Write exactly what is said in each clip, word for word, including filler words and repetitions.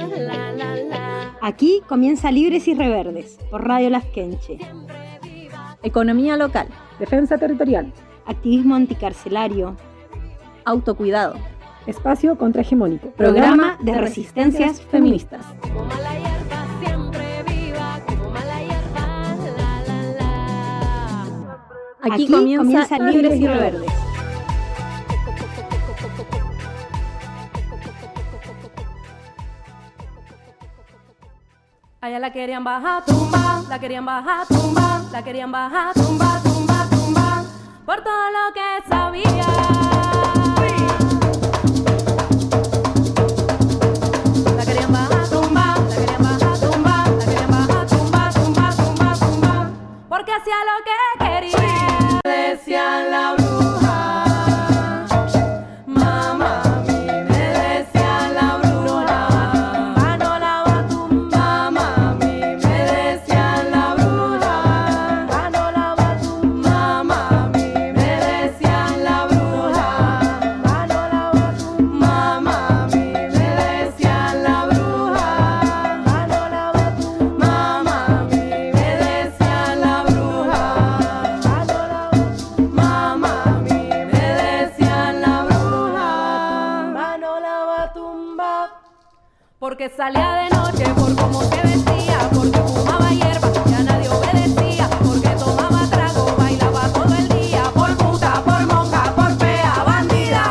la, la, la. Aquí comienza Libres y Reverdes por Radio Lasquenche. Economía local, defensa territorial, activismo anticarcelario, autocuidado, espacio contrahegemónico, programa de resistencias feministas. Como la hierba siempre viva, como la hierba, la, la, la. Aquí, Aquí comienza, comienza Libres y Reverdes. Allá la querían bajar, tumba, la querían bajar, tumba, la querían bajar, tumba, tumba, tumba, por todo lo que sabía. La querían bajar, tumba, la querían bajar, tumba, la querían bajar, tumba, tumba, tumba, tumba, porque hacía lo que quería. Decían la bruja, mamá. Porque salía de noche, por cómo se vestía, porque fumaba hierba, ya nadie obedecía, porque tomaba trago, bailaba todo el día, por puta, por monja, por fea, bandida.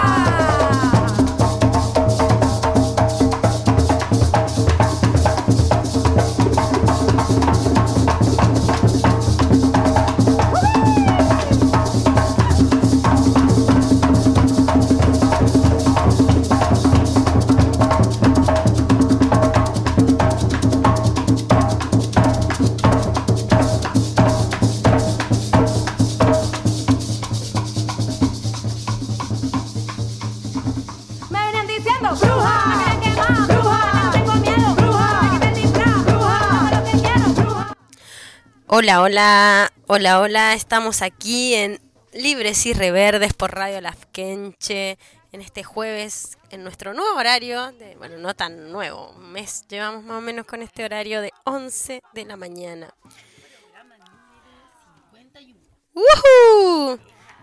Hola, hola, hola, hola, estamos aquí en Libres y Reverdes por Radio Lasquenche en este jueves, en nuestro nuevo horario, de, bueno, no tan nuevo, un mes llevamos más o menos con este horario de once de la mañana. ¡Woohoo!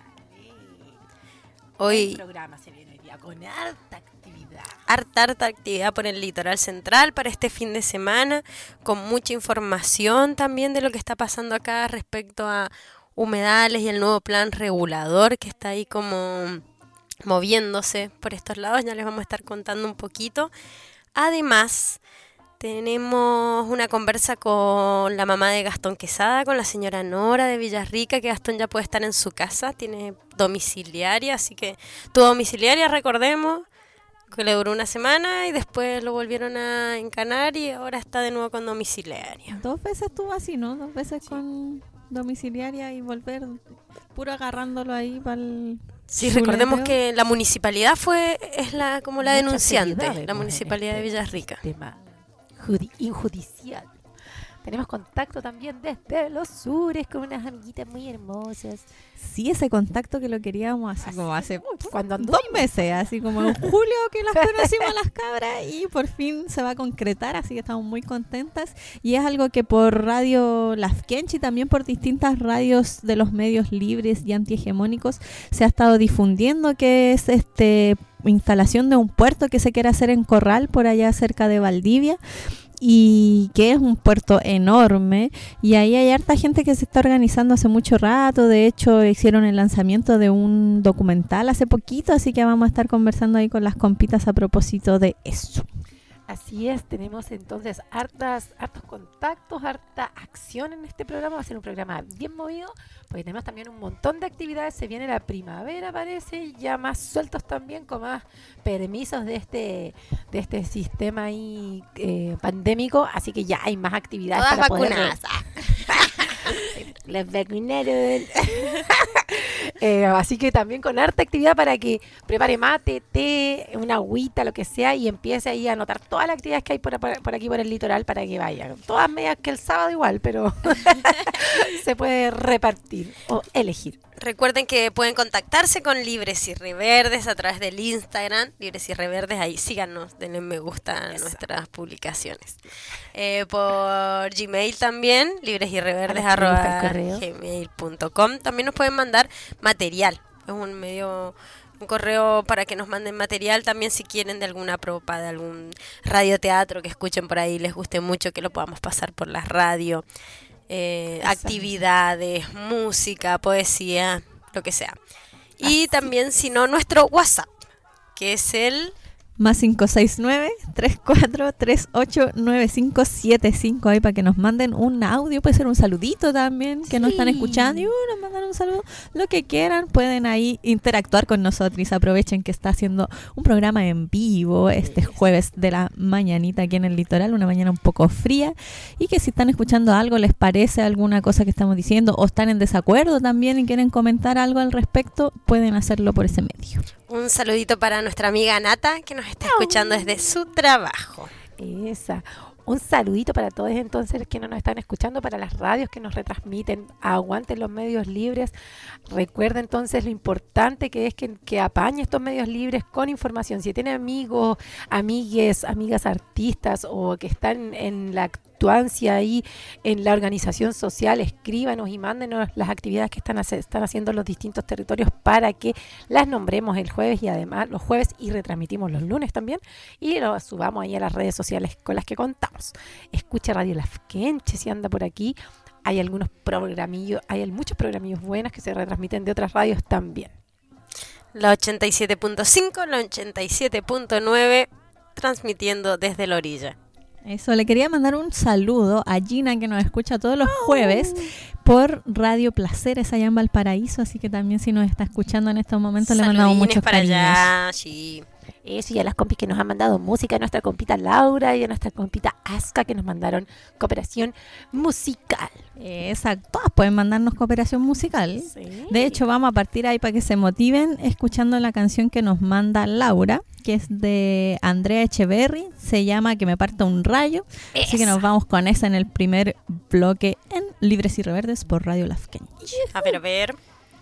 Hoy, el programa se viene hoy día con harta actividad. Harta, harta actividad por el litoral central para este fin de semana, con mucha información también de lo que está pasando acá respecto a humedales y el nuevo plan regulador que está ahí como moviéndose por estos lados. Ya les vamos a estar contando un poquito. Además, tenemos una conversa con la mamá de Gastón Quesada, con la señora Nora de Villarrica, que Gastón ya puede estar en su casa, tiene domiciliaria, así que tuvo domiciliaria, recordemos, que le duró una semana y después lo volvieron a encanar y ahora está de nuevo con domiciliaria. Dos veces estuvo así, ¿no? Dos veces sí. Con domiciliaria y volver puro agarrándolo ahí para el... Sí, recordemos que la municipalidad fue es la como la Mucha denunciante, la municipalidad este, de Villarrica. Tema judi- injudicial. Tenemos contacto también desde los sures con unas amiguitas muy hermosas. Sí, ese contacto que lo queríamos hacer como hace cuando dos meses, así como en julio que las conocimos las cabras y por fin se va a concretar, así que estamos muy contentas y es algo que por Radio Lasquenche y también por distintas radios de los medios libres y antihegemónicos se ha estado difundiendo, que es este instalación de un puerto que se quiere hacer en Corral por allá cerca de Valdivia, y que es un puerto enorme y ahí hay harta gente que se está organizando hace mucho rato. De hecho hicieron el lanzamiento de un documental hace poquito, así que vamos a estar conversando ahí con las compitas a propósito de eso. Así es, tenemos entonces hartas, hartos contactos, harta acción en este programa. Va a ser un programa bien movido, porque tenemos también un montón de actividades. Se viene la primavera, parece, ya más sueltos también, con más permisos de este de este sistema ahí eh, pandémico. Así que ya hay más actividades. Todas para vacunadas. Poder... Las vacunaron. eh, así que también con harta actividad para que prepare mate, té, una agüita, lo que sea, y empiece ahí a anotar todas las actividades que hay por, por, por aquí por el litoral para que vayan. Todas medias que el sábado igual, pero se puede repartir o elegir. Recuerden que pueden contactarse con Libres y Reverdes a través del Instagram, Libres y Reverdes, ahí síganos, denle me gusta a Eso. nuestras publicaciones. Eh, por Gmail también, libres y reverdes A la escribista arroba el correo. gmail punto com. También nos pueden mandar material, es un medio, un correo para que nos manden material también si quieren de alguna propa, de algún radioteatro que escuchen por ahí, les guste mucho, que lo podamos pasar por la radio. Eh, actividades, música, poesía, lo que sea. Y también, si no, nuestro WhatsApp, que es el... Más cinco seis nueve, tres cuatro tres ocho, nueve cinco siete cinco ahí para que nos manden un audio, puede ser un saludito también, que nos están Sí. escuchando y uh, nos mandan un saludo, lo que quieran, pueden ahí interactuar con nosotros. Aprovechen que está haciendo un programa en vivo este jueves de la mañanita aquí en el litoral, una mañana un poco fría, y que si están escuchando algo, les parece alguna cosa que estamos diciendo o están en desacuerdo también y quieren comentar algo al respecto, pueden hacerlo por ese medio. Un saludito para nuestra amiga Nata, que nos está escuchando desde su trabajo. Esa. Un saludito para todos entonces que no nos están escuchando, para las radios que nos retransmiten. Aguanten los medios libres. Recuerden entonces lo importante que es que, que apañe estos medios libres con información. Si tiene amigos, amigues, amigas artistas o que están en la actuancia ahí en la organización social, escríbanos y mándenos las actividades que están, hace- están haciendo los distintos territorios para que las nombremos el jueves y además los jueves y retransmitimos los lunes también y lo subamos ahí a las redes sociales con las que contamos. Escucha Radio Lafkenche si anda por aquí. Hay algunos programillos, hay muchos programillos buenos que se retransmiten de otras radios también. La ochenta y siete punto cinco, la ochenta y siete punto nueve, transmitiendo desde la orilla. Eso, le quería mandar un saludo a Gina que nos escucha todos los jueves por Radio Placeres allá en Valparaíso, así que también si nos está escuchando en estos momentos le mandamos Saludines muchos para cariños. allá, sí. Eso, y a las compis que nos han mandado música, a nuestra compita Laura y a nuestra compita Aska que nos mandaron cooperación musical. Exacto, todas pueden mandarnos cooperación musical. Sí. De hecho, vamos a partir ahí para que se motiven escuchando la canción que nos manda Laura, que es de Andrea Echeverry, se llama Que me parta un rayo. Así que nos vamos con esa en el primer bloque en Libres y Reverdes por Radio Lafkenche. A ver, a ver.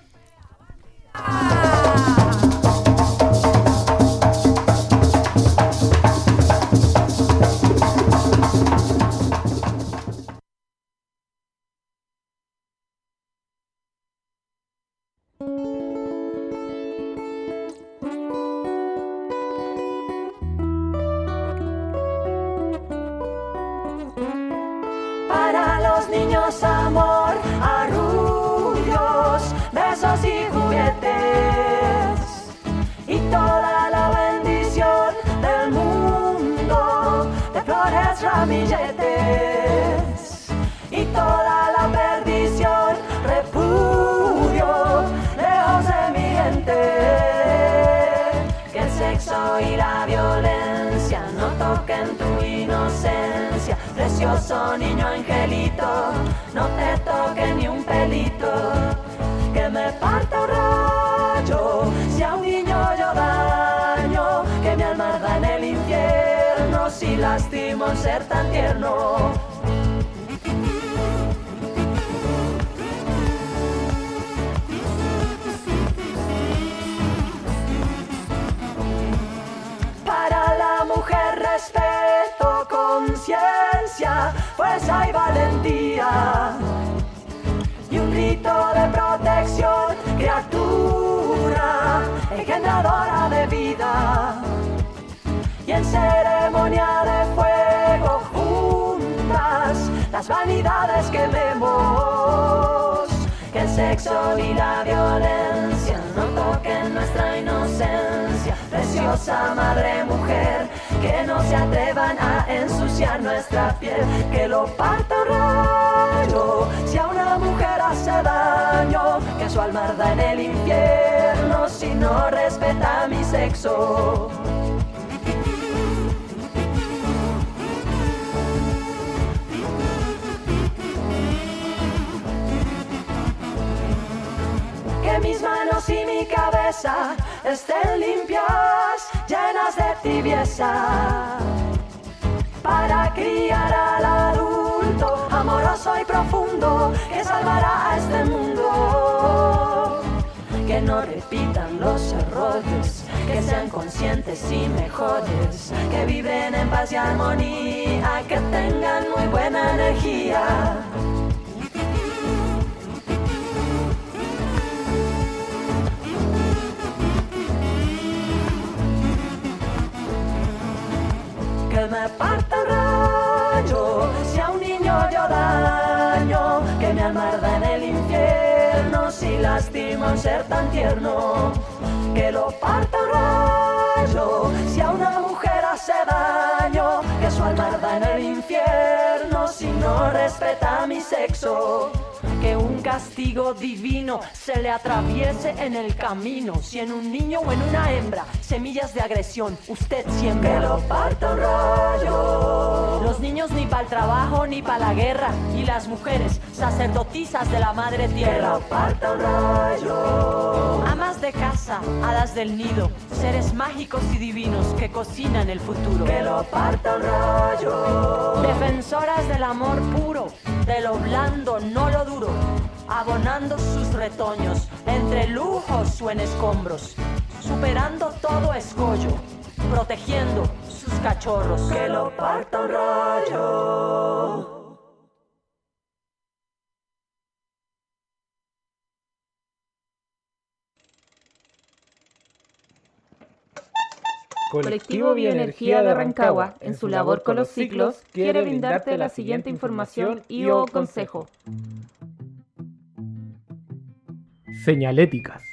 Para los niños amor, arrullos, besos y juguetes y toda la bendición del mundo de flores, ramilletes y toda la perdición, repudio, lejos de mi gente. Que el sexo y la violencia no toquen tu inocencia. Precioso niño angelito, no te toque ni un pelito. Que me parta un rayo, si a un niño yo daño. Que mi alma arda en el infierno, si lastimo el ser tan tierno. Para la mujer respeto, conciencia, fuerza y valentía. Y un grito de protección, criatura engendradora de vida. Y en ceremonia de fuego juntas las vanidades quememos. Que el sexo y la violencia no toquen nuestra inocencia. Preciosa madre mujer, que no se atrevan a ensuciar nuestra piel. Que lo parta un rayo, si a una mujer hace daño. Que su alma arda en el infierno, si no respeta mi sexo. Que mis manos y mi cabeza estén limpias, llenas de tibieza, para criar al adulto amoroso y profundo que salvará a este mundo. que no repitan los errores, que sean conscientes y mejores, que vibren en paz y armonía, que tengan muy buena energía. Que me parta un rayo si a un niño yo daño, que me alma arda en el infierno si lastimo a un ser tan tierno. Que lo parta un rayo si a una mujer hace daño, que su alma arda en el infierno si no respeta mi sexo. Que un castigo divino se le atraviese en el camino, si en un niño o en una hembra semillas de agresión usted siembra. Que lo parta un rayo. Los niños ni para el trabajo ni para la guerra, y las mujeres sacerdotisas de la madre tierra. Que lo parta un rayo. Amas de casa, hadas del nido, seres mágicos y divinos que cocinan el futuro. Que lo parta un rayo. Defensoras del amor puro, de lo blando, no lo duro, abonando sus retoños entre lujos o en escombros, superando todo escollo, protegiendo sus cachorros. Que lo parta un rayo. Colectivo Bioenergía de Rancagua, en su labor con los ciclos, quiere brindarte la siguiente información y o consejo. Señaléticas.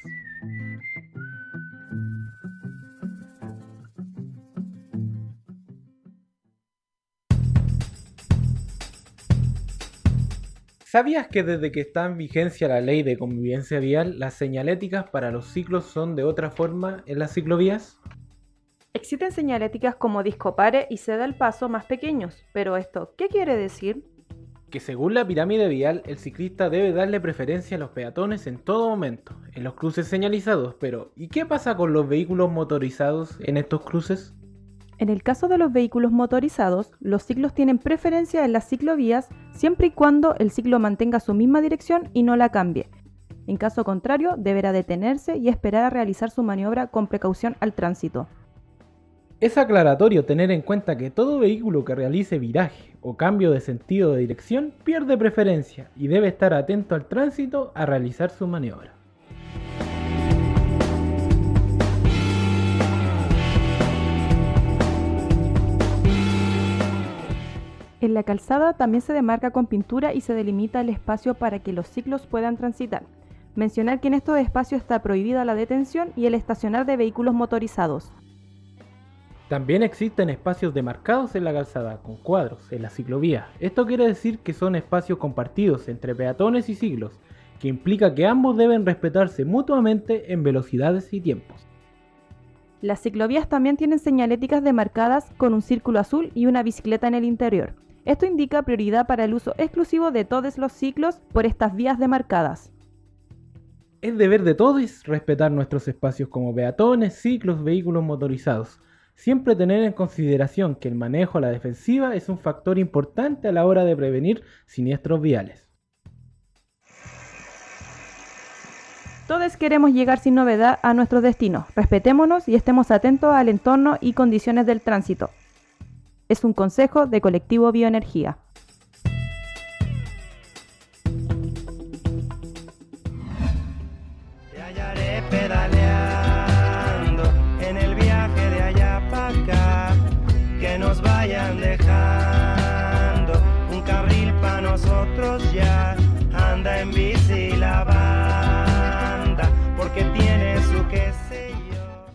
¿Sabías que desde que está en vigencia la ley de convivencia vial, las señaléticas para los ciclos son de otra forma en las ciclovías? Existen señaléticas como discopare y ceda el paso más pequeños, pero esto, ¿qué quiere decir? Que según la pirámide vial, el ciclista debe darle preferencia a los peatones en todo momento, en los cruces señalizados, pero ¿y qué pasa con los vehículos motorizados en estos cruces? En el caso de los vehículos motorizados, los ciclos tienen preferencia en las ciclovías siempre y cuando el ciclo mantenga su misma dirección y no la cambie. En caso contrario, deberá detenerse y esperar a realizar su maniobra con precaución al tránsito. Es aclaratorio tener en cuenta que todo vehículo que realice viraje o cambio de sentido de dirección pierde preferencia y debe estar atento al tránsito a realizar su maniobra. En la calzada también se demarca con pintura y se delimita el espacio para que los ciclos puedan transitar. Mencionar que en estos espacios está prohibida la detención y el estacionar de vehículos motorizados. También existen espacios demarcados en la calzada, con cuadros, en la ciclovía. Esto quiere decir que son espacios compartidos entre peatones y ciclos, que implica que ambos deben respetarse mutuamente en velocidades y tiempos. Las ciclovías también tienen señaléticas demarcadas con un círculo azul y una bicicleta en el interior. Esto indica prioridad para el uso exclusivo de todos los ciclos por estas vías demarcadas. Es deber de todos respetar nuestros espacios como peatones, ciclos, vehículos motorizados. Siempre tener en consideración que el manejo a la defensiva es un factor importante a la hora de prevenir siniestros viales. Todos queremos llegar sin novedad a nuestros destinos. Respetémonos y estemos atentos al entorno y condiciones del tránsito. Es un consejo de Colectivo Bioenergía. Te hallaré pedaleando en el viaje de allá para acá, que nos vayan dejando un carril para nosotros ya. Anda en bici la banda, porque tiene su qué sé yo.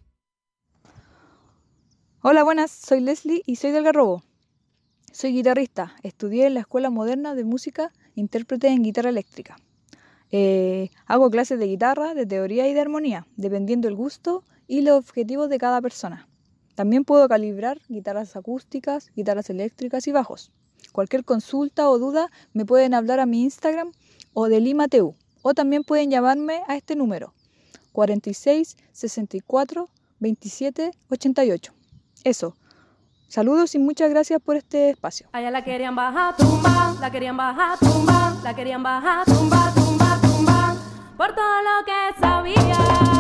Hola, buenas, soy Leslie y soy del Garrobo. Soy guitarrista, estudié en la Escuela Moderna de Música, intérprete en guitarra eléctrica. Eh, hago clases de guitarra, de teoría y de armonía, dependiendo del gusto y los objetivos de cada persona. También puedo calibrar guitarras acústicas, guitarras eléctricas y bajos. Cualquier consulta o duda me pueden hablar a mi Instagram o de Lima T U, o también pueden llamarme a este número, cuarenta y seis, sesenta y cuatro, veintisiete, ochenta y ocho. Eso. Saludos y muchas gracias por este espacio. Allá la querían bajar, tumba, la querían bajar, tumba, la querían bajar, tumba, tumba, tumba. por todo lo que sabía.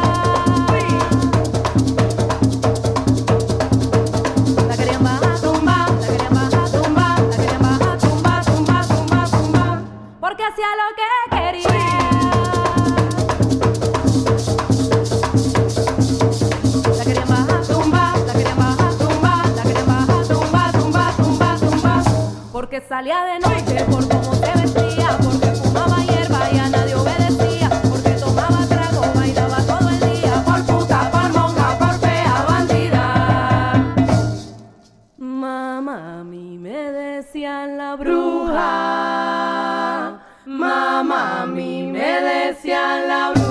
La querían bajar, tumba, la querían bajar, tumba, la querían bajar, tumba, tumba, tumba, tumba, porque hacía lo que quería. La querían bajar, tumba, la querían bajar, tumba, la querían bajar, tumba, tumba, tumba, tumba, porque salía de noche, por cómo se vestía, porque fumaba hierba y a nadie obedecía, porque tomaba trago, bailaba todo el día, por puta, por monja, por fea, bandida. Mamá, a mí me decían la bruja. Mamá, a mí me decían la bruja.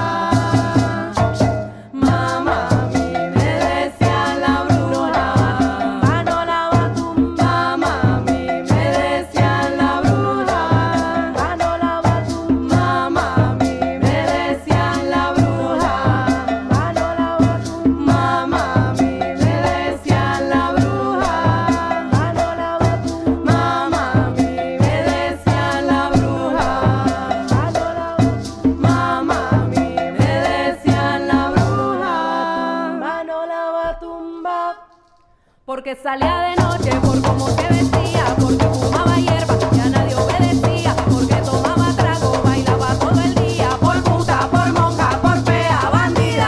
Mamá, a mí me decían la bruja. Mano la batumba. Mamá, a mí me decían la bruja. Mano la batumba. Mamá, a mí me decían la bruja. Mano la batumba. Mamá, a mí me decían la bruja. Mano la batumba. Mamá, a mí me decían la bruja. Mano la batumba. Mamá, a mí me decían la bruja. Mano la batumba. Porque salía de noche, por cómo se vestía, porque fumaba hierba y a nadie obedecía, porque tomaba trago, bailaba todo el día, por puta, por monja, por fea, bandida.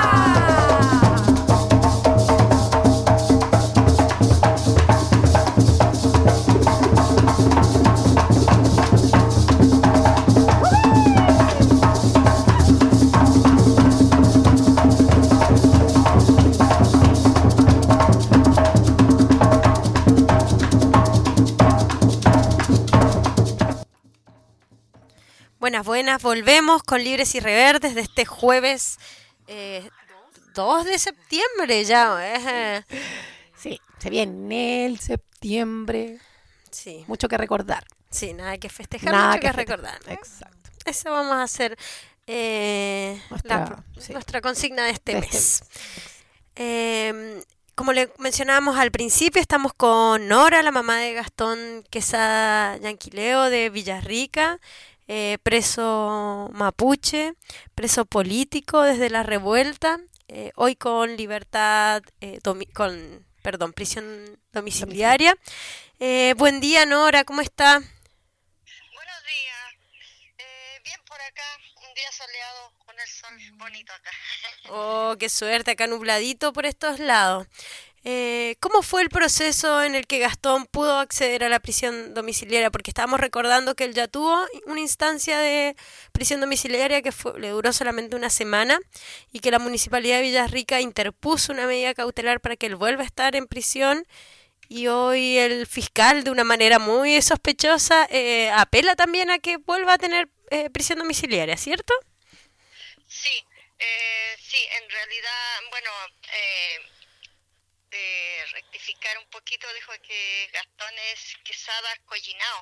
Buenas, buenas, volvemos con Libres y Reverdes de este jueves eh, dos de septiembre ya. Eh. Sí, se viene el septiembre. Sí. Mucho que recordar. Sí, nada que festejar, Nada mucho que que, festejar. recordar. Exacto. Eso vamos a hacer eh, Nuestra- la- sí. nuestra consigna de este De este mes. Eh, como le mencionábamos al principio, estamos con Nora, la mamá de Gastón Quesada Yanquileo de Villarrica, eh, preso mapuche, preso político desde la revuelta, eh, hoy con libertad, eh, domi- con, perdón, prisión domiciliaria. Eh, buen día, Nora, ¿cómo está? Buenos días. Eh, bien por acá, un día soleado con el sol bonito acá. Oh, qué suerte, acá nubladito por estos lados. Eh, ¿cómo fue el proceso en el que Gastón pudo acceder a la prisión domiciliaria? Porque estábamos recordando que él ya tuvo una instancia de prisión domiciliaria que fue, le duró solamente una semana y que la Municipalidad de Villarrica interpuso una medida cautelar para que él vuelva a estar en prisión. Y hoy el fiscal, de una manera muy sospechosa, eh, apela también a que vuelva a tener eh, prisión domiciliaria, ¿cierto? Sí, eh, sí, en realidad, bueno, eh, de rectificar un poquito, dijo que Gastón es Quesada Collinao.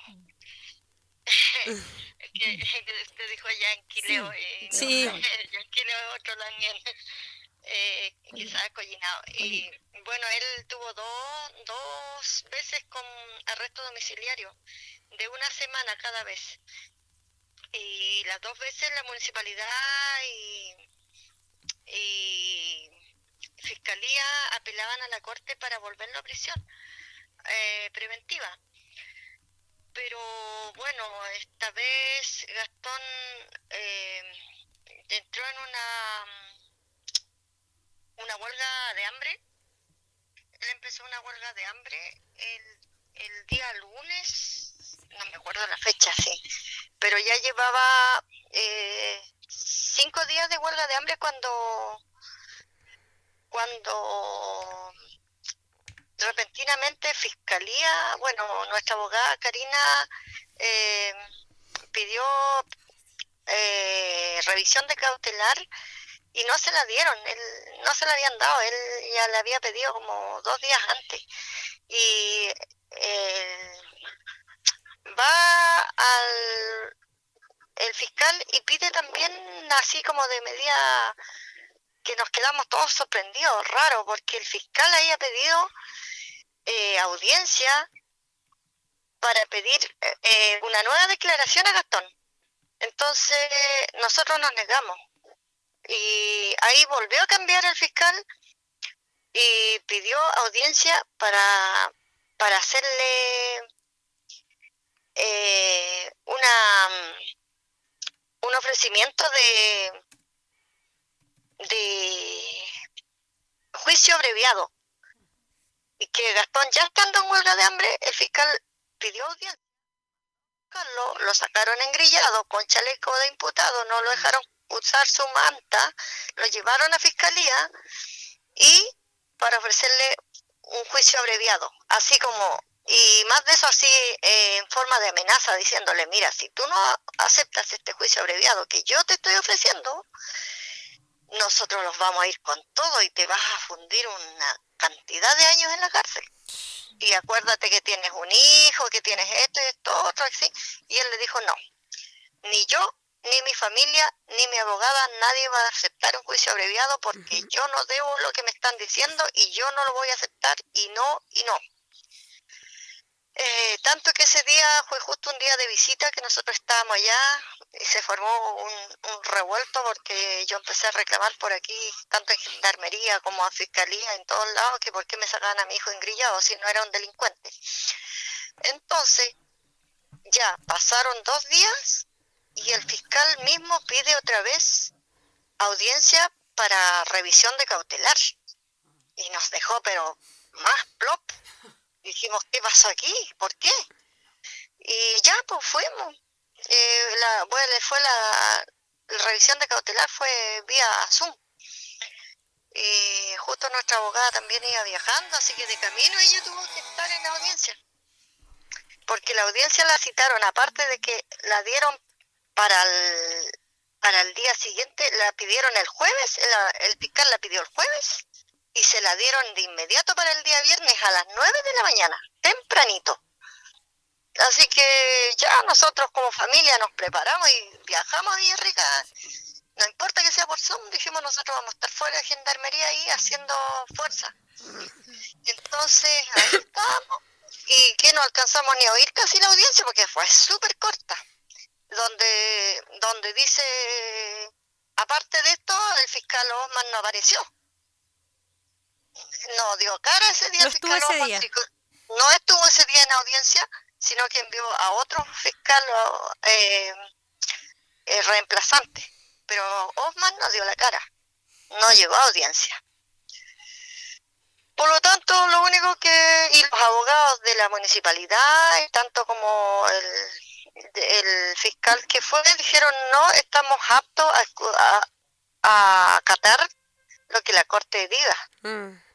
Es que usted dijo Yanquileo, y no, Sí. Yanquileo es otro también. Eh, Quesada Collinao. Y bueno, él tuvo dos, dos veces con arresto domiciliario, de una semana cada vez. Y las dos veces la municipalidad y, y fiscalía apelaban a la corte para volverlo a prisión eh, preventiva. Pero bueno, esta vez Gastón eh, entró en una una huelga de hambre. Él empezó una huelga de hambre el, el día lunes, no me acuerdo la fecha, sí, pero ya llevaba eh, cinco días de huelga de hambre cuando cuando repentinamente Fiscalía, bueno, nuestra abogada Karina eh, pidió eh, revisión de cautelar y no se la dieron, él, no se la habían dado, él ya le había pedido como dos días antes. Y eh, va al el fiscal y pide también así como de medida que nos quedamos todos sorprendidos, raro, porque el fiscal había pedido eh, audiencia para pedir eh, una nueva declaración a Gastón. Entonces nosotros nos negamos y ahí volvió a cambiar el fiscal y pidió audiencia para, para hacerle eh, una un ofrecimiento de, de juicio abreviado. Y que Gastón, ya estando en huelga de hambre, el fiscal pidió audiencia. Lo, lo sacaron engrillado con chaleco de imputado, no lo dejaron usar su manta, lo llevaron a fiscalía y para ofrecerle un juicio abreviado, así como, y más de eso así eh, en forma de amenaza, diciéndole, mira, si tú no aceptas este juicio abreviado que yo te estoy ofreciendo, nosotros los vamos a ir con todo y te vas a fundir una cantidad de años en la cárcel. Y acuérdate que tienes un hijo, que tienes esto y esto, otro, así. Y él le dijo, no, ni yo, ni mi familia, ni mi abogada, nadie va a aceptar un juicio abreviado porque uh-huh. yo no debo lo que me están diciendo y yo no lo voy a aceptar y no, y no. Eh, tanto que ese día fue justo un día de visita que nosotros estábamos allá y se formó un, un revuelto porque yo empecé a reclamar por aquí, tanto en gendarmería como en fiscalía, en todos lados, que por qué me sacaban a mi hijo engrillado si no era un delincuente. Entonces, ya pasaron dos días y el fiscal mismo pide otra vez audiencia para revisión de cautelar y nos dejó pero más plop. Dijimos, ¿qué pasó aquí? ¿Por qué? Y ya, pues fuimos. Eh, la, bueno, fue la, la revisión de cautelar fue vía Zoom. Y justo nuestra abogada también iba viajando, así que de camino ella tuvo que estar en la audiencia. Porque la audiencia la citaron, aparte de que la dieron para el, para el día siguiente, la pidieron el jueves, el, el fiscal la pidió el jueves, y se la dieron de inmediato para el día viernes a las nueve de la mañana, tempranito. Así que ya nosotros como familia nos preparamos y viajamos a Villarrica. No importa que sea por Zoom, dijimos nosotros vamos a estar fuera de gendarmería ahí haciendo fuerza. Entonces ahí estábamos y que no alcanzamos ni a oír casi la audiencia porque fue súper corta. Donde, donde dice, aparte de esto, el fiscal Osman no apareció. No dio cara ese día. No estuvo ese día. No estuvo ese día en audiencia, sino que envió a otro fiscal eh, eh, reemplazante. Pero Osman no dio la cara, no llegó a audiencia. Por lo tanto, lo único que... Y los abogados de la municipalidad, tanto como el, el fiscal que fue, dijeron no, estamos aptos a, a, a acatar lo que la corte diga. Mm.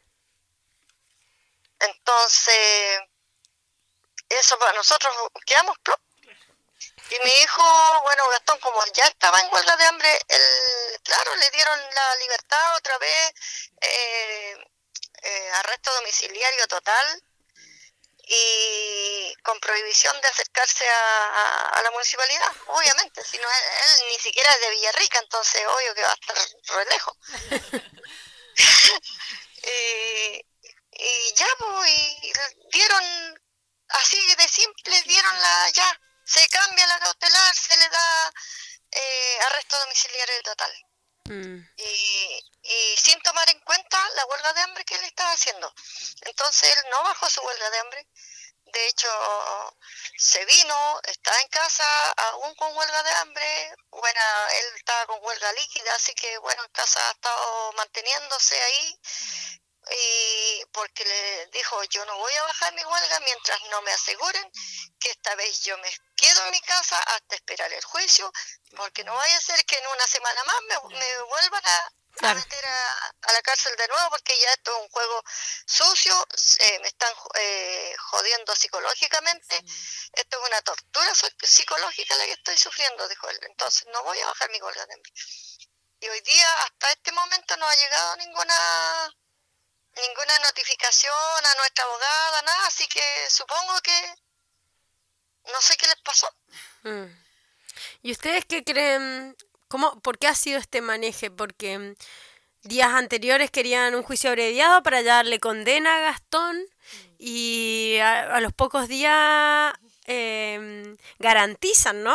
Entonces, eso para nosotros quedamos plop. Y mi hijo, bueno, Gastón, como ya estaba en huelga de hambre, él, claro, le dieron la libertad otra vez, eh, eh, arresto domiciliario total y con prohibición de acercarse a, a, a la municipalidad, obviamente, si no, él, él ni siquiera es de Villarrica, entonces obvio que va a estar re lejos. y, y ya, pues, y dieron, así de simple, dieron la, ya, se cambia la cautelar, se le da eh, arresto domiciliario total. Mm. Y, y sin tomar en cuenta la huelga de hambre que él estaba haciendo. Entonces él no bajó su huelga de hambre. De hecho, se vino, está en casa aún con huelga de hambre. Bueno, él estaba con huelga líquida, así que bueno, en casa ha estado manteniéndose ahí. Y porque le dijo, yo no voy a bajar mi huelga mientras no me aseguren que esta vez yo me quedo en mi casa hasta esperar el juicio, porque no vaya a ser que en una semana más me, me vuelvan a, a meter a, a la cárcel de nuevo, porque ya esto es un juego sucio, eh, me están eh, jodiendo psicológicamente, esto es una tortura psicológica la que estoy sufriendo, dijo él, entonces no voy a bajar mi huelga de hambre. Y hoy día, hasta este momento, no ha llegado ninguna... ninguna notificación a nuestra abogada, nada, así que supongo que no sé qué les pasó. Mm. ¿Y ustedes qué creen? ¿Cómo, ¿Por qué ha sido este maneje? Porque días anteriores querían un juicio abreviado para darle condena a Gastón y a, a los pocos días eh, garantizan, ¿no?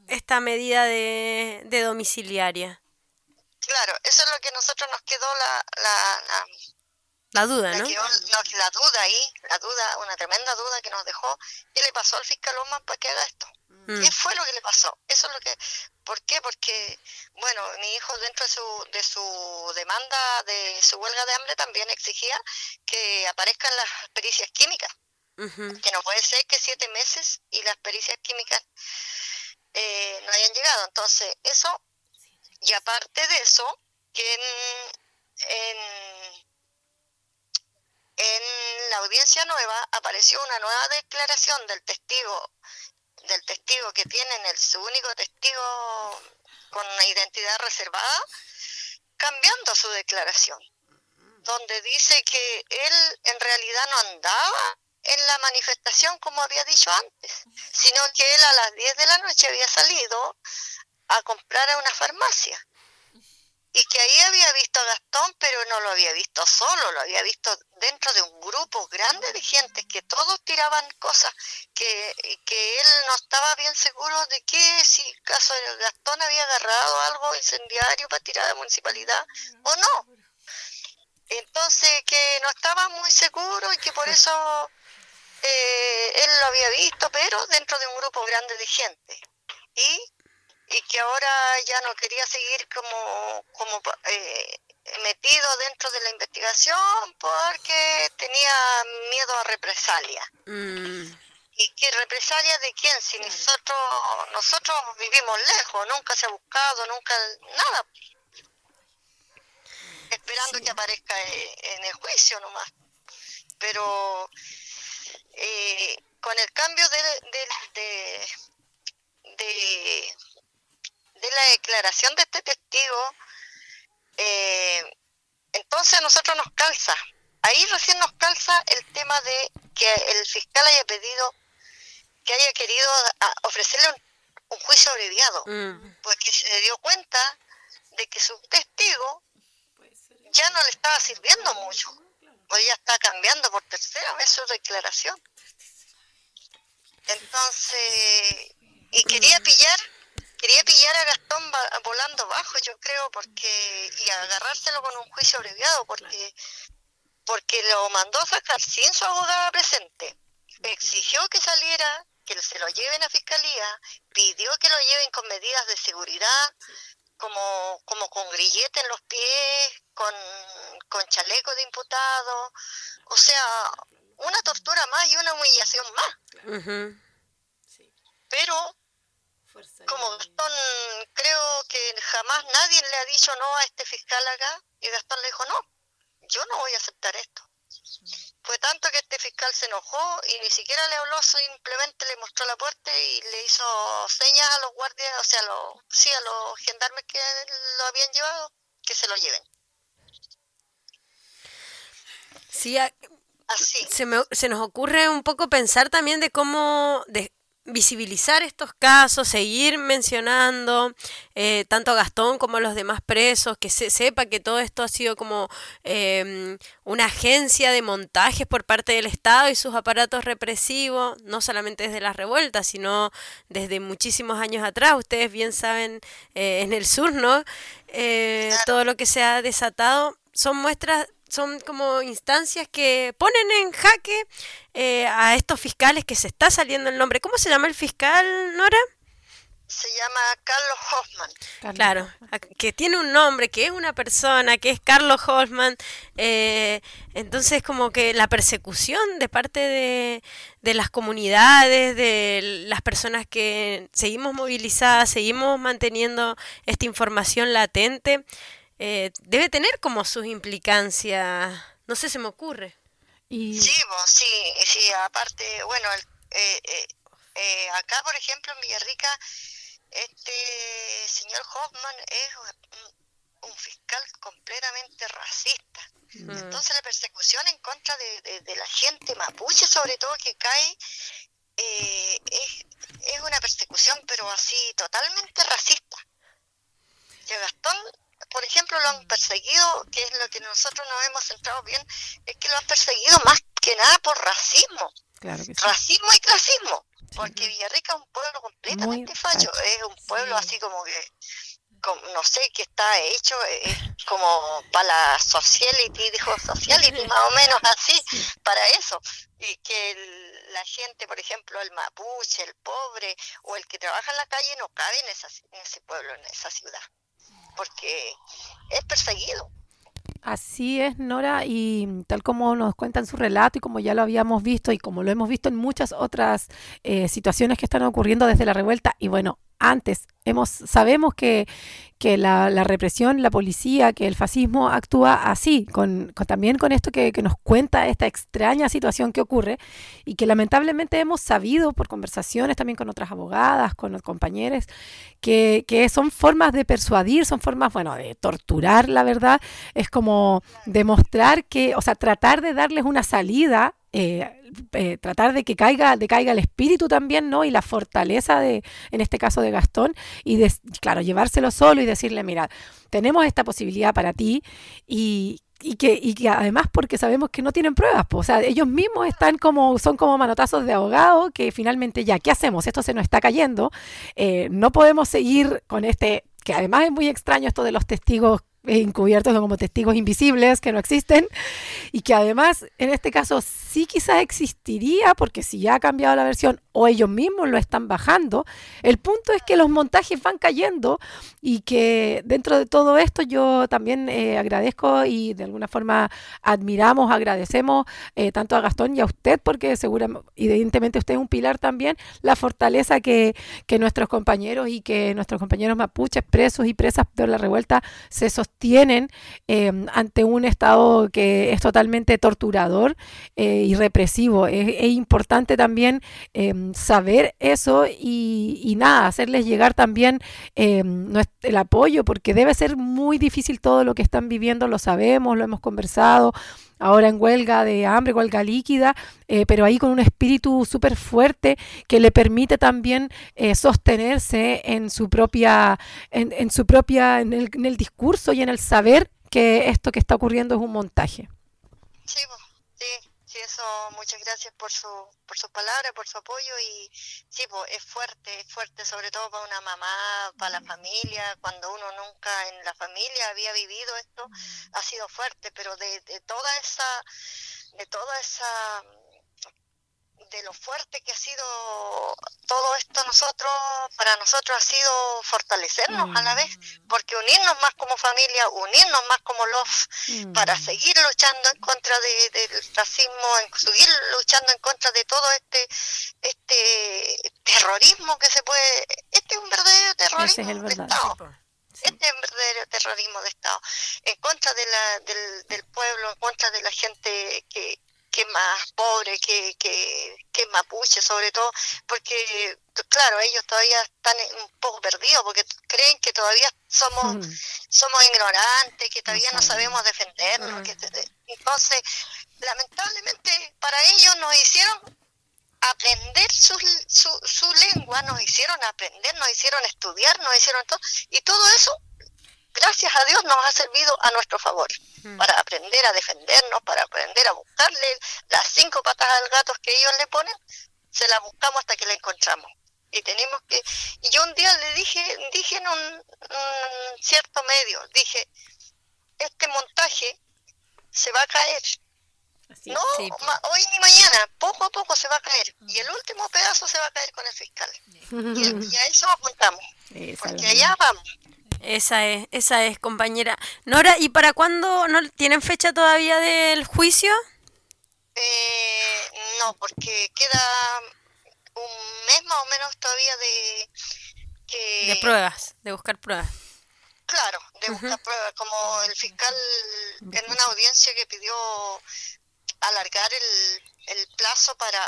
esta medida de, de domiciliaria. Claro, eso es lo que a nosotros nos quedó la, la, la, La duda, la, ¿no? quedó- nos- la duda ahí, la duda, una tremenda duda que nos dejó. ¿Qué le pasó al fiscal Osman para que haga esto? Mm. ¿Qué fue lo que le pasó? Eso es lo que... ¿Por qué? Porque, bueno, mi hijo dentro de su, de su demanda, de su huelga de hambre, también exigía que aparezcan las pericias químicas. Ujú. Que no puede ser que siete meses y las pericias químicas eh, no hayan llegado. Entonces, eso, y aparte de eso, que en, en, en la audiencia nueva apareció una nueva declaración del testigo, del testigo que tienen, el su único testigo con una identidad reservada, cambiando su declaración, donde dice que él en realidad no andaba en la manifestación como había dicho antes, sino que él a las diez de la noche había salido a comprar a una farmacia y que ahí había visto a Gastón, pero no lo había visto solo, lo había visto dentro de un grupo grande de gente que todos tiraban cosas, que, que él no estaba bien seguro de que si caso de Gastón había agarrado algo incendiario para tirar a la municipalidad o no. Entonces que no estaba muy seguro y que por eso eh, él lo había visto, pero dentro de un grupo grande de gente. Y, y que ahora ya no quería seguir como, como eh, metido dentro de la investigación porque tenía miedo a represalia. Mm. ¿Y qué represalia de quién? Si nosotros, nosotros vivimos lejos, nunca se ha buscado, nunca nada. Esperando que aparezca eh, en el juicio nomás. Pero eh, con el cambio de, de, de, de, de la declaración de este testigo, eh, entonces a nosotros nos calza. Ahí recién nos calza el tema de que el fiscal haya pedido, que haya querido a- ofrecerle un, un juicio abreviado, Mm. porque se dio cuenta de que su testigo ya no le estaba sirviendo mucho, pues ya está cambiando por tercera vez su declaración. Entonces, y quería pillar, quería pillar a Gastón va- volando bajo, yo creo, porque y agarrárselo con un juicio abreviado, porque porque lo mandó a sacar sin su abogada presente, exigió que saliera, que se lo lleven a fiscalía, pidió que lo lleven con medidas de seguridad, como, como con grillete en los pies, con, con chaleco de imputado, o sea, una tortura más y una humillación más. Ujú. Pero como Gastón, creo que jamás nadie le ha dicho no a este fiscal acá, y Gastón le dijo no, yo no voy a aceptar esto. Fue tanto que este fiscal se enojó y ni siquiera le habló, simplemente le mostró la puerta y le hizo señas a los guardias, o sea, a los, sí, a los gendarmes que lo habían llevado, que se lo lleven. Sí, a- Así. se, me- se nos ocurre un poco pensar también de cómo de visibilizar estos casos, seguir mencionando eh, tanto a Gastón como a los demás presos, que se sepa que todo esto ha sido como eh, una agencia de montajes por parte del Estado y sus aparatos represivos, no solamente desde las revueltas, sino desde muchísimos años atrás. Ustedes bien saben, eh, en el sur, ¿no? Eh, todo lo que se ha desatado son muestras, son como instancias que ponen en jaque eh, a estos fiscales que se está saliendo el nombre. ¿Cómo se llama el fiscal, Nora? Se llama Carlos Hoffman. Claro, a- que tiene un nombre, que es una persona, que es Carlos Hoffman. Eh, entonces, como que la persecución de parte de, de las comunidades, de las personas que seguimos movilizadas, seguimos manteniendo esta información latente, eh, debe tener como sus implicancias. No sé, se me ocurre. Y Sí, vos, sí, sí, aparte, bueno, el- eh, eh, eh, acá, por ejemplo, en Villarrica, este señor Hoffman es un, un fiscal completamente racista. Mm. Entonces la persecución en contra de, de, de la gente mapuche, sobre todo, que cae, eh, es, es una persecución, pero así, totalmente racista. Y a Gastón, por ejemplo, lo han perseguido, que es lo que nosotros nos hemos centrado bien, es que lo han perseguido más que nada por racismo. claro que sí. Racismo y clasismo. porque Villarrica es un pueblo completamente facho, es un pueblo así como que, como, no sé, que está hecho, es como para la sociality, dijo sociality, más o menos así, para eso, y que el, la gente, por ejemplo, el mapuche, el pobre, o el que trabaja en la calle no cabe en, esa, en ese pueblo, en esa ciudad, porque es perseguido. Así es, Nora, y tal como nos cuenta en su relato y como ya lo habíamos visto y como lo hemos visto en muchas otras eh, situaciones que están ocurriendo desde la revuelta, y bueno, antes hemos sabemos que, que la, la represión, la policía, que el fascismo actúa así, con, con también con esto que, que nos cuenta esta extraña situación que ocurre y que lamentablemente hemos sabido por conversaciones también con otras abogadas, con los compañeros, que, que son formas de persuadir, son formas, bueno, de torturar, la verdad, es como demostrar que, o sea, tratar de darles una salida. Eh, eh, tratar de que caiga de caiga el espíritu también, ¿no? Y la fortaleza de, en este caso de Gastón, y de, claro, llevárselo solo y decirle, mira, tenemos esta posibilidad para ti y, y que y que además porque sabemos que no tienen pruebas, pues, o sea, ellos mismos están como, son como manotazos de ahogado que finalmente ya, ¿qué hacemos? Esto se nos está cayendo, eh, no podemos seguir con este, que además es muy extraño esto de los testigos encubiertos como testigos invisibles que no existen y que además en este caso sí quizás existiría porque si ya ha cambiado la versión o ellos mismos lo están bajando, el punto es que los montajes van cayendo y que dentro de todo esto yo también eh, agradezco y de alguna forma admiramos, agradecemos eh, tanto a Gastón y a usted porque seguramente, evidentemente usted es un pilar también, la fortaleza que, que nuestros compañeros y que nuestros compañeros mapuches presos y presas de la revuelta se sostienen eh, ante un Estado que es totalmente torturador eh, y represivo. Es, es importante también eh, saber eso y, y nada, hacerles llegar también eh, el apoyo porque debe ser muy difícil todo lo que están viviendo, lo sabemos, lo hemos conversado. Ahora en huelga de hambre, huelga líquida, eh, pero ahí con un espíritu súper fuerte que le permite también eh, sostenerse en su propia, en, en su propia, en el, en el discurso y en el saber que esto que está ocurriendo es un montaje. Sí, sí, sí, eso, muchas gracias por su, por sus palabras, por su apoyo y sí, pues es fuerte, es fuerte sobre todo para una mamá, para la familia, cuando uno nunca en la familia había vivido esto, ha sido fuerte, pero de, de toda esa, de toda esa, de lo fuerte que ha sido todo esto nosotros, para nosotros ha sido fortalecernos mm. a la vez, porque unirnos más como familia, unirnos más como los, mm. para seguir luchando en contra de, del racismo, en, seguir luchando en contra de todo este este terrorismo que se puede, este es un verdadero terrorismo es el de Estado. Sí. Este es un verdadero terrorismo de Estado, en contra de la, del, del pueblo, en contra de la gente que que más pobre, que, que, que mapuche sobre todo, porque claro, ellos todavía están un poco perdidos, porque creen que todavía somos mm. somos ignorantes, que todavía no, no sabemos defendernos, mm. que, entonces, lamentablemente para ellos nos hicieron aprender su, su, su lengua, nos hicieron aprender, nos hicieron estudiar, nos hicieron todo, y todo eso gracias a Dios nos ha servido a nuestro favor, mm. para aprender a defendernos, para aprender a buscarle las cinco patas al gato que ellos le ponen, se las buscamos hasta que la encontramos. Y tenemos que, y yo un día le dije, dije en un, un cierto medio, dije, este montaje se va a caer. Así, no sí. ma, hoy ni mañana, poco a poco se va a caer. Mm. Y el último pedazo se va a caer con el fiscal. Mm. Y, y a eso apuntamos, Esa porque allá vamos. Esa es, esa es, compañera. Nora, ¿y para cuándo no tienen fecha todavía del juicio? Eh, no, porque queda un mes más o menos todavía de que de pruebas, de buscar pruebas. Claro, de buscar uh-huh. pruebas, como el fiscal en una audiencia que pidió alargar el, el plazo para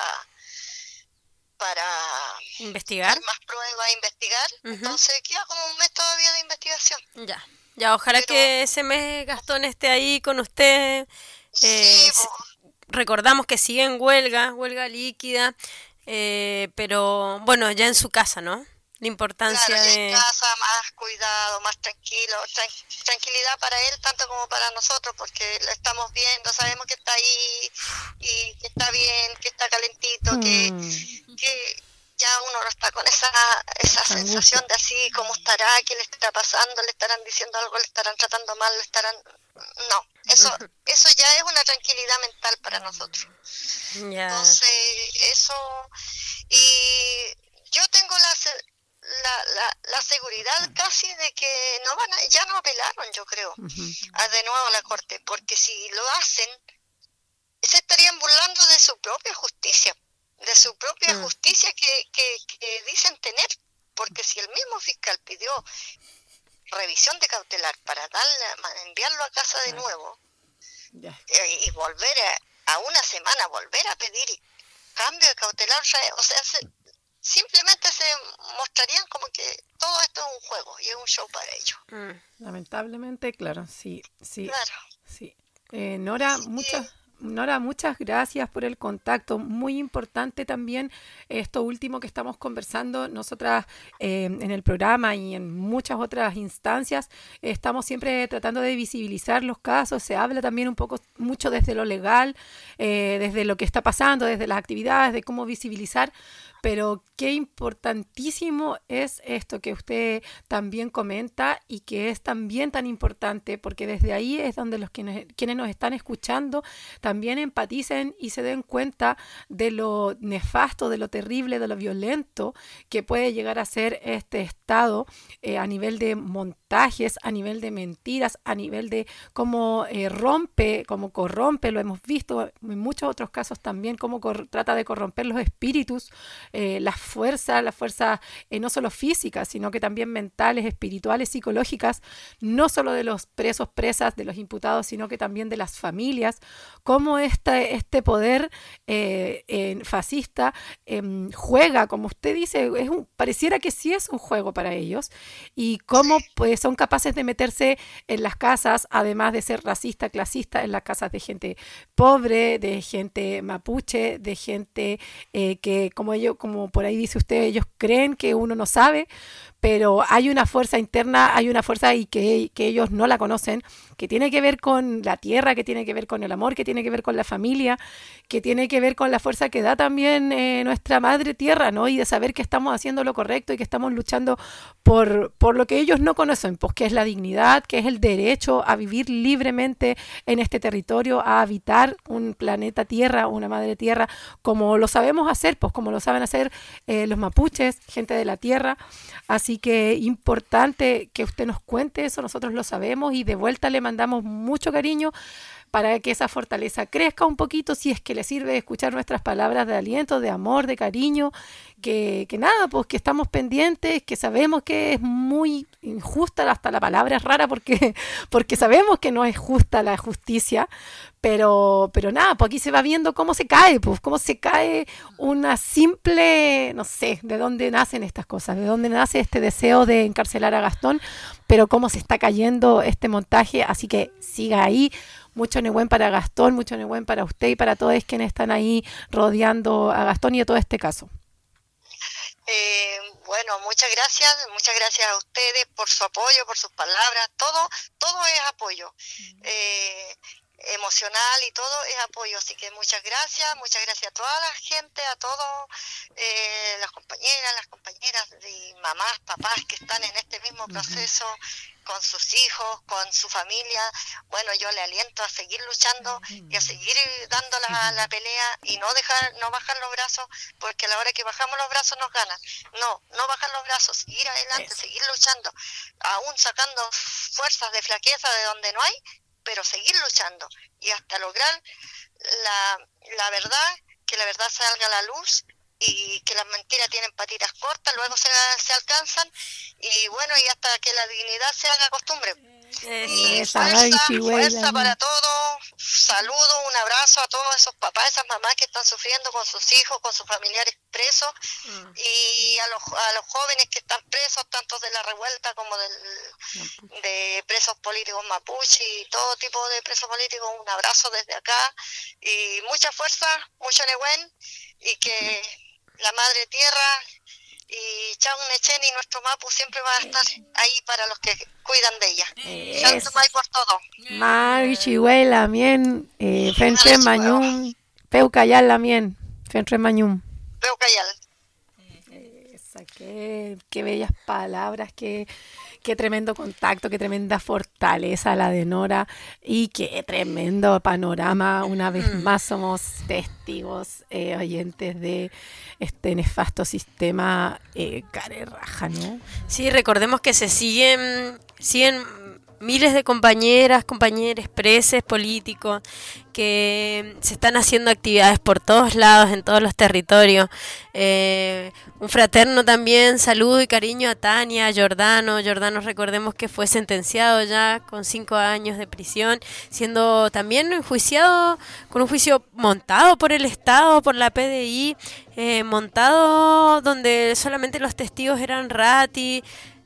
para investigar más pruebas, investigar, uh-huh. entonces queda como un mes todavía de investigación. Ya, ya, ojalá Pero, que ese mes Gastón esté ahí con usted. Eh, sí, recordamos que sigue en huelga, huelga líquida, eh, pero bueno, ya en su casa, ¿no? La importancia claro, de... en casa, más cuidado, más tranquilo, tran- tranquilidad para él tanto como para nosotros, porque lo estamos viendo, sabemos que está ahí y que está bien, que está calentito, mm. que, que está con esa, esa sensación de así, ¿cómo estará? ¿Qué le estará pasando? ¿Le estarán diciendo algo? ¿Le estarán tratando mal? ¿Le estarán...? No, eso eso ya es una tranquilidad mental para nosotros. Ya. Entonces, eso... Y yo tengo la, se- la, la, la seguridad casi de que no van a, ya no apelaron, yo creo, a de nuevo a la corte, porque si lo hacen, se estarían burlando de su propia justicia, de su propia Mm. justicia que, que, que dicen tener, porque si el mismo fiscal pidió revisión de cautelar para darle, ma- enviarlo a casa de nuevo Ya. eh, y volver a, a una semana, volver a pedir cambio de cautelar, re- o sea, se- simplemente se mostrarían como que todo esto es un juego y es un show para ellos. Mm. Lamentablemente, claro, sí, sí, Claro. sí. Eh, Nora, muchas, Nora, muchas gracias por el contacto. Muy importante también esto último que estamos conversando. Nosotras eh, en el programa y en muchas otras instancias eh, estamos siempre tratando de visibilizar los casos. Se habla también un poco, mucho desde lo legal, eh, desde lo que está pasando, desde las actividades, de cómo visibilizar. Pero qué importantísimo es esto que usted también comenta y que es también tan importante, porque desde ahí es donde los quienes, quienes nos están escuchando también empaticen y se den cuenta de lo nefasto, de lo terrible, de lo violento que puede llegar a ser este Estado eh, a nivel de montajes, a nivel de mentiras, a nivel de cómo eh, rompe, cómo corrompe, lo hemos visto en muchos otros casos también, cómo cor- trata de corromper los espíritus, eh, las fuerzas, las fuerzas eh, no solo físicas, sino que también mentales, espirituales, psicológicas, no solo de los presos, presas, de los imputados, sino que también de las familias, cómo este, este poder eh, eh, fascista eh, juega, como usted dice, es un, pareciera que sí es un juego para ellos, y cómo pues, son capaces de meterse en las casas, además de ser racista, clasista, en las casas de gente pobre, de gente mapuche, de gente eh, que, como ellos, como por ahí dice usted, ellos creen que uno no sabe, pero hay una fuerza interna, hay una fuerza y que, que ellos no la conocen, que tiene que ver con la tierra, que tiene que ver con el amor, que tiene que ver con la familia, que tiene que ver con la fuerza que da también eh, nuestra madre tierra, ¿no? Y de saber que estamos haciendo lo correcto y que estamos luchando por, por lo que ellos no conocen, pues que es la dignidad, que es el derecho a vivir libremente en este territorio, a habitar un planeta tierra, una madre tierra, como lo sabemos hacer, pues como lo saben hacer eh, los mapuches, gente de la tierra. Así que importante que usted nos cuente eso, nosotros lo sabemos y de vuelta le mandamos mucho cariño para que esa fortaleza crezca un poquito, si es que le sirve escuchar nuestras palabras de aliento, de amor, de cariño, que, que nada, pues que estamos pendientes, que sabemos que es muy injusta, hasta la palabra es rara porque, porque sabemos que no es justa la justicia, pero, pero nada, pues aquí se va viendo cómo se cae, pues cómo se cae una simple, no sé, de dónde nacen estas cosas, de dónde nace este deseo de encarcelar a Gastón, pero cómo se está cayendo este montaje, así que siga ahí. Mucho Nehuen para Gastón, mucho Nehuen para usted y para todos quienes están ahí rodeando a Gastón y a todo este caso. Eh, bueno, muchas gracias, muchas gracias a ustedes por su apoyo, por sus palabras, todo, todo es apoyo. Eh, emocional y todo es apoyo, así que muchas gracias, muchas gracias a toda la gente, a todos eh, las compañeras, las compañeras y mamás, papás que están en este mismo proceso, con sus hijos, con su familia. Bueno, yo le aliento a seguir luchando y a seguir dando la, la pelea y no dejar, no bajar los brazos, porque a la hora que bajamos los brazos nos ganan. No, no bajar los brazos, seguir adelante, seguir luchando, aún sacando fuerzas de flaqueza de donde no hay, pero seguir luchando y hasta lograr la, la verdad, que la verdad salga a la luz y que las mentiras tienen patitas cortas, luego se, se alcanzan y bueno, y hasta que la dignidad se haga costumbre. Y Esa, fuerza, ay, chihuahua. fuerza para todos, saludo, un abrazo a todos esos papás, esas mamás que están sufriendo con sus hijos, con sus familiares presos, mm. y a los, a los jóvenes que están presos, tanto de la revuelta como del, de presos políticos mapuche y todo tipo de presos políticos, un abrazo desde acá, y mucha fuerza, mucho Nehuen, y que la madre tierra y Chau Nechen y nuestro Mapu siempre va a estar ahí para los que cuidan de ella. Santo May por todo. Mari Chihuela, mien, eh, Fentre Mañum, Peucayal, la mien, Fentre Mañum. Peucayal. hermosa, qué, qué bellas palabras, qué, qué tremendo contacto, qué tremenda fortaleza la de Nora y qué tremendo panorama. Una vez más somos testigos, eh, oyentes de este nefasto sistema eh, care raja, ¿no? Sí, recordemos que se siguen, siguen miles de compañeras, compañeros, presos políticos que se están haciendo actividades por todos lados, en todos los territorios. Eh, un fraterno también saludo y cariño a Tania, a Giordano. Giordano, recordemos que fue sentenciado ya con cinco años de prisión, siendo también enjuiciado con un juicio montado por el Estado, por la P D I, eh, montado donde solamente los testigos eran rati,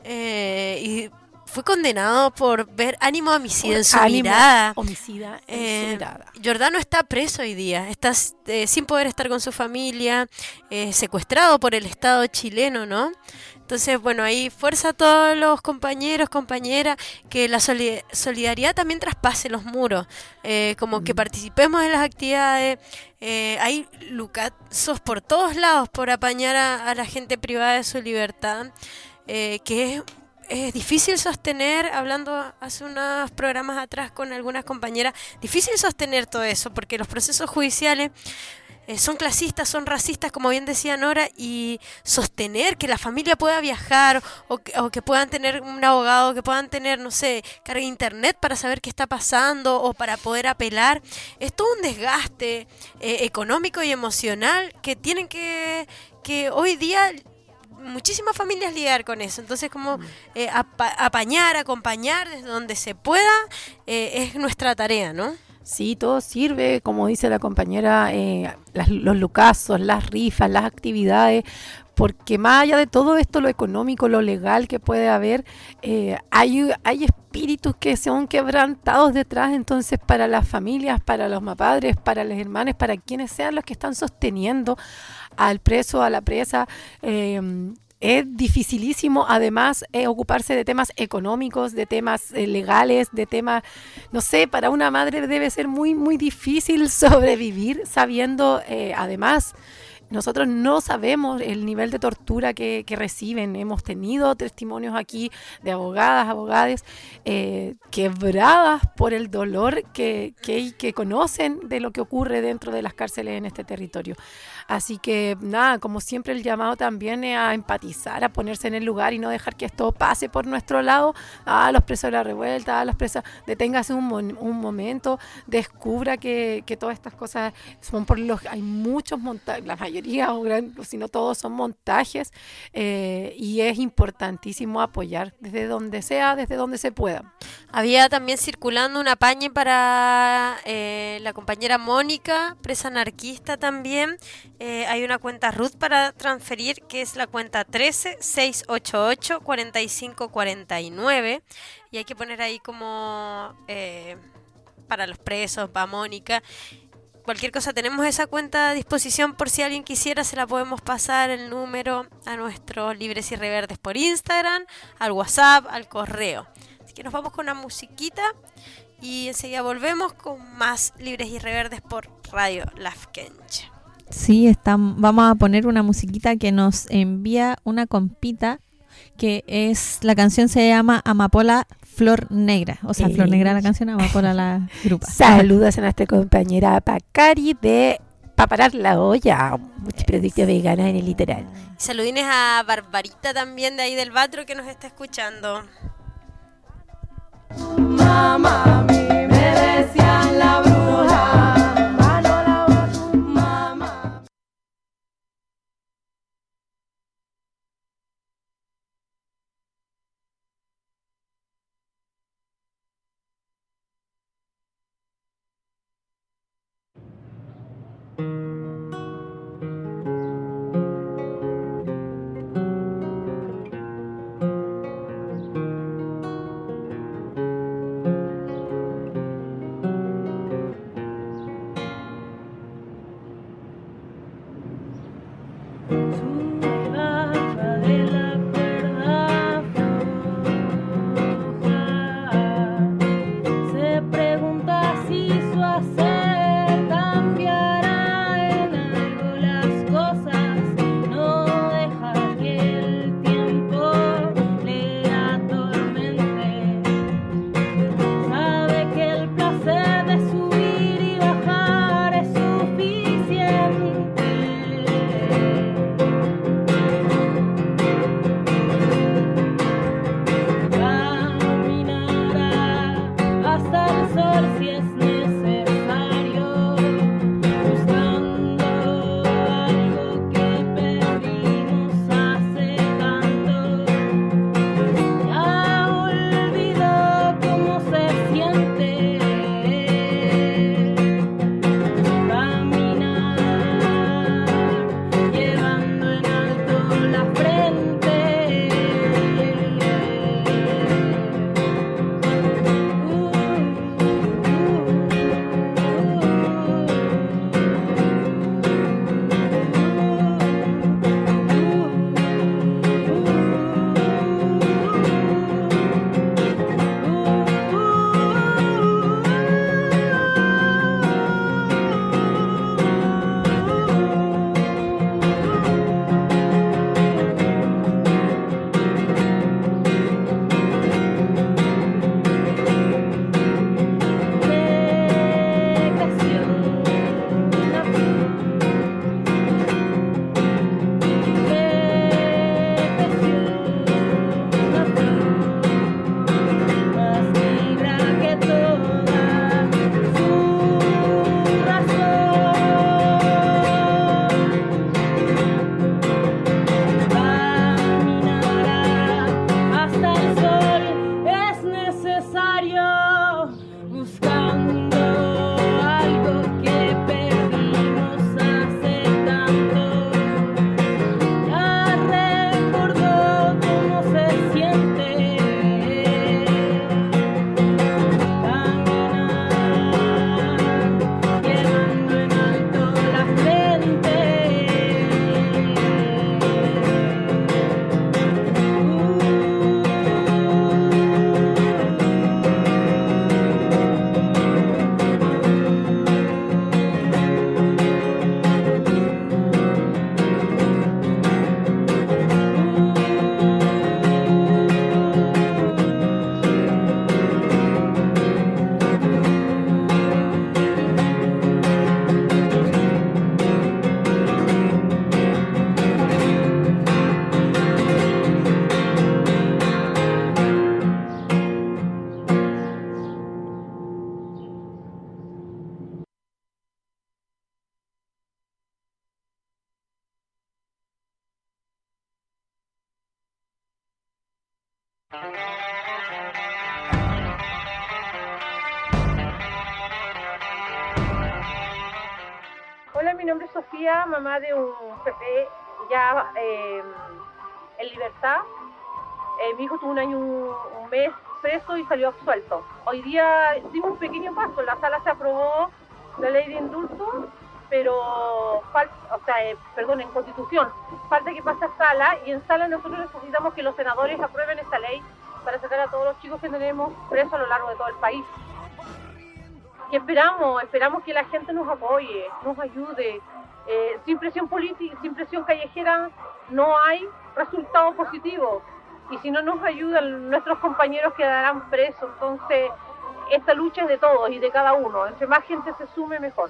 eh, y fue condenado por ver ánimo homicida en su Ánimo mirada. Homicida en Eh, su mirada. Giordano está preso hoy día, está eh, sin poder estar con su familia, eh, secuestrado por el Estado chileno, ¿no? Entonces, bueno, ahí fuerza a todos los compañeros, compañeras, que la soli- solidaridad también traspase los muros, eh, como que participemos en las actividades. Eh, hay lucazos por todos lados por apañar a, a la gente privada de su libertad, eh, que es... Es difícil sostener, hablando hace unos programas atrás con algunas compañeras, difícil sostener todo eso, porque los procesos judiciales eh, son clasistas, son racistas, como bien decía Nora, y sostener que la familia pueda viajar o que, o que puedan tener un abogado, que puedan tener, no sé, carga de internet para saber qué está pasando o para poder apelar, es todo un desgaste eh, económico y emocional que tienen que, que hoy día... muchísimas familias lidiar con eso, entonces como eh, apa- apañar, acompañar desde donde se pueda, eh, es nuestra tarea, ¿no? Sí, todo sirve, como dice la compañera, eh, las, los lucazos, las rifas, las actividades, porque más allá de todo esto, lo económico, lo legal que puede haber, eh, hay, hay espíritus que son quebrantados detrás. Entonces, para las familias, para los mapadres, para los hermanos, para quienes sean los que están sosteniendo al preso, a la presa, eh, es dificilísimo, además, eh, ocuparse de temas económicos, de temas eh, legales, de temas, no sé, para una madre debe ser muy, muy difícil sobrevivir sabiendo, eh, además, nosotros no sabemos el nivel de tortura que, que reciben. Hemos tenido testimonios aquí de abogadas, abogados, eh, quebradas por el dolor que, que, que conocen de lo que ocurre dentro de las cárceles en este territorio. Así que nada, como siempre el llamado también es a empatizar, a ponerse en el lugar y no dejar que esto pase por nuestro lado. Ah, los presos de la revuelta, ah, los presos, deténgase un, mon- un momento, descubra que, que todas estas cosas son por los, hay muchos montajes, la mayoría o, gran, o si no todos son montajes, eh, y es importantísimo apoyar desde donde sea, desde donde se pueda. Había también circulando una pañe para eh, la compañera Mónica, presa anarquista también. Eh, hay una cuenta Ruth para transferir, que es la cuenta trece, seiscientos ochenta y ocho, cuarenta y cinco cuarenta y nueve. Y hay que poner ahí como eh, para los presos, para Mónica. Cualquier cosa, tenemos esa cuenta a disposición por si alguien quisiera, se la podemos pasar el número a nuestros Libres y Reverdes por Instagram, al WhatsApp, al correo. Así que nos vamos con una musiquita y enseguida volvemos con más Libres y Reverdes por Radio Lafkenche. Sí, está, vamos a poner una musiquita que nos envía una compita, que es, la canción se llama Amapola Flor Negra, o sea, Flor Negra la canción, Amapola la grupa. Saludos a nuestra compañera Pacari de Pa' Parar la Olla, muchos productos veganos en el litoral. Saludines a Barbarita también de ahí del Batro que nos está escuchando. Mamá, a mí me decían la bruja, Manola, mamá. Se pregunta si su hacer cambiará en algo las cosas, no deja que Hola, mi nombre es Sofía, mamá de un bebé ya eh, en libertad. Eh, mi hijo tuvo un año, un, un mes preso y salió absuelto. Hoy día dimos un pequeño paso, en la sala se aprobó la ley de indulto, pero falta, o sea, eh, perdón, en Constitución, falta que pase a sala, y en sala nosotros necesitamos que los senadores aprueben esta ley para sacar a todos los chicos que tenemos presos a lo largo de todo el país. ¿Qué esperamos? Esperamos que la gente nos apoye, nos ayude. Eh, sin presión política, sin presión callejera no hay resultado positivo. Y si no nos ayudan, nuestros compañeros quedarán presos. Entonces, esta lucha es de todos y de cada uno. Entre más gente se sume, mejor.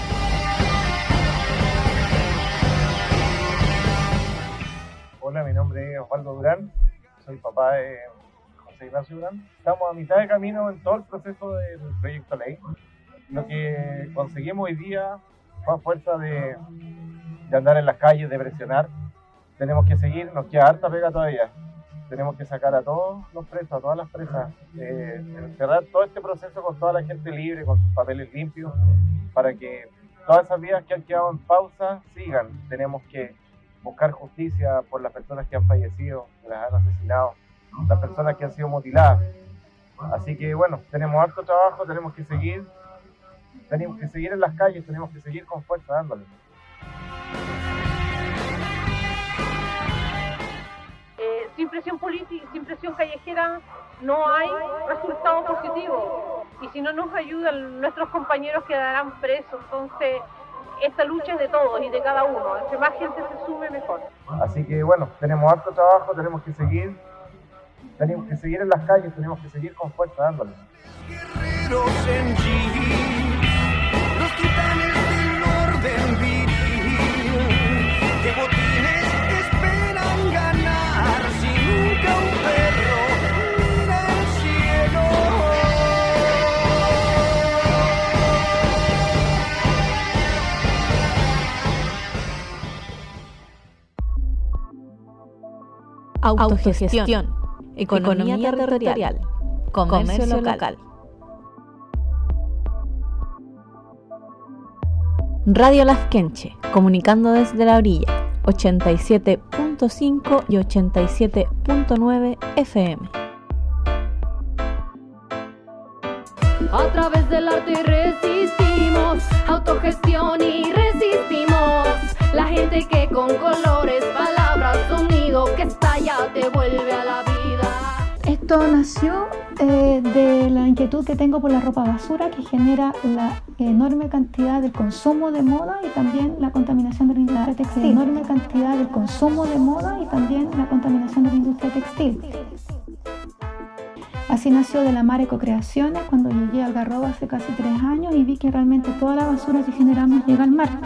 Hola, mi nombre es Osvaldo Durán, soy papá de José Ignacio Durán. Estamos a mitad de camino en todo el proceso del proyecto de ley. Lo que conseguimos hoy día fue a fuerza de, de andar en las calles, de presionar. Tenemos que seguir, nos queda harta pega todavía. Tenemos que sacar a todos los presos, a todas las presas, eh, cerrar todo este proceso con toda la gente libre, con sus papeles limpios, para que todas esas vidas que han quedado en pausa sigan. Tenemos que buscar justicia por las personas que han fallecido, que las han asesinado, las personas que han sido mutiladas. Así que bueno, tenemos harto trabajo, tenemos que seguir, tenemos que seguir en las calles, tenemos que seguir con fuerza dándole. Eh, sin presión política, sin presión callejera no hay resultado positivo. Y si no nos ayudan, nuestros compañeros quedarán presos. Entonces, esta lucha es de todos y de cada uno. Entre más gente se sume, mejor. Así que bueno, tenemos harto trabajo, tenemos que seguir, tenemos que seguir en las calles, tenemos que seguir con fuerza dándole. Guerreros en jeans, los titanes del orden viril, que botines esperan ganar si nunca un perro mira el cielo. Autogestión, economía, economía territorial, territorial, comercio, comercio local. local. Radio Lafkenche, comunicando desde la orilla, ochenta y siete punto cinco y ochenta y siete punto nueve F M. A través del arte resistimos, autogestión y resistimos. La gente que con colores, palabras, sonido que estalla te vuelve a la vida. Esto nació eh, de la inquietud que tengo por la ropa basura, que genera la enorme cantidad del consumo de moda y también la contaminación de la industria textil. La enorme cantidad del consumo de moda y también la contaminación de la industria textil. Así nació de la Mar Ecocreaciones cuando llegué al Algarrobo hace casi tres años y vi que realmente toda la basura que generamos llega al mar.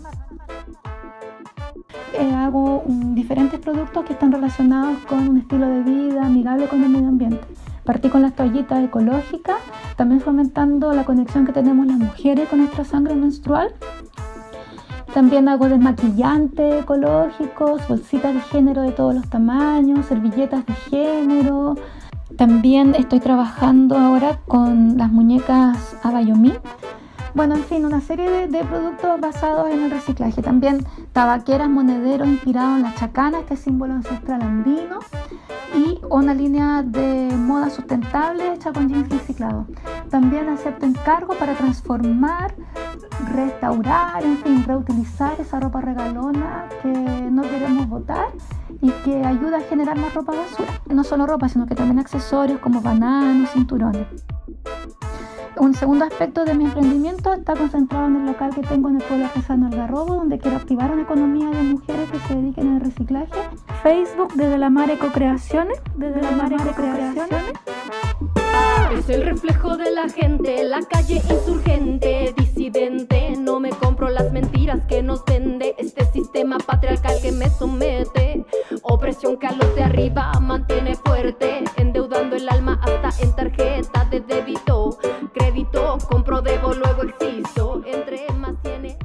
Eh, hago um, diferentes productos que están relacionados con un estilo de vida amigable con el medio ambiente. Partí con las toallitas ecológicas, también fomentando la conexión que tenemos las mujeres con nuestra sangre menstrual. También hago desmaquillantes ecológicos, bolsitas de género de todos los tamaños, servilletas de género. También estoy trabajando ahora con las muñecas Abayomi. Bueno, en fin, una serie de, de productos basados en el reciclaje. También tabaqueras, monederos inspirados en la chacana, este símbolo ancestral andino. Y una línea de moda sustentable hecha con jeans reciclados. También acepto encargo para transformar, restaurar, en fin, reutilizar esa ropa regalona que no queremos botar y que ayuda a generar más ropa basura. No solo ropa, sino que también accesorios como bananos, cinturones. Un segundo aspecto de mi emprendimiento está concentrado en el local que tengo en el pueblo artesano Algarrobo, donde quiero activar una economía de mujeres que se dediquen al reciclaje. Facebook desde la Mar Ecocreaciones, desde la Mar Ecocreaciones. Es el reflejo de la gente, la calle insurgente, disidente. No me compro las mentiras que nos vende este sistema patriarcal que me somete. Opresión que a los de arriba mantiene fuerte, endeudando el alma hasta en tarjeta de débito. Crédito, compro, debo, luego existo. Entre más tienes,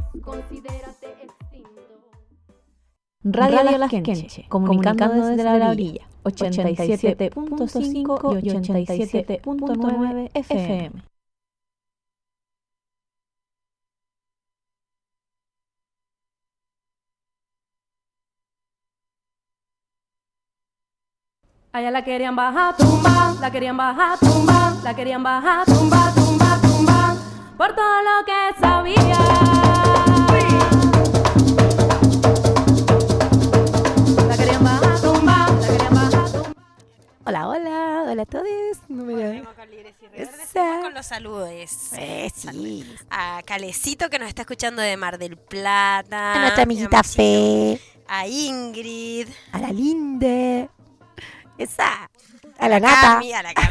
considérate extinto. Radio Lafkenche, comunicando desde la orilla, ochenta y siete punto cinco y ochenta y siete punto nueve F M. Allá la querían bajar, tumba, la querían bajar, tumba, la querían bajar, tumba, tumba, tumba, por todo lo que sabía. La querían bajar, tumba, la querían bajar, tumba. Hola, hola, hola a todos. No me Volvemos con Líderes y Reverdes. Vamos con los saludos. Eh, sí. A Calecito, que nos está escuchando de Mar del Plata. A nuestra amiguita Fe. A Ingrid. A la Linde. Esa. A la A Nata. Cami, a la Cami.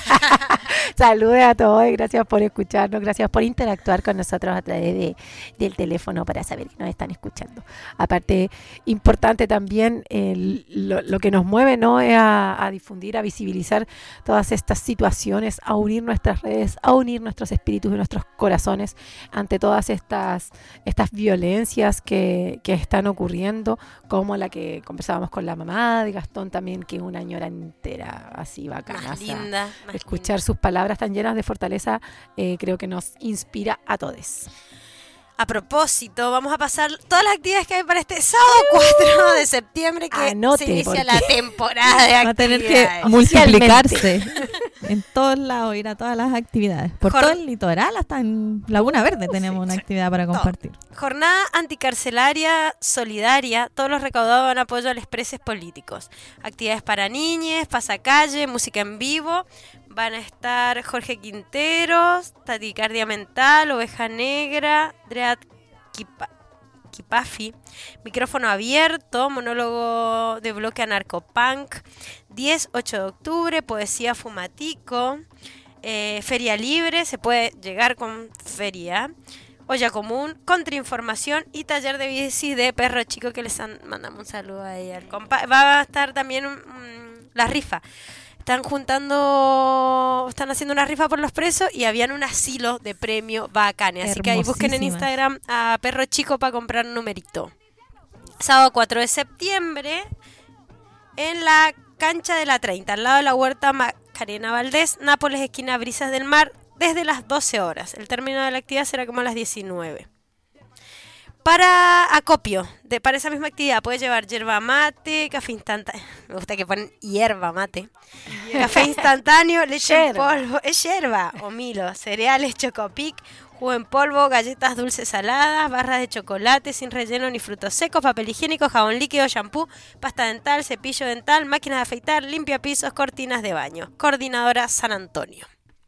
Saludos a todos y gracias por escucharnos, gracias por interactuar con nosotros a través de, del teléfono para saber que nos están escuchando. Aparte, importante también, el, lo, lo que nos mueve, ¿no?, es a, a difundir, a visibilizar todas estas situaciones, a unir nuestras redes, a unir nuestros espíritus y nuestros corazones ante todas estas, estas violencias que, que están ocurriendo, como la que conversábamos con la mamá de Gastón también, que es una ñora entera así bacana. Más linda, más Escuchar sus palabras tan llenas de fortaleza eh, creo que nos inspira a todos. A propósito, vamos a pasar todas las actividades que hay para este sábado cuatro de septiembre, que Anote, se inicia porque la temporada de actividades. Va a tener que multiplicarse en todos lados, ir a todas las actividades. Por Jor- todo el litoral, hasta en Laguna Verde tenemos una actividad para compartir. Jornada anticarcelaria solidaria, todos los recaudados en apoyo a los presos políticos. Actividades para niñes, pasacalle, música en vivo. Van a estar Jorge Quinteros, Taticardia Mental, Oveja Negra, Dread Kipa- Kipafi, micrófono abierto, monólogo de bloque anarcopunk, diez, ocho de octubre, poesía fumatico, eh, feria libre, se puede llegar con feria, olla común, contrainformación y taller de bici de Perro Chico, que les han, mandamos un saludo ahí al compa. Va a estar también mm, la rifa. Están juntando, están haciendo una rifa por los presos y habían un asilo de premio bacanes. Así que ahí busquen en Hermosísimas. Instagram a Perro Chico para comprar un numerito. Sábado cuatro de septiembre, en la cancha de la treinta, al lado de la huerta Macarena Valdés, Nápoles, esquina Brisas del Mar, desde las doce horas. El término de la actividad será como a las diecinueve. Para acopio, de, para esa misma actividad puedes llevar yerba mate, café instantáneo, me gusta que ponen hierba mate, café instantáneo, leche en Yerba. polvo, es yerba o milo, cereales Chocopic, jugo en polvo, galletas dulces saladas, barras de chocolate sin relleno ni frutos secos, papel higiénico, jabón líquido, shampoo, pasta dental, cepillo dental, máquinas de afeitar, limpia pisos, cortinas de baño. Coordinadora San Antonio.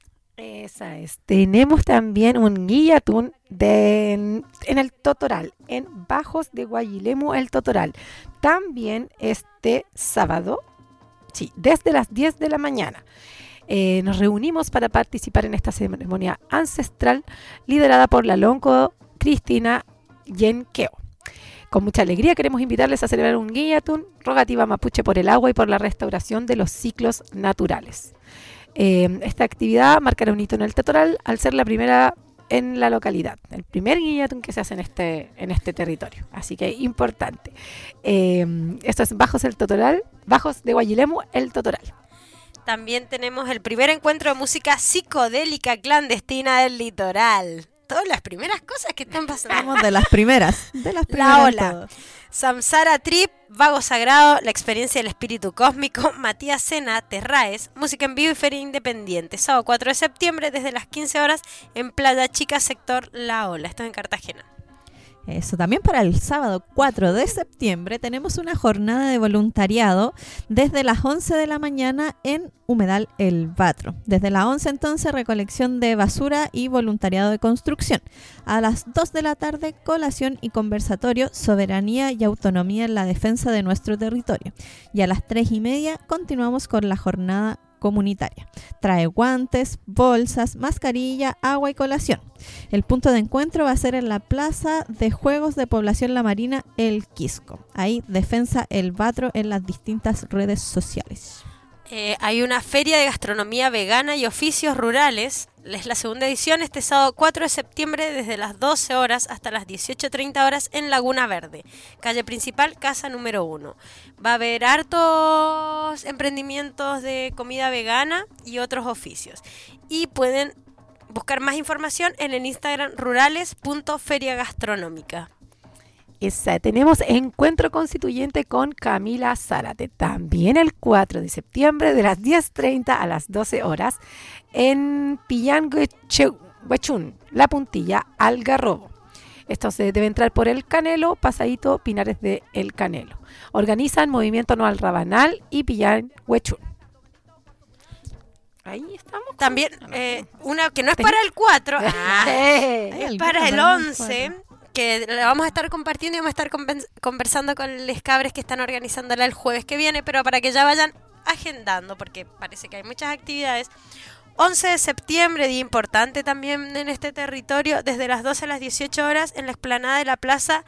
Esa es. Tenemos también un guillatún de, en el Totoral, en Bajos de Guayilemu, el Totoral. También este sábado, sí, desde las diez de la mañana. Eh, nos reunimos para participar en esta ceremonia ancestral liderada por la lonco Cristina Yenqueo. Con mucha alegría queremos invitarles a celebrar un guillatún, rogativa mapuche por el agua y por la restauración de los ciclos naturales. Eh, esta actividad marcará un hito en el Totoral al ser la primera en la localidad, el primer guillatún que se hace en este, en este territorio, así que importante. Eh, esto es Bajos el Totoral, Bajos de Guayilemu, el Totoral. También tenemos el primer encuentro de música psicodélica clandestina del litoral. Todas las primeras cosas que están pasando. Vamos de las primeras, de las La primeras. en ola. todo. Samsara Trip, Vago Sagrado, la experiencia del espíritu cósmico, Matías Sena, Terraes, música en vivo y feria independiente. Sábado cuatro de septiembre desde las quince horas en Playa Chica, sector La Ola. Esto es en Cartagena. Eso, también para el sábado cuatro de septiembre tenemos una jornada de voluntariado desde las once de la mañana en Humedal El Batro. Desde las once entonces recolección de basura y voluntariado de construcción. A las dos de la tarde colación y conversatorio, soberanía y autonomía en la defensa de nuestro territorio. Y a las tres y media continuamos con la jornada comunitaria. Trae guantes, bolsas, mascarilla, agua y colación. El punto de encuentro va a ser en la Plaza de Juegos de Población La Marina, El Quisco. Ahí defensa El Batro en las distintas redes sociales. Eh, hay una feria de gastronomía vegana y oficios rurales. Es la segunda edición este sábado cuatro de septiembre desde las doce horas hasta las dieciocho treinta horas en Laguna Verde, calle principal, casa número uno. Va a haber hartos emprendimientos de comida vegana y otros oficios. Y pueden buscar más información en el Instagram rurales punto feria gastronómica. Esa, tenemos encuentro constituyente con Camila Zárate, también el cuatro de septiembre de las diez treinta a las doce horas en Pillanguechún, La Puntilla, Algarrobo. Esto se debe entrar por El Canelo, pasadito Pinares de El Canelo. Organizan Movimiento No al Rabanal y Pillanguechún. Ahí estamos. También, eh, una que no es para el cuatro, ah, es para el once. Que la vamos a estar compartiendo y vamos a estar conversando con los cabres que están organizándola el jueves que viene, pero para que ya vayan agendando, porque parece que hay muchas actividades. once de septiembre, día importante también en este territorio, desde las doce a las dieciocho horas en la explanada de la Plaza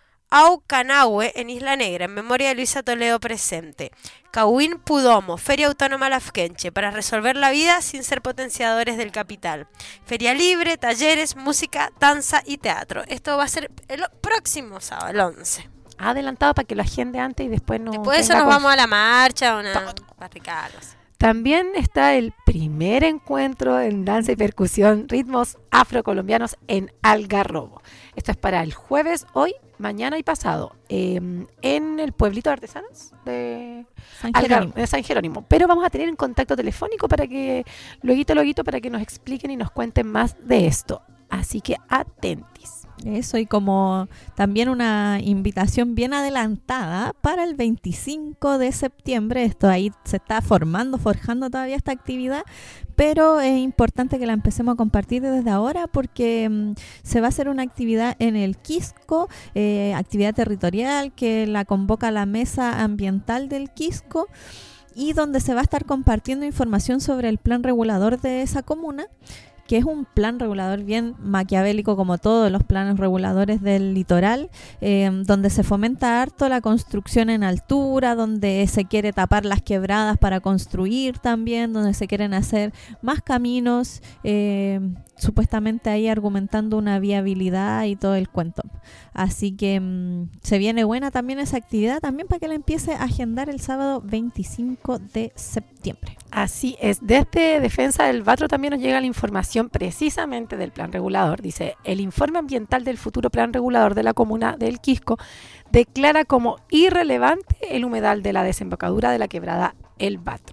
Aucanahue en Isla Negra, en memoria de Luisa Toledo presente. Cahuín Pudomo, Feria Autónoma Lafkenche, para resolver la vida sin ser potenciadores del capital. Feria libre, talleres, música, danza y teatro. Esto va a ser el próximo sábado, el once. Adelantado para que lo agende antes y después no. Después de eso nos con... vamos a la marcha, a una barricada. También está el primer encuentro en danza y percusión, ritmos afrocolombianos en Algarrobo. Esto es para el jueves, hoy, mañana y pasado, eh, en el pueblito de artesanos de San, Algar- de San Jerónimo. Pero vamos a tener un contacto telefónico para que, lueguito, lueguito, para que nos expliquen y nos cuenten más de esto. Así que atentis. Eso, y como también una invitación bien adelantada para el veinticinco de septiembre. Esto ahí se está formando, forjando todavía esta actividad, pero es importante que la empecemos a compartir desde ahora porque mmm, se va a hacer una actividad en el Quisco, eh, actividad territorial que la convoca la Mesa Ambiental del Quisco, y donde se va a estar compartiendo información sobre el plan regulador de esa comuna, que es un plan regulador bien maquiavélico como todos los planes reguladores del litoral, eh, donde se fomenta harto la construcción en altura, donde se quiere tapar las quebradas para construir también, donde se quieren hacer más caminos, eh, supuestamente ahí argumentando una viabilidad y todo el cuento. Así que mmm, se viene buena también esa actividad, también para que la empiece a agendar el sábado veinticinco de septiembre. Así es, desde Defensa del Batro también nos llega la información precisamente del plan regulador. Dice, el informe ambiental del futuro plan regulador de la comuna del Quisco declara como irrelevante el humedal de la desembocadura de la quebrada El Batro.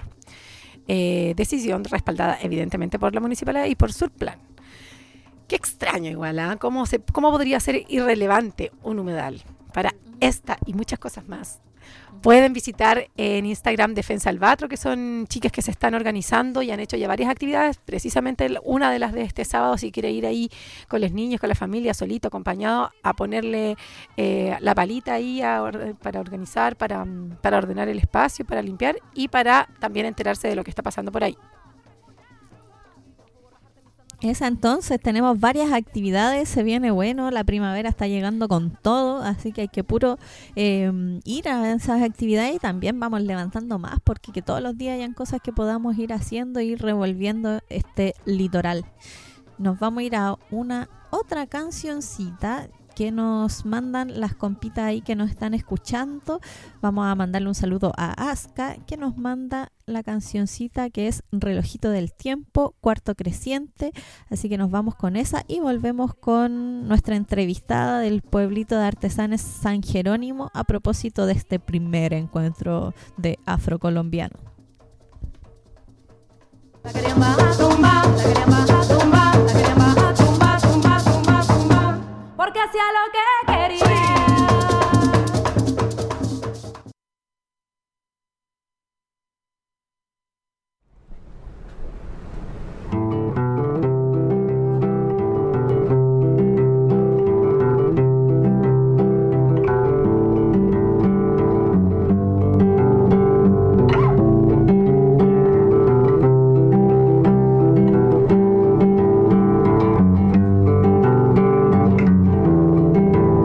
Eh, decisión respaldada evidentemente por la municipalidad y por Surplan. Qué extraño igual, ¿eh? ¿Cómo, se, ¿Cómo podría ser irrelevante un humedal? Para esta y muchas cosas más, pueden visitar en Instagram Defensa del Batro, que son chicas que se están organizando y han hecho ya varias actividades. Precisamente una de las de este sábado, si quiere ir ahí con los niños, con la familia, solito, acompañado, a ponerle eh, la palita ahí a or- para organizar, para, para ordenar el espacio, para limpiar y para también enterarse de lo que está pasando por ahí. Esa, entonces tenemos varias actividades, se viene bueno, la primavera está llegando con todo, así que hay que puro eh, ir a esas actividades, y también vamos levantando más porque que todos los días hayan cosas que podamos ir haciendo y ir revolviendo este litoral. Nos vamos a ir a una otra cancioncita que nos mandan las compitas ahí que nos están escuchando. Vamos a mandarle un saludo a Aska, que nos manda la cancioncita que es Relojito del Tiempo, Cuarto Creciente. Así que nos vamos con esa y volvemos con nuestra entrevistada del pueblito de artesanes San Jerónimo a propósito de este primer encuentro de afrocolombiano. La querían bajar, tumba, la querían bajar, tumba, la querían bajar, tumba, tumba, tumba, tumba, porque hacía lo que quería. Thank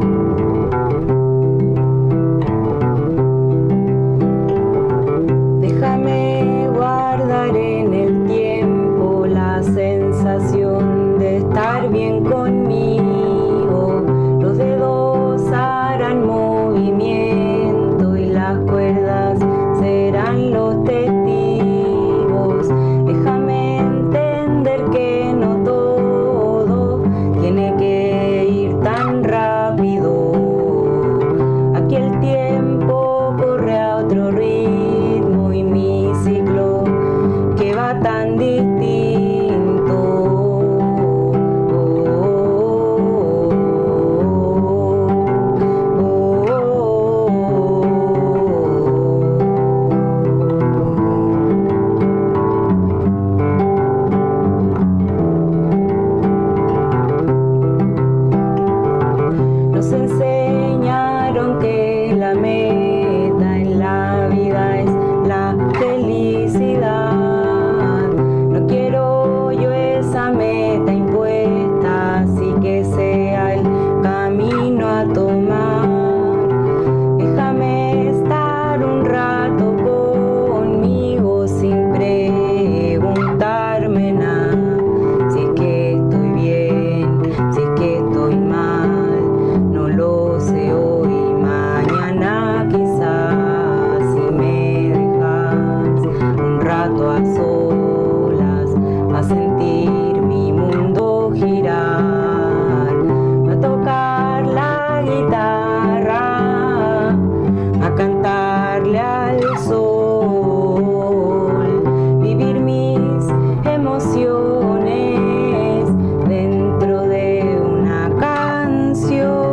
tan distinto. Nos enseñaron que la meta en la vida es la felicidad. No quiero yo esa meta impuesta, así que sea el camino a tomar. Déjame estar un rato conmigo sin preguntarme nada. Si es que estoy bien, si es que estoy mal, no lo sé hoy, mañana quizás. Si me dejas un rato a solas, va a sentir mi mundo girar, va a tocar la guitarra, a cantarle al sol, vivir mis emociones dentro de una canción.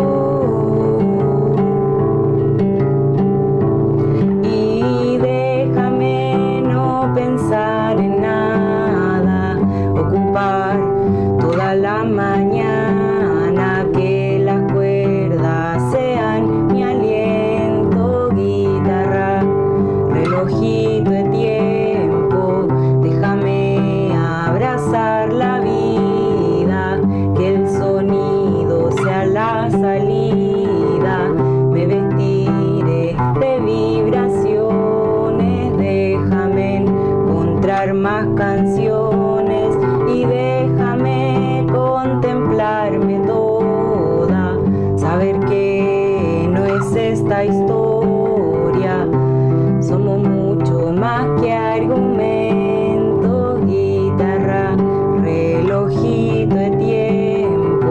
Y déjame no pensar en nada, ocupar toda la mañana, que las cuerdas sean mi aliento, guitarra, relojito de tiempo, déjame abrazar la vida, que el sonido sea la salida, me vestiré de vibraciones, déjame encontrar más canciones y déjame contemplarme toda, saber que no es esta historia, somos mucho más que argumentos, guitarra, relojito de tiempo.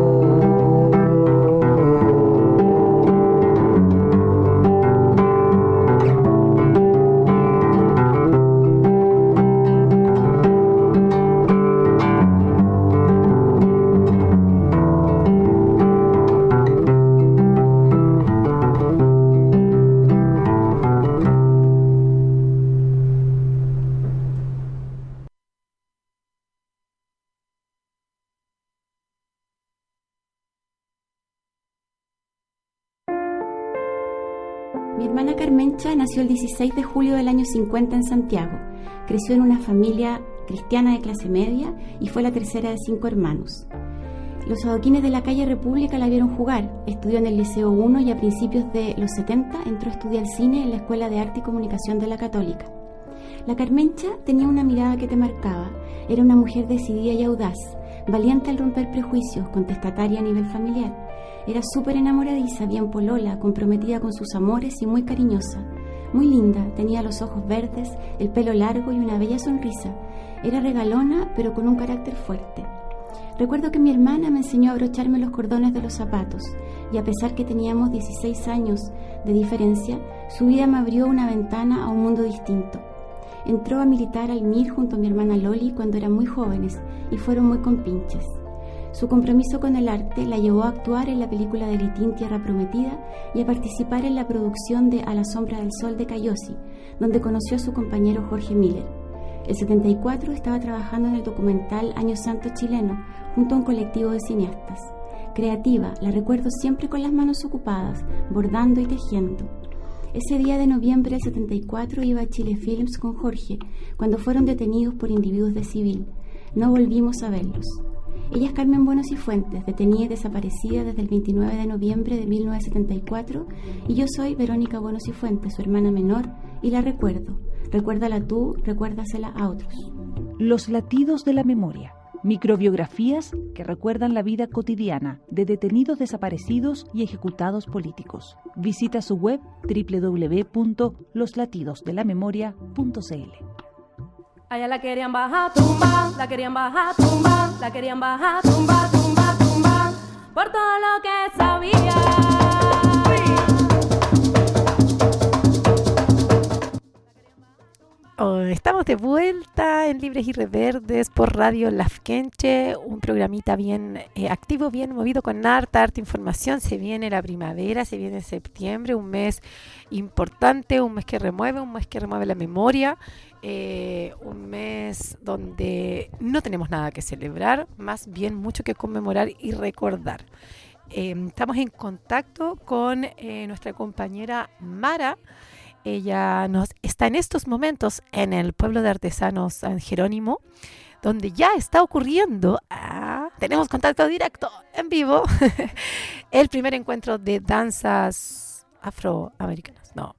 Mi hermana Carmencha nació el dieciséis de julio del año cincuenta en Santiago. Creció en una familia cristiana de clase media y fue la tercera de cinco hermanos. Los adoquines de la calle República la vieron jugar. Estudió en el Liceo uno y a principios de los setenta entró a estudiar cine en la Escuela de Arte y Comunicación de la Católica. La Carmencha tenía una mirada que te marcaba. Era una mujer decidida y audaz, valiente al romper prejuicios, contestataria a nivel familiar. Era súper enamoradiza, bien polola, comprometida con sus amores y muy cariñosa. Muy linda, tenía los ojos verdes, el pelo largo y una bella sonrisa. Era regalona, pero con un carácter fuerte. Recuerdo que mi hermana me enseñó a abrocharme los cordones de los zapatos, y a pesar que teníamos dieciséis años de diferencia, su vida me abrió una ventana a un mundo distinto. Entró a militar al M I R junto a mi hermana Loli cuando eran muy jóvenes y fueron muy compinches. Su compromiso con el arte la llevó a actuar en la película de Litín Tierra Prometida y a participar en la producción de A la sombra del sol de Cayosi, donde conoció a su compañero Jorge Miller. El setenta y cuatro estaba trabajando en el documental Año Santo chileno junto a un colectivo de cineastas. Creativa, la recuerdo siempre con las manos ocupadas, bordando y tejiendo. Ese día de noviembre del setenta y cuatro iba a Chile Films con Jorge, cuando fueron detenidos por individuos de civil. No volvimos a verlos. Ella es Carmen Buenos y Fuentes, detenida y desaparecida desde el veintinueve de noviembre de mil novecientos setenta y cuatro, y yo soy Verónica Buenos y Fuentes, su hermana menor, y la recuerdo. Recuérdala tú, recuérdasela a otros. Los latidos de la memoria. Microbiografías que recuerdan la vida cotidiana de detenidos desaparecidos y ejecutados políticos. Visita su web doble u doble u doble u punto los latidos de la memoria punto c l. Allá la querían bajar, tumba, la querían bajar, tumba, la querían bajar, tumba, tumba, tumba, por todo lo que sabía. Oh, estamos de vuelta en Libres y Reverdes por Radio Lafkenche, un programita bien eh, activo, bien movido con harta, harta información. Se viene la primavera, se viene septiembre, un mes importante, un mes que remueve, un mes que remueve la memoria, eh, un mes donde no tenemos nada que celebrar, más bien mucho que conmemorar y recordar. Eh, estamos en contacto con eh, nuestra compañera Mara. Ella nos está en estos momentos en el pueblo de artesanos San Jerónimo, donde ya está ocurriendo, ah, tenemos contacto directo, en vivo, el primer encuentro de danzas afroamericanas. No.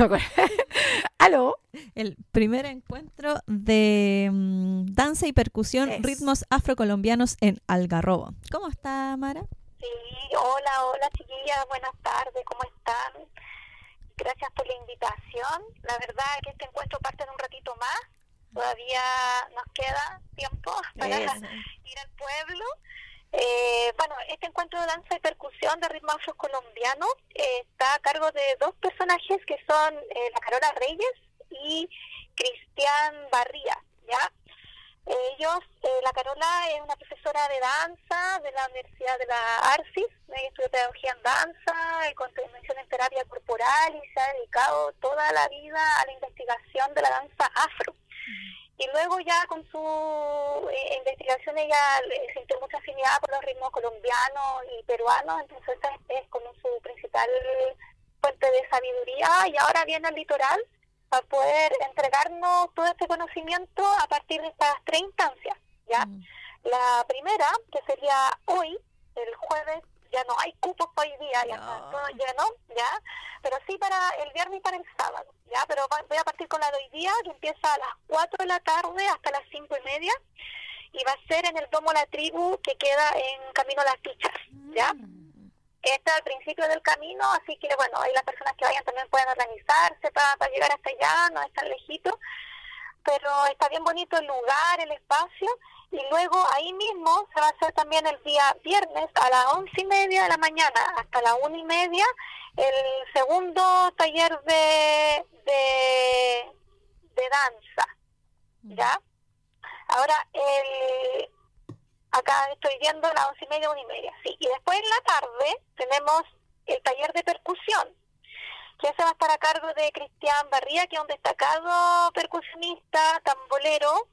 ¿Aló? El primer encuentro de um, danza y percusión, es. ritmos afrocolombianos en Algarrobo. ¿Cómo está, Mara? Sí, hola, hola chiquillas, buenas tardes, ¿cómo están? Gracias por la invitación. La verdad es que este encuentro parte en un ratito más. Todavía nos queda tiempo para Eso. ir al pueblo. Eh, bueno, este encuentro de danza y percusión de ritmo afrocolombiano eh, está a cargo de dos personajes que son eh, la Carola Reyes y Cristian Barría, ¿ya? Ellos, eh, la Carola es una profesora de danza de la Universidad de la Arcis, ella estudió pedagogía en danza y contención en terapia corporal y se ha dedicado toda la vida a la investigación de la danza afro. Uh-huh. Y luego ya con su eh, investigación ella eh, sintió mucha afinidad por los ritmos colombianos y peruanos, entonces esa es, es como su principal fuente de sabiduría y ahora viene al litoral a poder entregarnos todo este conocimiento a partir de estas tres instancias, ¿ya? Mm. La primera, que sería hoy, el jueves, ya no hay cupos para hoy día, ya no. está todo lleno, ¿ya? Pero sí para el viernes y para el sábado, ¿ya? Pero voy a partir con la de hoy día, que empieza a las cuatro de la tarde hasta las cinco y media, y va a ser en el Domo La Tribu, que queda en Camino a las Fichas, ¿ya? Mm. Este es al principio del camino, así que bueno, ahí las personas que vayan también pueden organizarse para, para llegar hasta allá, no es tan lejito, pero está bien bonito el lugar, el espacio, y luego ahí mismo se va a hacer también el día viernes a las once y media de la mañana hasta las una y media el segundo taller de, de, de danza, ¿ya? Ahora, el... acá estoy viendo las once y media, una y media, sí. Y después en la tarde tenemos el taller de percusión, que ese va a estar a cargo de Cristian Barría, que es un destacado percusionista, tambolero.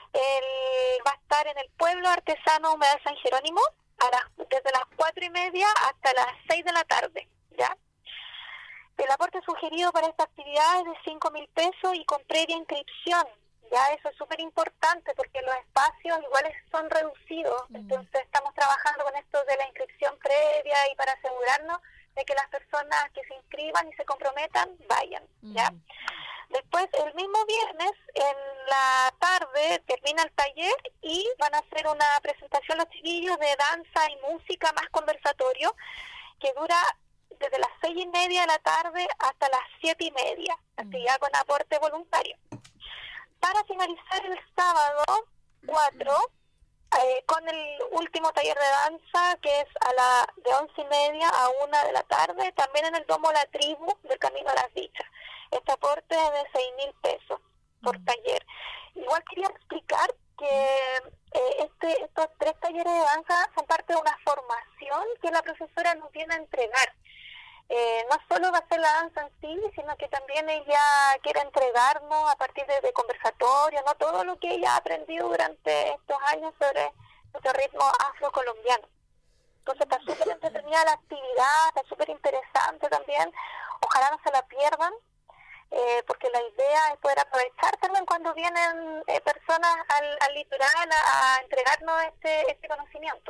Él va a estar en el pueblo artesano Humedal San Jerónimo a las, desde las cuatro y media hasta las seis de la tarde, ¿ya? El aporte sugerido para esta actividad es de cinco mil pesos y con previa inscripción. Ya eso es súper importante porque los espacios iguales son reducidos, mm. entonces estamos trabajando con esto de la inscripción previa y para asegurarnos de que las personas que se inscriban y se comprometan vayan, mm. ¿ya? Después, el mismo viernes, en la tarde, termina el taller y van a hacer una presentación los chiquillos de danza y música más conversatorio que dura desde las seis y media de la tarde hasta las siete y media, mm. actividad con aporte voluntario. Para finalizar el sábado cuatro, eh, con el último taller de danza, que es a la de once y media a una de la tarde, también en el Domo La Tribu del Camino a las Dichas. Este aporte es de seis mil pesos por taller. Igual quería explicar que eh, este, estos tres talleres de danza son parte de una formación que la profesora nos viene a entregar. Eh, no solo va a ser la danza en sí, sino que también ella quiere entregarnos a partir de, de conversatorio, ¿no? Todo lo que ella ha aprendido durante estos años sobre nuestro ritmo afrocolombiano. Entonces está súper entretenida la actividad, está súper interesante también. Ojalá no se la pierdan, eh, porque la idea es poder aprovechar también cuando vienen eh, personas al, al litoral a, a entregarnos este, este conocimiento.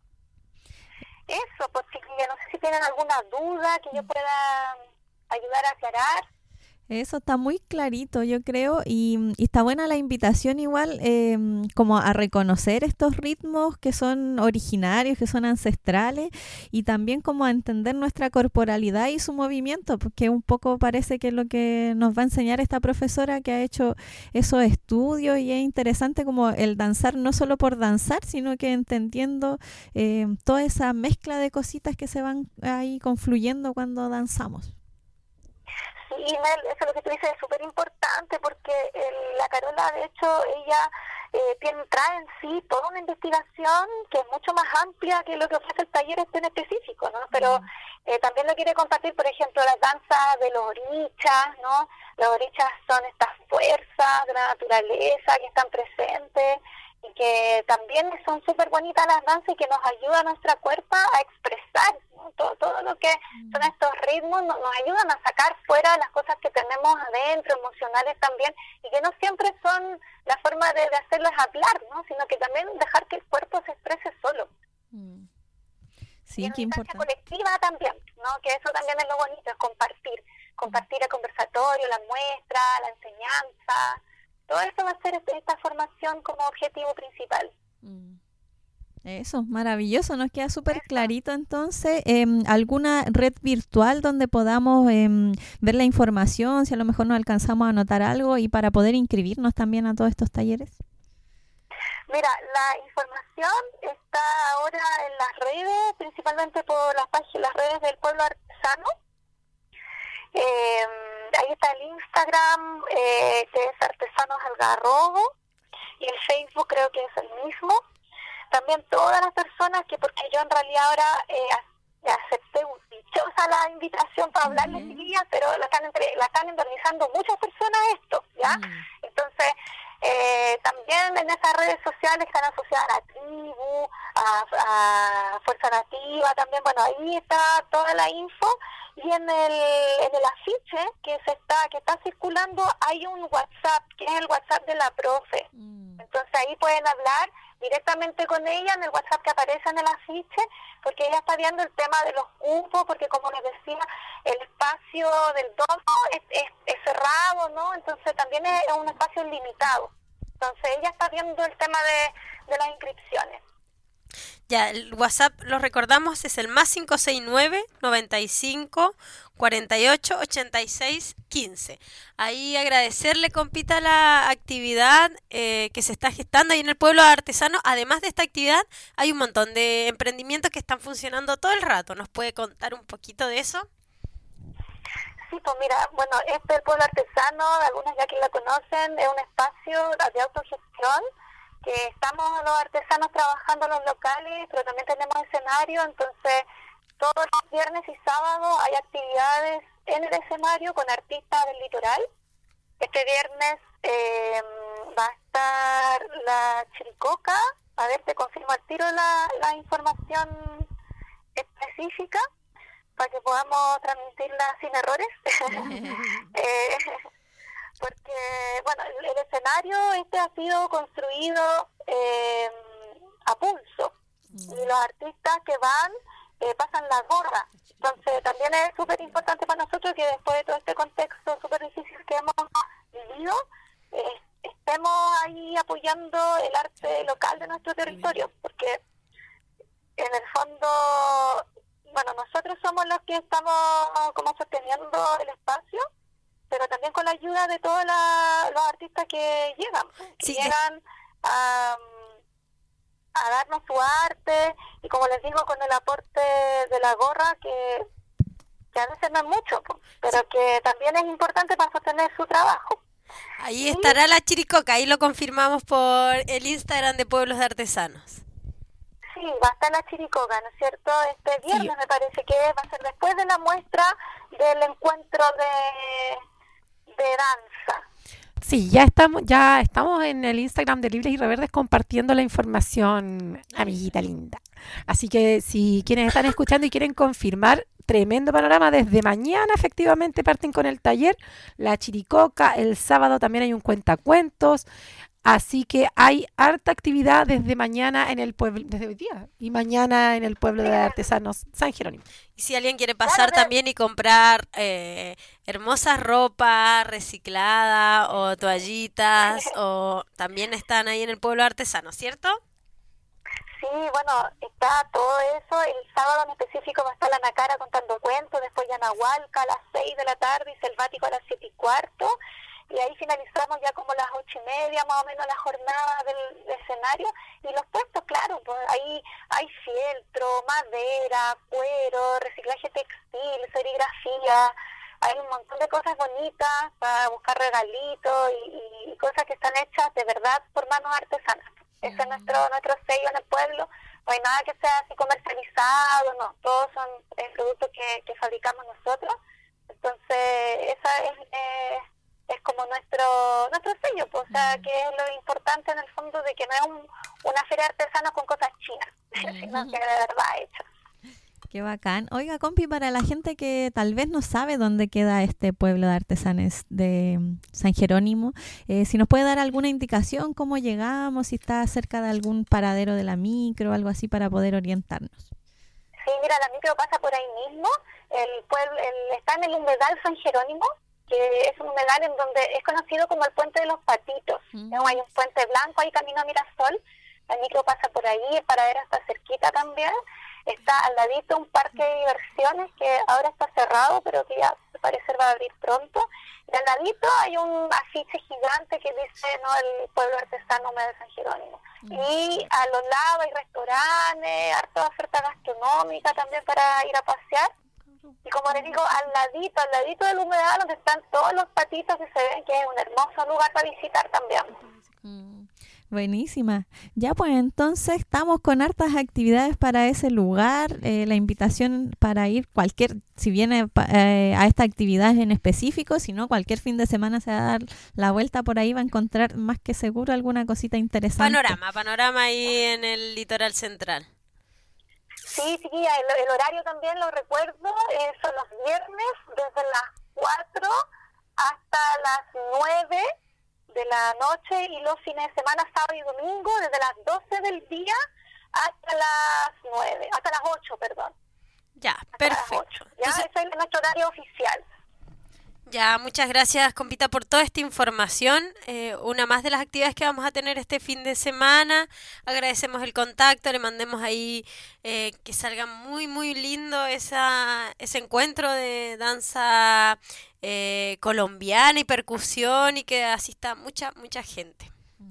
Eso, pues chiquillas, no sé si tienen alguna duda que yo pueda ayudar a aclarar. Eso está muy clarito, yo creo, y, y está buena la invitación igual, eh, como a reconocer estos ritmos que son originarios, que son ancestrales, y también como a entender nuestra corporalidad y su movimiento, porque un poco parece que es lo que nos va a enseñar esta profesora que ha hecho esos estudios, y es interesante como el danzar no solo por danzar, sino que entendiendo eh, toda esa mezcla de cositas que se van ahí confluyendo cuando danzamos. Sí, Mel, eso lo que tú dices es súper importante porque el, la Carola sea, de hecho, ella eh, tiene, trae en sí toda una investigación que es mucho más amplia que lo que ofrece el taller este en específico, ¿no? Pero eh, también lo quiere compartir, por ejemplo, las danzas de los orichas, ¿no? Los orichas son estas fuerzas de la naturaleza que están presentes y que también son súper bonitas las danzas y que nos ayuda a nuestra cuerpo a expresar, ¿no? todo, todo lo que son estos ritmos nos, nos ayudan a sacar fuera las cosas que tenemos adentro, emocionales también, y que no siempre son la forma de, de hacerlas hablar, ¿no? Sino que también dejar que el cuerpo se exprese solo. Sí, qué importante. Colectiva también, ¿no? Que eso también es lo bonito, es compartir, compartir el conversatorio, la muestra, la enseñanza. Todo eso va a ser esta formación como objetivo principal. Eso, maravilloso, nos queda súper clarito entonces. Eh, ¿Alguna red virtual donde podamos eh, ver la información, si a lo mejor no alcanzamos a anotar algo y para poder inscribirnos también a todos estos talleres? Mira, la información está ahora en las redes, principalmente por las páginas, las redes del Pueblo Artesano. Eh, ahí está el Instagram, eh, que es Artesanos Algarrobo, y el Facebook creo que es el mismo. También todas las personas que, porque yo en realidad ahora eh, acepté dichosa la invitación para hablarles uh-huh. guías, pero la están, entre, la están organizando muchas personas esto, ¿ya? Uh-huh. Entonces, eh, también en esas redes sociales están asociadas a la tribu, a, a Fuerza Nativa, también, bueno, ahí está toda la info. Y en el en el afiche que se está que está circulando hay un WhatsApp, que es el WhatsApp de la profe. Mm. Entonces ahí pueden hablar directamente con ella en el WhatsApp que aparece en el afiche, porque ella está viendo el tema de los cupos, porque como les decía, el espacio del domo es, es, es cerrado, ¿no? Entonces también es, es un espacio limitado. Entonces ella está viendo el tema de, de las inscripciones. Ya, el WhatsApp, lo recordamos, es el más cinco seis nueve, noventa y cinco, cuarenta y ocho, ochenta y seis, quince. Ahí agradecerle, compita, la actividad eh, que se está gestando ahí en el Pueblo Artesano. Además de esta actividad, hay un montón de emprendimientos que están funcionando todo el rato. ¿Nos puede contar un poquito de eso? Sí, pues mira, bueno, este el Pueblo Artesano, algunos ya que lo conocen, es un espacio de autogestión, que estamos los artesanos trabajando en los locales, pero también tenemos escenario, entonces todos los viernes y sábados hay actividades en el escenario con artistas del litoral. Este viernes eh, va a estar la Chiricoca, a ver, te confirmo al tiro la, la información específica para que podamos transmitirla sin errores. eh, porque, bueno, el, el escenario este ha sido construido eh, a pulso, mm. y los artistas que van eh, pasan la gorra. Entonces también es súper importante para nosotros que después de todo este contexto súper difícil que hemos vivido, eh, estemos ahí apoyando el arte local de nuestro territorio, porque en el fondo, bueno, nosotros somos los que estamos como sosteniendo el espacio, pero también con la ayuda de todos la, los artistas que llegan, que sí, llegan a, a darnos su arte, y como les digo, con el aporte de la gorra, que, que a veces no es mucho, pero sí, que también es importante para sostener su trabajo. Ahí estará la Chiricoca, ahí lo confirmamos por el Instagram de Pueblos de Artesanos. Sí, va a estar la Chiricoca, ¿no es cierto? Este viernes, sí, me parece que va a ser después de la muestra del encuentro de... de danza. Sí, ya estamos, ya estamos en el Instagram de Libres y Reverdes compartiendo la información, amiguita linda. Así que si quienes están escuchando y quieren confirmar, tremendo panorama. Desde mañana efectivamente parten con el taller, la Chiricoca, el sábado también hay un cuentacuentos. Así que hay harta actividad desde mañana en el pueblo, desde hoy día, y mañana en el pueblo de artesanos San Jerónimo. Y si alguien quiere pasar también y comprar eh, hermosas ropa reciclada o toallitas, o también están ahí en el pueblo artesano, ¿cierto? Sí, bueno, está todo eso. El sábado en específico va a estar la Nacara contando cuentos, después Yanahualca a las seis de la tarde y Selvático a las siete y cuarto. Y ahí finalizamos ya como las ocho y media más o menos la jornada del, del escenario. Y los puestos, claro, pues ahí hay fieltro, madera, cuero, reciclaje textil, serigrafía. Hay un montón de cosas bonitas para buscar regalitos y, y cosas que están hechas de verdad por manos artesanas. Ese es nuestro nuestro sello en el pueblo. No hay nada que sea así comercializado, no, todos son eh, productos que, que fabricamos nosotros. Entonces, esa es eh, es como nuestro nuestro sello, pues, o sea, que es lo importante en el fondo de que no es un, una feria de artesanos con cosas chinas, sino que de verdad hechas. Qué bacán. Oiga, compi, para la gente que tal vez no sabe dónde queda este pueblo de artesanes de San Jerónimo, eh, si nos puede dar alguna indicación, cómo llegamos, si está cerca de algún paradero de la micro, algo así para poder orientarnos. Sí, mira, la micro pasa por ahí mismo. El pueblo el, está en el humedal San Jerónimo, que es un humedal en donde es conocido como el Puente de los Patitos. Mm. ¿No? Hay un puente blanco ahí camino a Mirasol. La micro pasa por ahí, el paradero está cerquita también. Está al ladito un parque de diversiones que ahora está cerrado, pero que ya al parecer va a abrir pronto. Y al ladito hay un afiche gigante que dice, no, el pueblo artesano de San Jerónimo. Mm. Y a los lados hay restaurantes, harta oferta gastronómica también para ir a pasear. Y como les digo, al ladito, al ladito del humedal donde están todos los patitos que se ven, que es un hermoso lugar para visitar también. Mm. Buenísima. Ya pues entonces estamos con hartas actividades para ese lugar. Eh, la invitación para ir cualquier, si viene eh, a esta actividad en específico, si no cualquier fin de semana se va a dar la vuelta por ahí, va a encontrar más que seguro alguna cosita interesante. Panorama, panorama ahí en el litoral central. Sí, sí, el, el horario también lo recuerdo, eh, son los viernes desde las cuatro hasta las nueve de la noche y los fines de semana, sábado y domingo, desde las doce del día hasta las nueve, hasta las ocho, perdón. Ya, hasta perfecto. Las ocho. Ya, ese es nuestro horario oficial. Ya, muchas gracias, compita, por toda esta información. Eh, una más de las actividades que vamos a tener este fin de semana. Agradecemos el contacto, le mandemos ahí eh, que salga muy, muy lindo esa, ese encuentro de danza eh, colombiana y percusión y que asista mucha, mucha gente.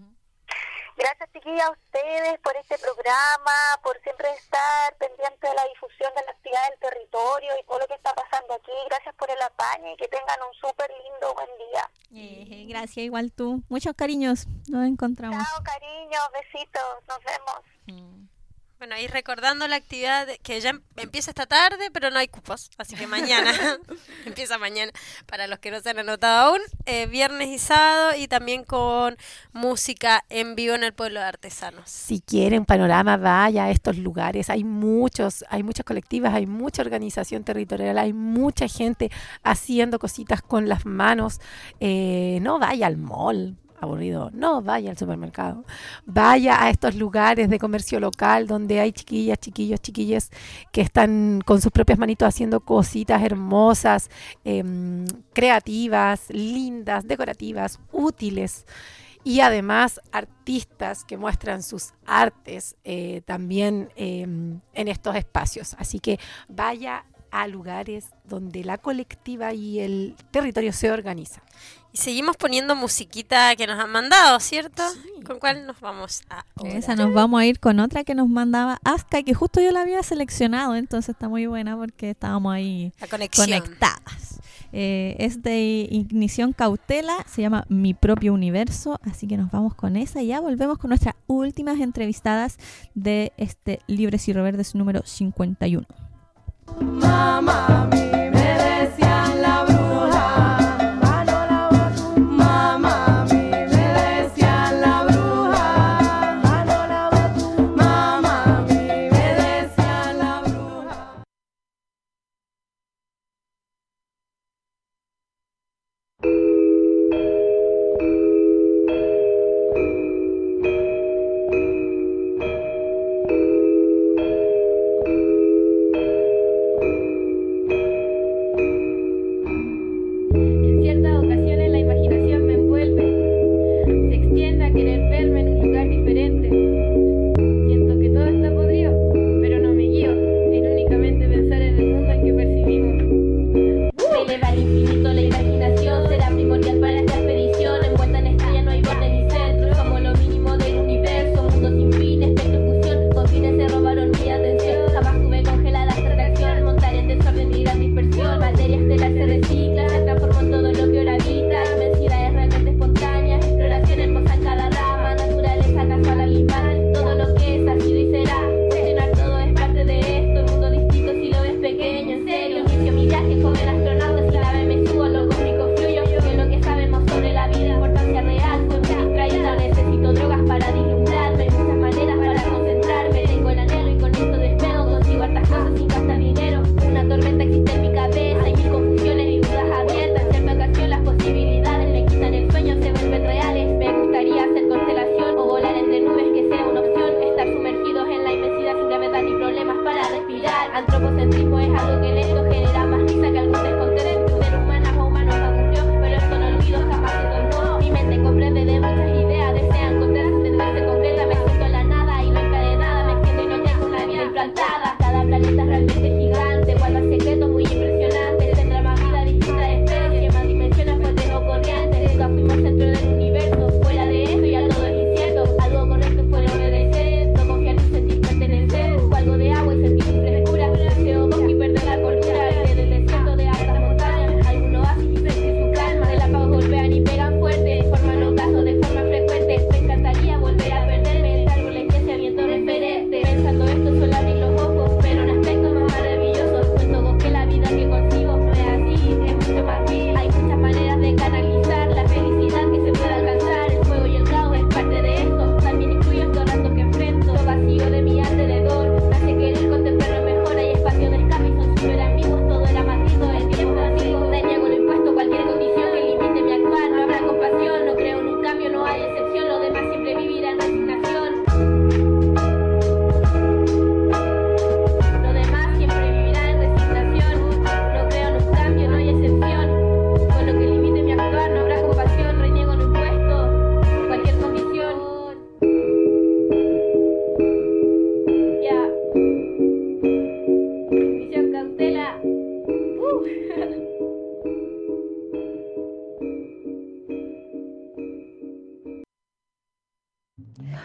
Gracias, chiquillas, a ustedes por este programa, por siempre estar pendiente de la difusión de la actividad del territorio y todo lo que está pasando aquí. Gracias por el apaño y que tengan un súper lindo buen día. Eh, gracias, igual tú. Muchos cariños. Nos encontramos. Chao, cariños, besitos. Nos vemos. Mm. Bueno, y recordando la actividad de, que ya empieza esta tarde, pero no hay cupos, así que mañana, empieza mañana, para los que no se han anotado aún, eh, viernes y sábado, y también con música en vivo en el pueblo de artesanos. Si quieren panorama, vaya a estos lugares, hay muchos, hay muchas colectivas, hay mucha organización territorial, hay mucha gente haciendo cositas con las manos, eh, no vaya al mall. Aburrido, no vaya al supermercado, vaya a estos lugares de comercio local donde hay chiquillas, chiquillos, chiquillas que están con sus propias manitos haciendo cositas hermosas, eh, creativas, lindas, decorativas, útiles, y además artistas que muestran sus artes eh, también eh, en estos espacios. Así que vaya a lugares donde la colectiva y el territorio se organizan. Y seguimos poniendo musiquita que nos han mandado, ¿cierto? Sí. ¿Con cuál nos vamos a ahora? Esa nos vamos a ir con otra que nos mandaba Aska, que justo yo la había seleccionado, entonces está muy buena porque estábamos ahí conectadas. Eh, es de Ignición Cautela, se llama Mi Propio Universo, así que nos vamos con esa y ya volvemos con nuestras últimas entrevistadas de este Libres y Reverdes número cincuenta y uno. Mamá, a mí me decían la bruja, mamá, a mí me decían la bruja, mamá, a mí me decían la bruja.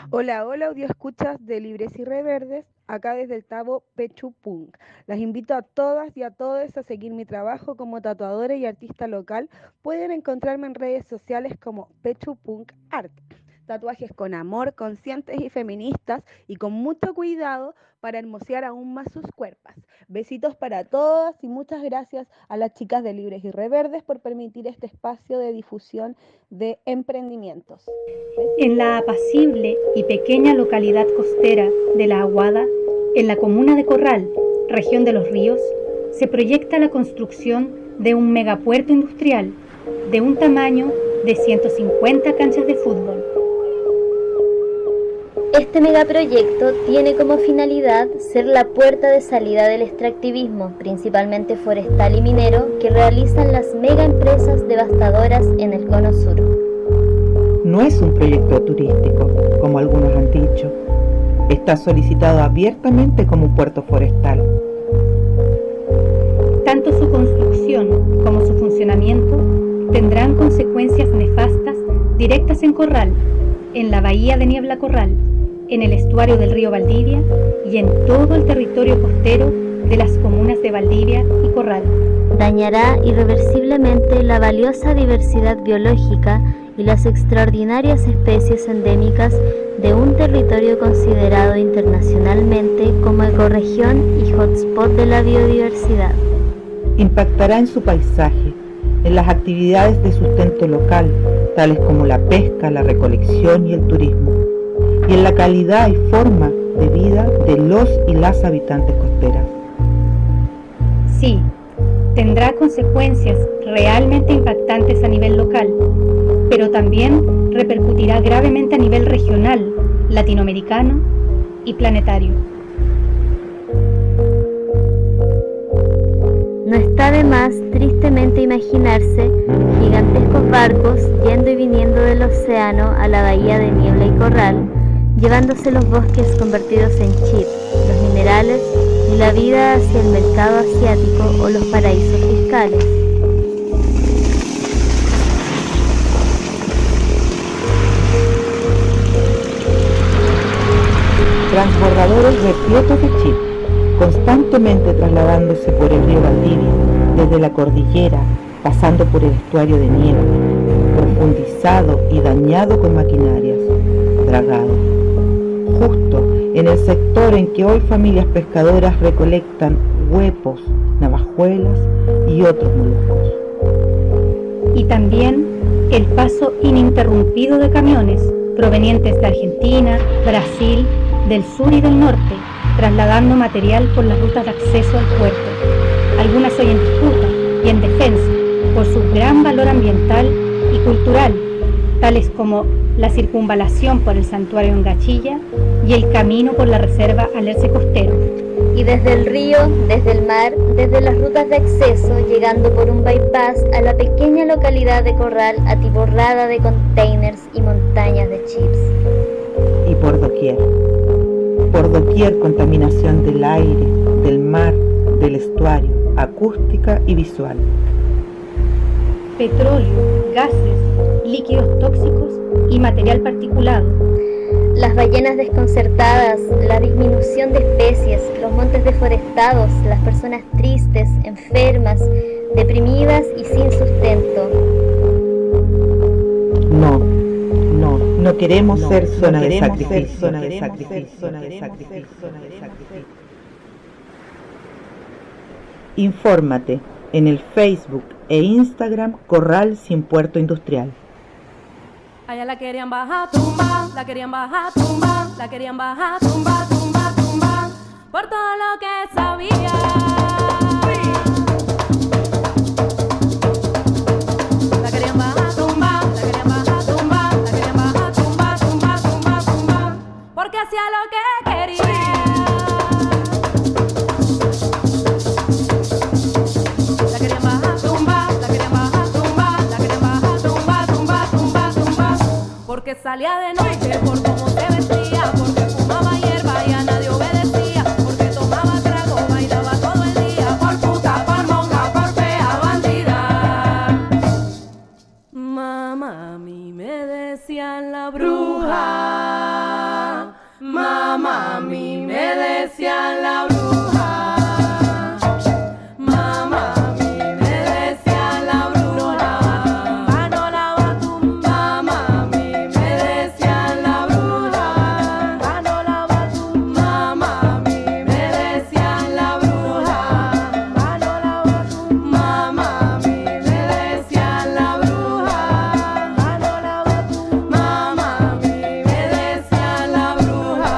Hola, hola, audio escuchas de Libres y Reverdes, acá desde el Tabo Pechu Punk. Las invito a todas y a todos a seguir mi trabajo como tatuadora y artista local. Pueden encontrarme en redes sociales como Pechu Punk Art. Tatuajes con amor, conscientes y feministas y con mucho cuidado para hermosear aún más sus cuerpos. Besitos para todas y muchas gracias a las chicas de Libres y Reverdes por permitir este espacio de difusión de emprendimientos. En la apacible y pequeña localidad costera de La Aguada, en la comuna de Corral, región de Los Ríos, se proyecta la construcción de un megapuerto industrial de un tamaño de ciento cincuenta canchas de fútbol. Este megaproyecto tiene como finalidad ser la puerta de salida del extractivismo, principalmente forestal y minero, que realizan las megaempresas devastadoras en el Cono Sur. No es un proyecto turístico, como algunos han dicho. Está solicitado abiertamente como un puerto forestal. Tanto su construcción como su funcionamiento tendrán consecuencias nefastas directas en Corral, en la bahía de Niebla Corral, en el estuario del río Valdivia y en todo el territorio costero de las comunas de Valdivia y Corral. Dañará irreversiblemente la valiosa diversidad biológica y las extraordinarias especies endémicas de un territorio considerado internacionalmente como ecorregión y hotspot de la biodiversidad. Impactará en su paisaje, en las actividades de sustento local, tales como la pesca, la recolección y el turismo, y en la calidad y forma de vida de los y las habitantes costeras. Sí, tendrá consecuencias realmente impactantes a nivel local, pero también repercutirá gravemente a nivel regional, latinoamericano y planetario. No está de más tristemente imaginarse gigantescos barcos yendo y viniendo del océano a la bahía de Niebla y Corral, llevándose los bosques convertidos en chip, los minerales y la vida hacia el mercado asiático o los paraísos fiscales. Transbordadores repletos de chip, constantemente trasladándose por el río Valdivia, desde la cordillera, pasando por el estuario de Niebla, profundizado y dañado con maquinarias, dragado. Justo en el sector en que hoy familias pescadoras recolectan huepos, navajuelas y otros moluscos. Y también el paso ininterrumpido de camiones provenientes de Argentina, Brasil, del sur y del norte, trasladando material por las rutas de acceso al puerto, algunas hoy en disputa y en defensa por su gran valor ambiental y cultural, tales como la circunvalación por el santuario en Gachilla y el camino por la reserva Alerce Costero. Y desde el río, desde el mar, desde las rutas de acceso, llegando por un bypass a la pequeña localidad de Corral atiborrada de containers y montañas de chips. Y por doquier, por doquier contaminación del aire, del mar, del estuario, acústica y visual. Petróleo, gases, líquidos tóxicos y material particulado. Las ballenas desconcertadas, la disminución de especies, los montes deforestados, las personas tristes, enfermas, deprimidas y sin sustento. No, no, no queremos no, ser zona no de sacrificio, zona de sacrificio, zona de sacrificio, zona de sacrificio. Infórmate en el Facebook e Instagram Corral Sin Puerto Industrial. Allá la querían bajar, tumba, la querían bajar, tumba, la querían bajar, tumba, tumba, tumba, por todo lo que sabía. La querían bajar, tumba, la querían bajar, tumba, la querían bajar, tumba, tumba, tumba, tumba, porque hacía lo que quería. La querían bajar, tumba, la querían bajar, tumba, la querían bajar, tumba, tumba, tumba, tumba, porque salía de noche por cómo se vestía, porque fumaba hierba y a nadie obedecía, porque tomaba trago, bailaba todo el día, por puta, por monja, por fea, bandida. Mamá, a mí me decían la bruja. Mamá, a mí me decían la bruja. Mamá, a mí me decían la bruja. Manola Batumba. Mamá, a mí me decían la bruja. Manola Batumba. Mamá, a mí me decían la bruja. Manola Batumba. Mamá, a mí me decían la bruja. Manola Batumba. Mamá, a mí me decían la bruja.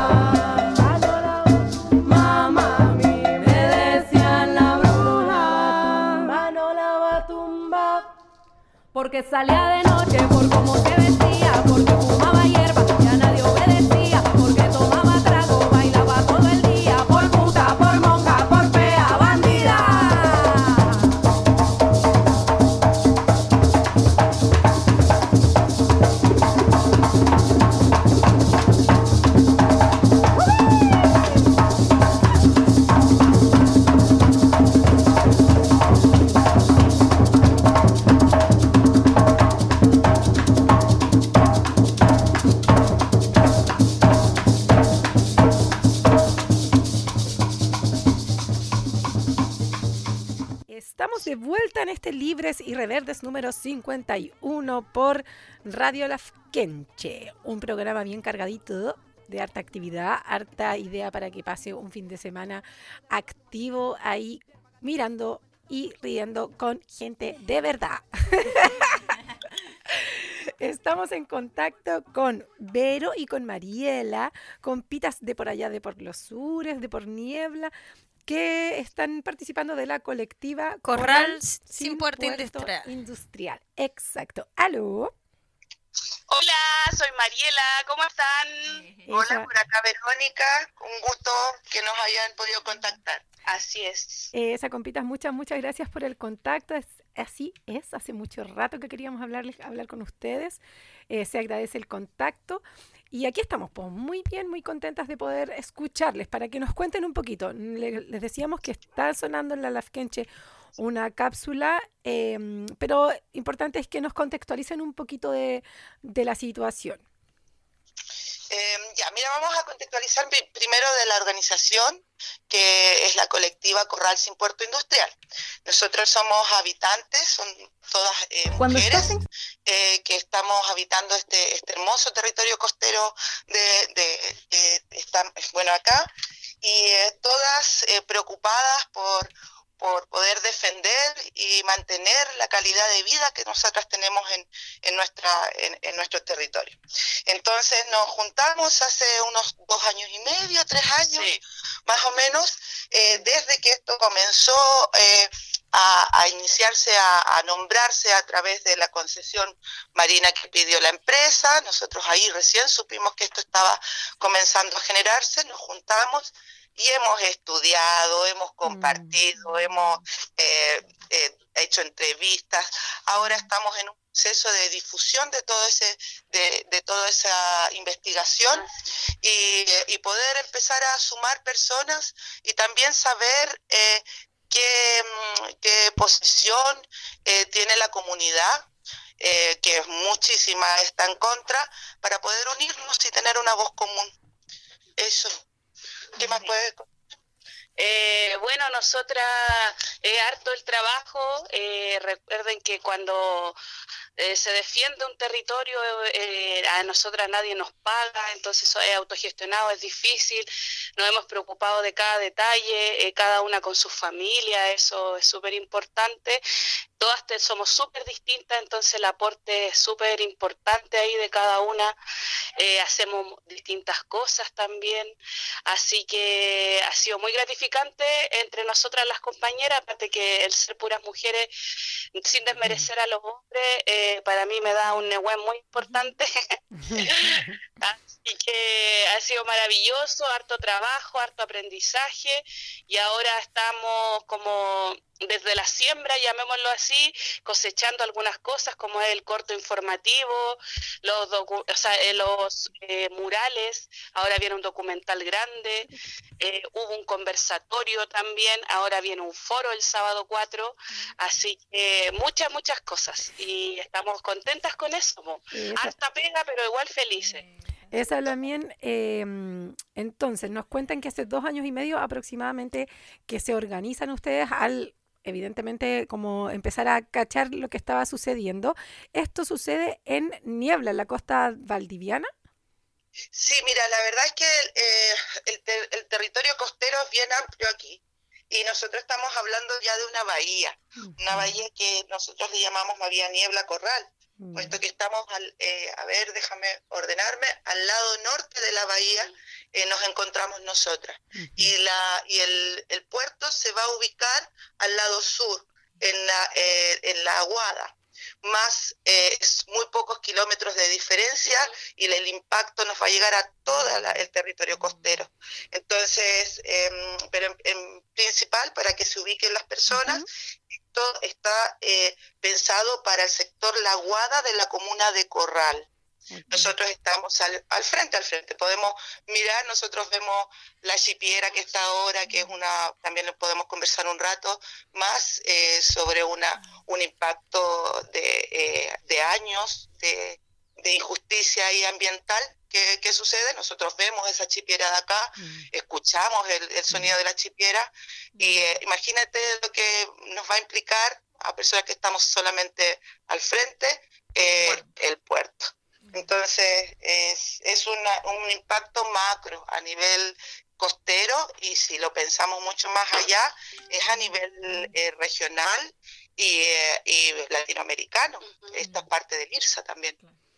Mamá, a mí me decían la bruja. Manola Batumba. Porque salía de noche por cómo se vestía, porque fumaba hierba y a nadie obedecía, porque tomaba trago, bailaba todo el día, por puta, por monja, por fea, bandida. Estamos de vuelta en este Libres y Reverdes número cincuenta y uno por Radio Lafkenche, un programa bien cargadito de harta actividad, harta idea para que pase un fin de semana activo ahí mirando y riendo con gente de verdad. Estamos en contacto con Vero y con Mariela, compitas de por allá, de por los sures, de por Niebla, que están participando de la colectiva Corral sin puerto industrial. industrial. Exacto. ¿Aló? Hola, soy Mariela, ¿cómo están? Hola, por acá Verónica, un gusto que nos hayan podido contactar. Así es. Eh, esa compitas, muchas, muchas gracias por el contacto. Es, así es, hace mucho rato que queríamos hablarles, hablar con ustedes. Eh, se agradece el contacto. Y aquí estamos, pues, muy bien, muy contentas de poder escucharles para que nos cuenten un poquito. Le- les decíamos que está sonando en la Lafkenche una cápsula, eh, pero importante es que nos contextualicen un poquito de, de la situación. Eh, ya, mira, vamos a contextualizar pri- primero de la organización, que es la colectiva Corral sin Puerto Industrial. Nosotros somos habitantes, son todas eh, Cuando mujeres, estás en- eh, que estamos habitando este, este hermoso territorio costero de, de, de- están- bueno, acá, y eh, todas eh, preocupadas por por poder defender y mantener la calidad de vida que nosotras tenemos en, en, nuestra, en, en nuestro territorio. Entonces nos juntamos hace unos dos años y medio, tres años, más o menos, eh, desde que esto comenzó eh, a, a iniciarse, a, a nombrarse a través de la concesión marina que pidió la empresa. Nosotros ahí recién supimos que esto estaba comenzando a generarse, nos juntamos y hemos estudiado, hemos compartido, mm. hemos eh, eh, hecho entrevistas. Ahora estamos en un proceso de difusión de todo ese, de, de toda esa investigación y, y poder empezar a sumar personas y también saber eh, qué, qué posición eh, tiene la comunidad. Eh, que muchísima está en contra, para poder unirnos y tener una voz común. Eso. ¿Qué más puede? Eh, bueno, nosotras, eh, harto el trabajo, eh, recuerden que cuando eh, se defiende un territorio, eh, a nosotras nadie nos paga, entonces es autogestionado, es difícil, nos hemos preocupado de cada detalle, eh, cada una con su familia, eso es súper importante. Todas te, somos súper distintas, entonces el aporte es súper importante ahí de cada una, eh, hacemos distintas cosas también, así que ha sido muy gratificante entre nosotras las compañeras, aparte que el ser puras mujeres, sin desmerecer a los hombres, eh, para mí me da un negüen muy importante, así que ha sido maravilloso, harto trabajo, harto aprendizaje, y ahora estamos como desde la siembra, llamémoslo así, cosechando algunas cosas como es el corto informativo, los docu o sea, eh, los eh, murales, ahora viene un documental grande, eh, hubo un conversatorio también, ahora viene un foro el sábado cuatro, así que muchas, muchas cosas, y estamos contentas con eso, mo. Harta pega, pero igual felices. Esa también, eh, entonces, nos cuentan que hace dos años y medio aproximadamente que se organizan ustedes al, evidentemente, como empezar a cachar lo que estaba sucediendo. ¿Esto sucede en Niebla, en la costa valdiviana? Sí, mira, la verdad es que eh, el, ter- el territorio costero es bien amplio aquí y nosotros estamos hablando ya de una bahía, una bahía que nosotros le llamamos Bahía Niebla Corral, puesto que estamos, al, eh, a ver, déjame ordenarme, al lado norte de la bahía eh, nos encontramos nosotras y, la, y el, el puerto se va a ubicar al lado sur, en la, eh, en la Aguada. Más eh, es muy pocos kilómetros de diferencia y el impacto nos va a llegar a todo el territorio costero. Entonces, eh, pero en, en principal, para que se ubiquen las personas, uh-huh. esto está eh, pensado para el sector La Aguada de la comuna de Corral. Okay. Nosotros estamos al, al frente, al frente. Podemos mirar, nosotros vemos la chipiera que está ahora, que es una, también le podemos conversar un rato más eh, sobre una un impacto de, eh, de años de, de injusticia y ambiental que, que sucede. Nosotros vemos esa chipiera de acá, mm. escuchamos el, el sonido de la chipiera y eh, imagínate lo que nos va a implicar a personas que estamos solamente al frente, eh, el puerto. Entonces es, es una, un impacto macro a nivel costero y si lo pensamos mucho más allá es a nivel eh, regional y, eh, y latinoamericano. Esto es parte del IRSA también.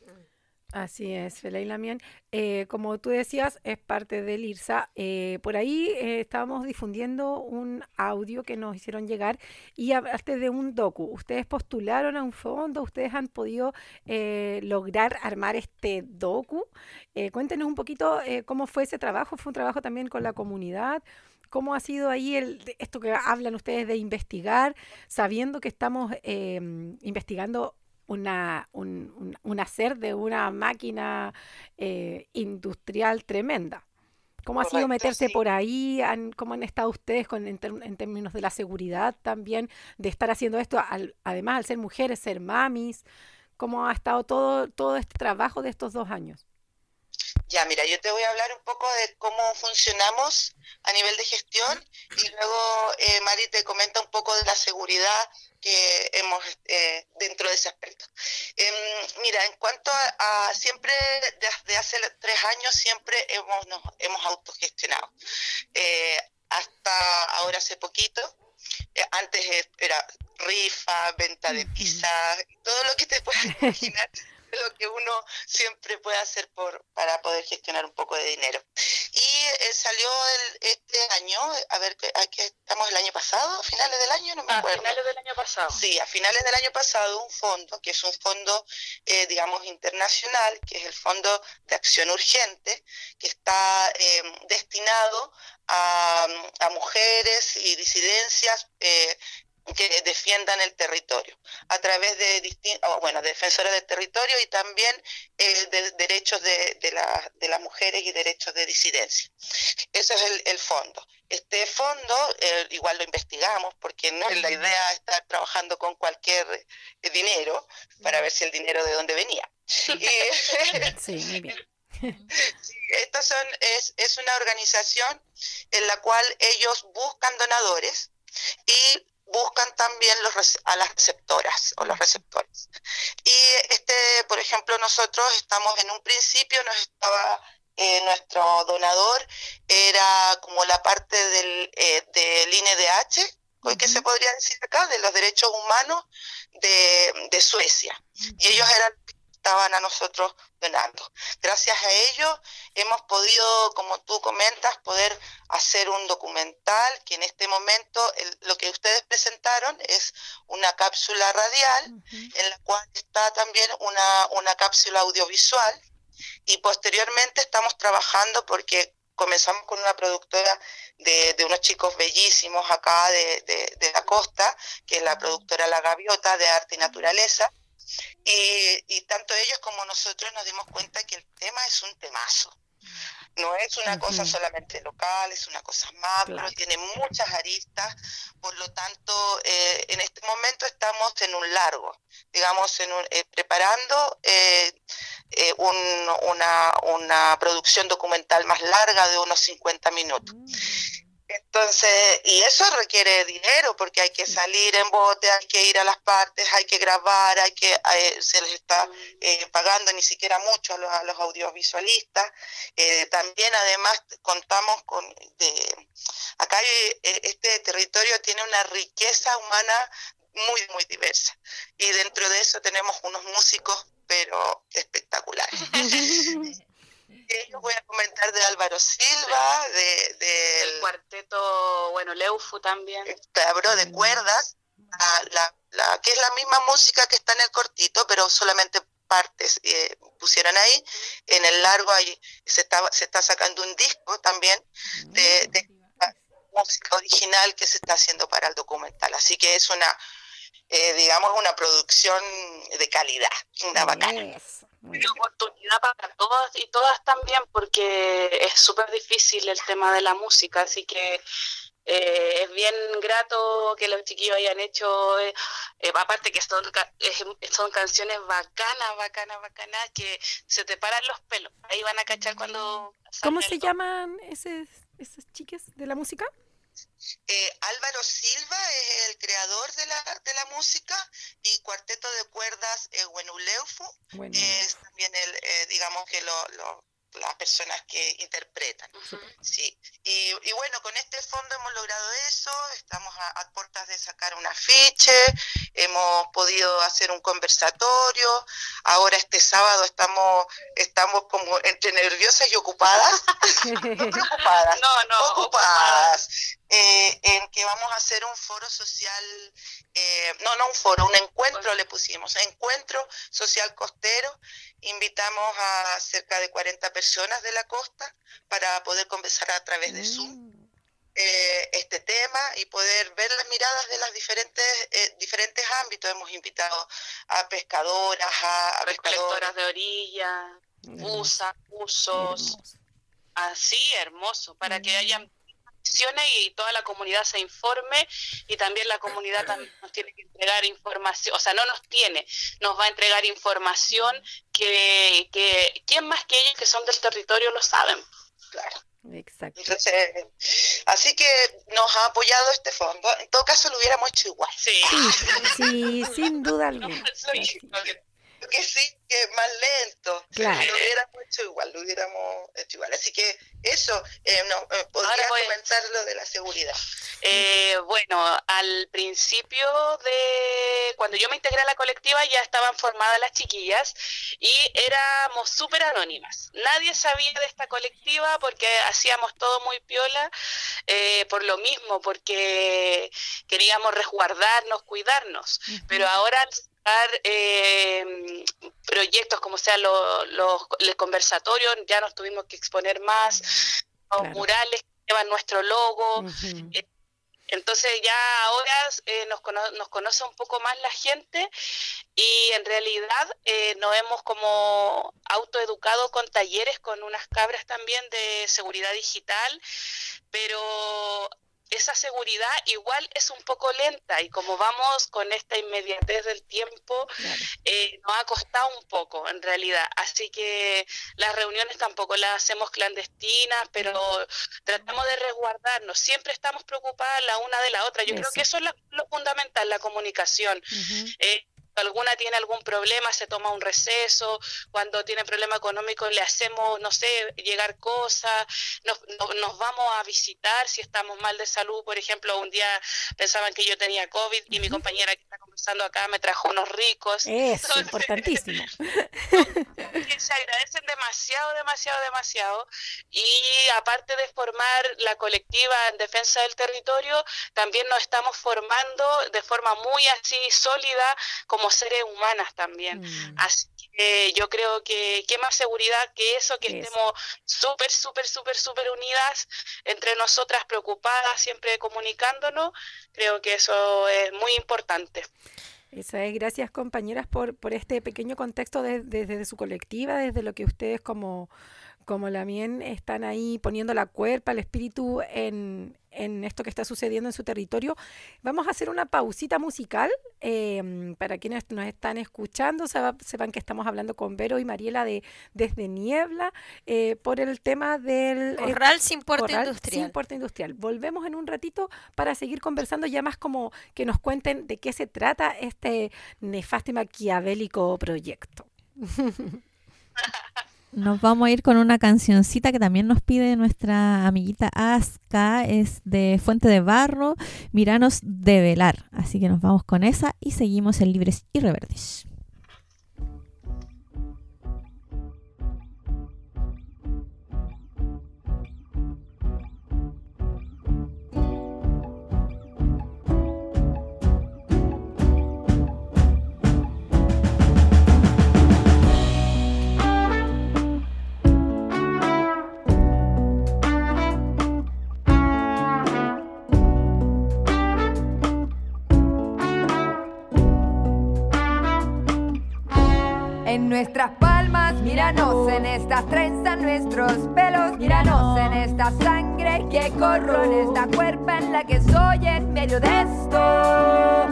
Así es, Felay Lamien. Eh, como tú decías, es parte del IRSA. Eh, por ahí eh, estábamos difundiendo un audio que nos hicieron llegar y hablaste de un docu. ¿Ustedes postularon a un fondo? ¿Ustedes han podido eh, lograr armar este docu? Eh, cuéntenos un poquito eh, cómo fue ese trabajo. ¿Fue un trabajo también con la comunidad? ¿Cómo ha sido ahí el, esto que hablan ustedes de investigar, sabiendo que estamos eh, investigando Una, un, un, un hacer de una máquina eh, industrial tremenda? ¿Cómo Correcto, ha sido meterse sí. por ahí? ¿Han, ¿Cómo han estado ustedes con, en, ter, en términos de la seguridad también, de estar haciendo esto, al, además al ser mujeres, ser mamis? ¿Cómo ha estado todo, todo este trabajo de estos dos años? Ya, mira, yo te voy a hablar un poco de cómo funcionamos a nivel de gestión y luego eh, Mari te comenta un poco de la seguridad que hemos eh, dentro de ese aspecto. Eh, mira, en cuanto a, a siempre, desde hace tres años, siempre hemos, nos hemos autogestionado. Eh, hasta ahora hace poquito, eh, antes era rifa, venta de pizzas, todo lo que te puedas imaginar. Lo que uno siempre puede hacer por para poder gestionar un poco de dinero. Y eh, salió el, este año, a ver, aquí estamos el año pasado, a finales del año, no me acuerdo. A finales del año pasado. Sí, a finales del año pasado un fondo, que es un fondo, eh, digamos, internacional, que es el Fondo de Acción Urgente, que está eh, destinado a, a mujeres y disidencias, eh, que defiendan el territorio a través de distintos, bueno, defensores del territorio y también eh, de derechos de, de, la, de las mujeres y derechos de disidencia. Ese es el, el fondo. Este fondo, eh, igual lo investigamos porque no es la idea estar trabajando con cualquier eh, dinero para ver si el dinero de dónde venía. Y, sí, muy bien. Sí, estas son, es, es una organización en la cual ellos buscan donadores y buscan también los a las receptoras o los receptores. Y este, por ejemplo, nosotros estamos en un principio, nos estaba eh, nuestro donador era como la parte del, eh, del I N D H, uh-huh. que se podría decir acá, de los derechos humanos de, de Suecia. Uh-huh. Y ellos eran estaban a nosotros donando. Gracias a ello hemos podido, como tú comentas, poder hacer un documental que en este momento el, lo que ustedes presentaron es una cápsula radial uh-huh. en la cual está también una, una cápsula audiovisual y posteriormente estamos trabajando porque comenzamos con una productora de, de unos chicos bellísimos acá de, de, de la costa, que es la productora La Gaviota de Arte y Naturaleza. Y, y tanto ellos como nosotros nos dimos cuenta que el tema es un temazo. No es una uh-huh. cosa solamente local, es una cosa macro, claro. tiene muchas aristas, por lo tanto, eh, en este momento estamos en un largo, digamos, en un, eh, preparando eh, eh, un- una, una producción documental más larga de unos cincuenta minutos. Entonces, y eso requiere dinero porque hay que salir en bote, hay que ir a las partes, hay que grabar, hay que eh, se les está eh, pagando ni siquiera mucho a los, a los audiovisualistas. Eh, también además contamos con, de, acá hay, eh, este territorio tiene una riqueza humana muy, muy diversa. Y dentro de eso tenemos unos músicos, pero espectaculares. Yo voy a comentar de Álvaro Silva, de, de El cuarteto, bueno, Leufu también. Tabló de cuerdas, la, la, la, que es la misma música que está en el cortito, pero solamente partes eh, pusieron ahí. En el largo ahí se está, se está sacando un disco también de, de música original que se está haciendo para el documental. Así que es una, eh, digamos, una producción de calidad, una bacana. Y oportunidad para todas y todas también, porque es súper difícil el tema de la música, así que eh, es bien grato que los chiquillos hayan hecho, eh, eh, aparte que son, ca- eh, son canciones bacanas, bacanas, bacanas, que se te paran los pelos. Ahí van a cachar cuando... ¿Cómo se llaman esos, esos chiques de la música? Eh, Álvaro Silva es el creador de la, de la música y Cuarteto de Cuerdas eh, Wenuleufu Bueno, es también el, eh, digamos que lo, lo- las personas que interpretan. Sí. Y, y bueno, con este fondo hemos logrado eso, estamos a, a puertas de sacar un afiche, hemos podido hacer un conversatorio, ahora este sábado estamos, estamos como entre nerviosas y ocupadas, no preocupadas, No, no, ocupadas, eh, en que vamos a hacer un foro social, eh, no, no un foro, un encuentro le pusimos, encuentro social costero. Invitamos a cerca de cuarenta personas de la costa para poder conversar a través de Zoom eh, este tema y poder ver las miradas de las diferentes eh, diferentes ámbitos. Hemos invitado a pescadoras, a, a recolectoras de orilla, usas, usos, así hermoso, para que hayan acciones y toda la comunidad se informe, y también la comunidad también nos tiene que entregar información, o sea, no nos tiene, nos va a entregar información que, que quién más que ellos que son del territorio lo saben. Claro. Exacto. Entonces, así que nos ha apoyado este fondo. En todo caso lo hubiéramos hecho igual. Sí, Sí, sin duda alguna. Lo que sí, que es más lento. Claro. Lo hubiéramos hecho igual, lo hubiéramos hecho igual. Así que eso, eh, no, eh, podría Ahora voy- comentar lo de la seguridad. Eh, bueno, al principio de cuando yo me integré a la colectiva ya estaban formadas las chiquillas y éramos súper anónimas. Nadie sabía de esta colectiva porque hacíamos todo muy piola, eh, por lo mismo, porque queríamos resguardarnos, cuidarnos. Pero ahora al sacar eh, proyectos como sea los los el conversatorio, ya nos tuvimos que exponer más, los Claro. murales que llevan nuestro logo. Ujú. eh, Entonces ya ahora eh, nos, cono- nos conoce un poco más la gente, y en realidad eh, nos hemos como autoeducado con talleres con unas cabras también de seguridad digital, pero esa seguridad igual es un poco lenta, y como vamos con esta inmediatez del tiempo, eh, nos ha costado un poco en realidad, así que las reuniones tampoco las hacemos clandestinas, pero tratamos de resguardarnos, siempre estamos preocupadas la una de la otra. Yo creo Eso. que eso es la- lo fundamental, la comunicación. Eh, alguna tiene algún problema, se toma un receso, cuando tiene problema económico le hacemos, no sé, llegar cosas, nos, no- nos vamos a visitar si estamos mal de salud. Por ejemplo, un día pensaban que yo tenía COVID y mi compañera que está conversando acá me trajo unos ricos. Eso, importantísimo. Que se agradecen demasiado, demasiado, demasiado. Y aparte de formar la colectiva en defensa del territorio, también nos estamos formando de forma muy así sólida como seres humanas también. Así que yo creo que qué más seguridad que eso, que Que estemos súper, súper, súper, súper unidas entre nosotras, preocupadas, siempre comunicándonos. Creo que eso es muy importante. Eso es, gracias compañeras por, por este pequeño contexto de- desde su colectiva, desde lo que ustedes como, como la Mien están ahí poniendo la cuerpa, el espíritu en, en esto que está sucediendo en su territorio. Vamos a hacer una pausita musical eh, para quienes nos están escuchando, sepa- sepan que estamos hablando con Vero y Mariela de Desde Niebla eh, por el tema del eh, Corral sin puerto corral industrial. sin puerto industrial. Volvemos en un ratito para seguir conversando, ya más como que nos cuenten de qué se trata este nefasto y maquiavélico proyecto. Nos vamos a ir con una cancioncita que también nos pide nuestra amiguita Aska, es de Fuente de Barro, Miranos de Velar. Así que nos vamos con esa y seguimos en Libres y Reverdes. En nuestras palmas, míranos, en estas trenzas, nuestros pelos, míranos, en esta sangre que corro, en esta cuerpa en la que soy en medio de esto.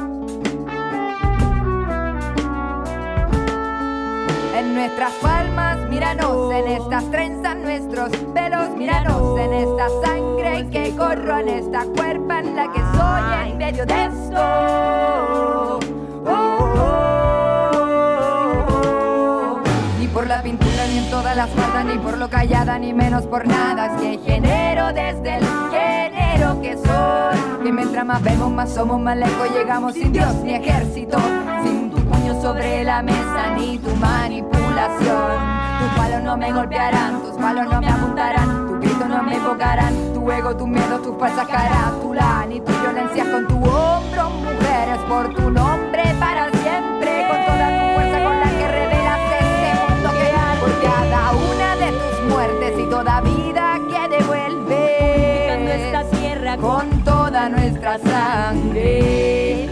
En nuestras palmas, míranos, en estas trenzas, nuestros pelos, míranos, en esta sangre que corro, en esta cuerpa en la que soy en medio de esto. Oh, oh, oh. Ni por la pintura, ni en todas las faldas, ni por lo callada, ni menos por nada. Es que genero desde el género que soy. Que mientras más vemos, más somos, más lejos llegamos. Sin Dios ni ejército, sin tu puño sobre la mesa, ni tu manipulación. Tus palos no me golpearán, tus palos no me apuntarán, tu grito no me invocarán, tu ego, tu miedo, tus falsas carátulas, ni tu violencia con tu hombro, mujeres por tu nombre para siempre, con toda tu fuerza con la que revelas este mundo que hay, por cada una de tus muertes y toda vida que devuelves, esta tierra con toda nuestra sangre.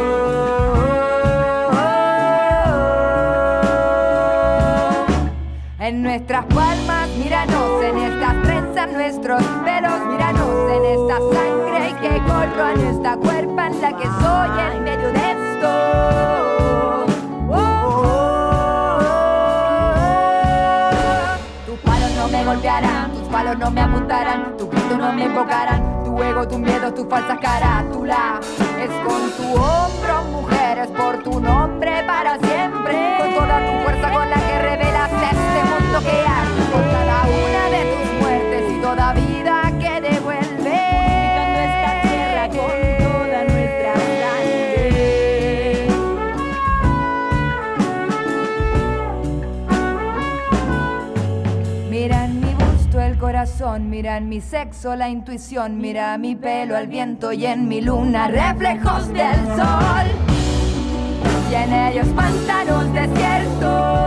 En nuestras palmas, míranos, en estas trenzas, nuestros pelos, míranos, en esta sangre que corro, en esta cuerpa en la que soy en medio de esto. Oh, oh, oh. Tus palos no me golpearán, tus palos no me apuntarán, tu grito no me invocarán, tu ego, tu miedo, tus falsas carátulas. Es con tu hombro, mujeres, por tu nombre para siempre, con toda tu fuerza con la que revelas este mundo que hay, con cada una de tus muertes y toda vida que devuelve, purificando esta tierra con toda nuestra sangre. Mira en mi busto el corazón, mira en mi sexo la intuición, mira mi pelo al viento y en mi luna reflejos del sol, y en ellos pantanos desiertos.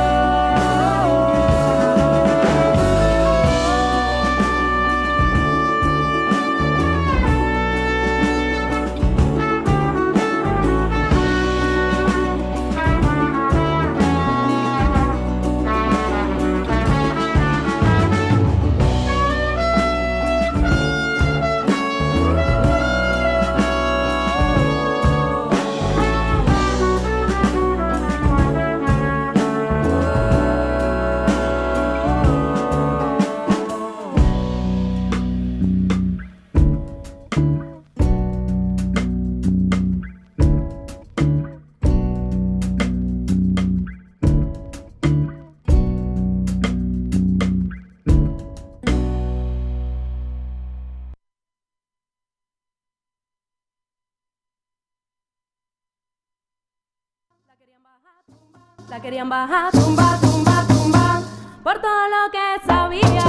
La querían bajar, tumba, tumba, tumba, por todo lo que sabía.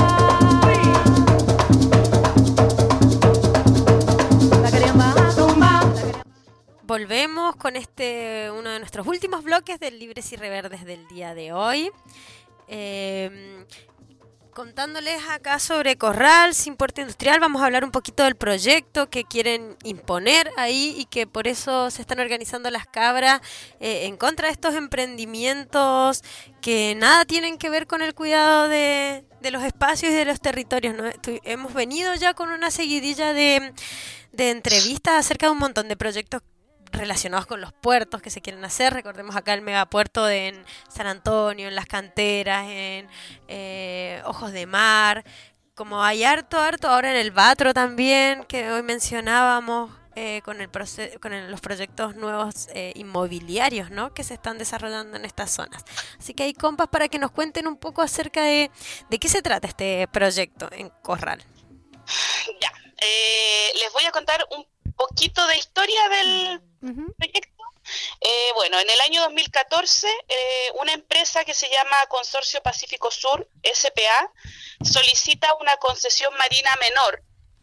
La querían bajar, tumba. Volvemos con este uno de nuestros últimos bloques del Libres y Reverdes del día de hoy. Eh, contándoles acá sobre Corral, sin puerto industrial. Vamos a hablar un poquito del proyecto que quieren imponer ahí y que por eso se están organizando las cabras eh, en contra de estos emprendimientos que nada tienen que ver con el cuidado de, de los espacios y de los territorios, ¿no? Estu- hemos venido ya con una seguidilla de, de entrevistas acerca de un montón de proyectos relacionados con los puertos que se quieren hacer. Recordemos acá el megapuerto de en San Antonio, en Las Canteras, en eh, Ojos de Mar, como hay harto, harto, ahora en el Batro también, que hoy mencionábamos, eh, con el proce- con el- los proyectos nuevos eh, inmobiliarios, ¿no?, que se están desarrollando en estas zonas. Así que hay compas para que nos cuenten un poco acerca de, de qué se trata este proyecto en Corral. Ya, eh, les voy a contar un poquito de historia del proyecto. Eh, bueno, en el año dos mil catorce, eh, una empresa que se llama Consorcio Pacífico Sur, S P A, solicita una concesión marina menor.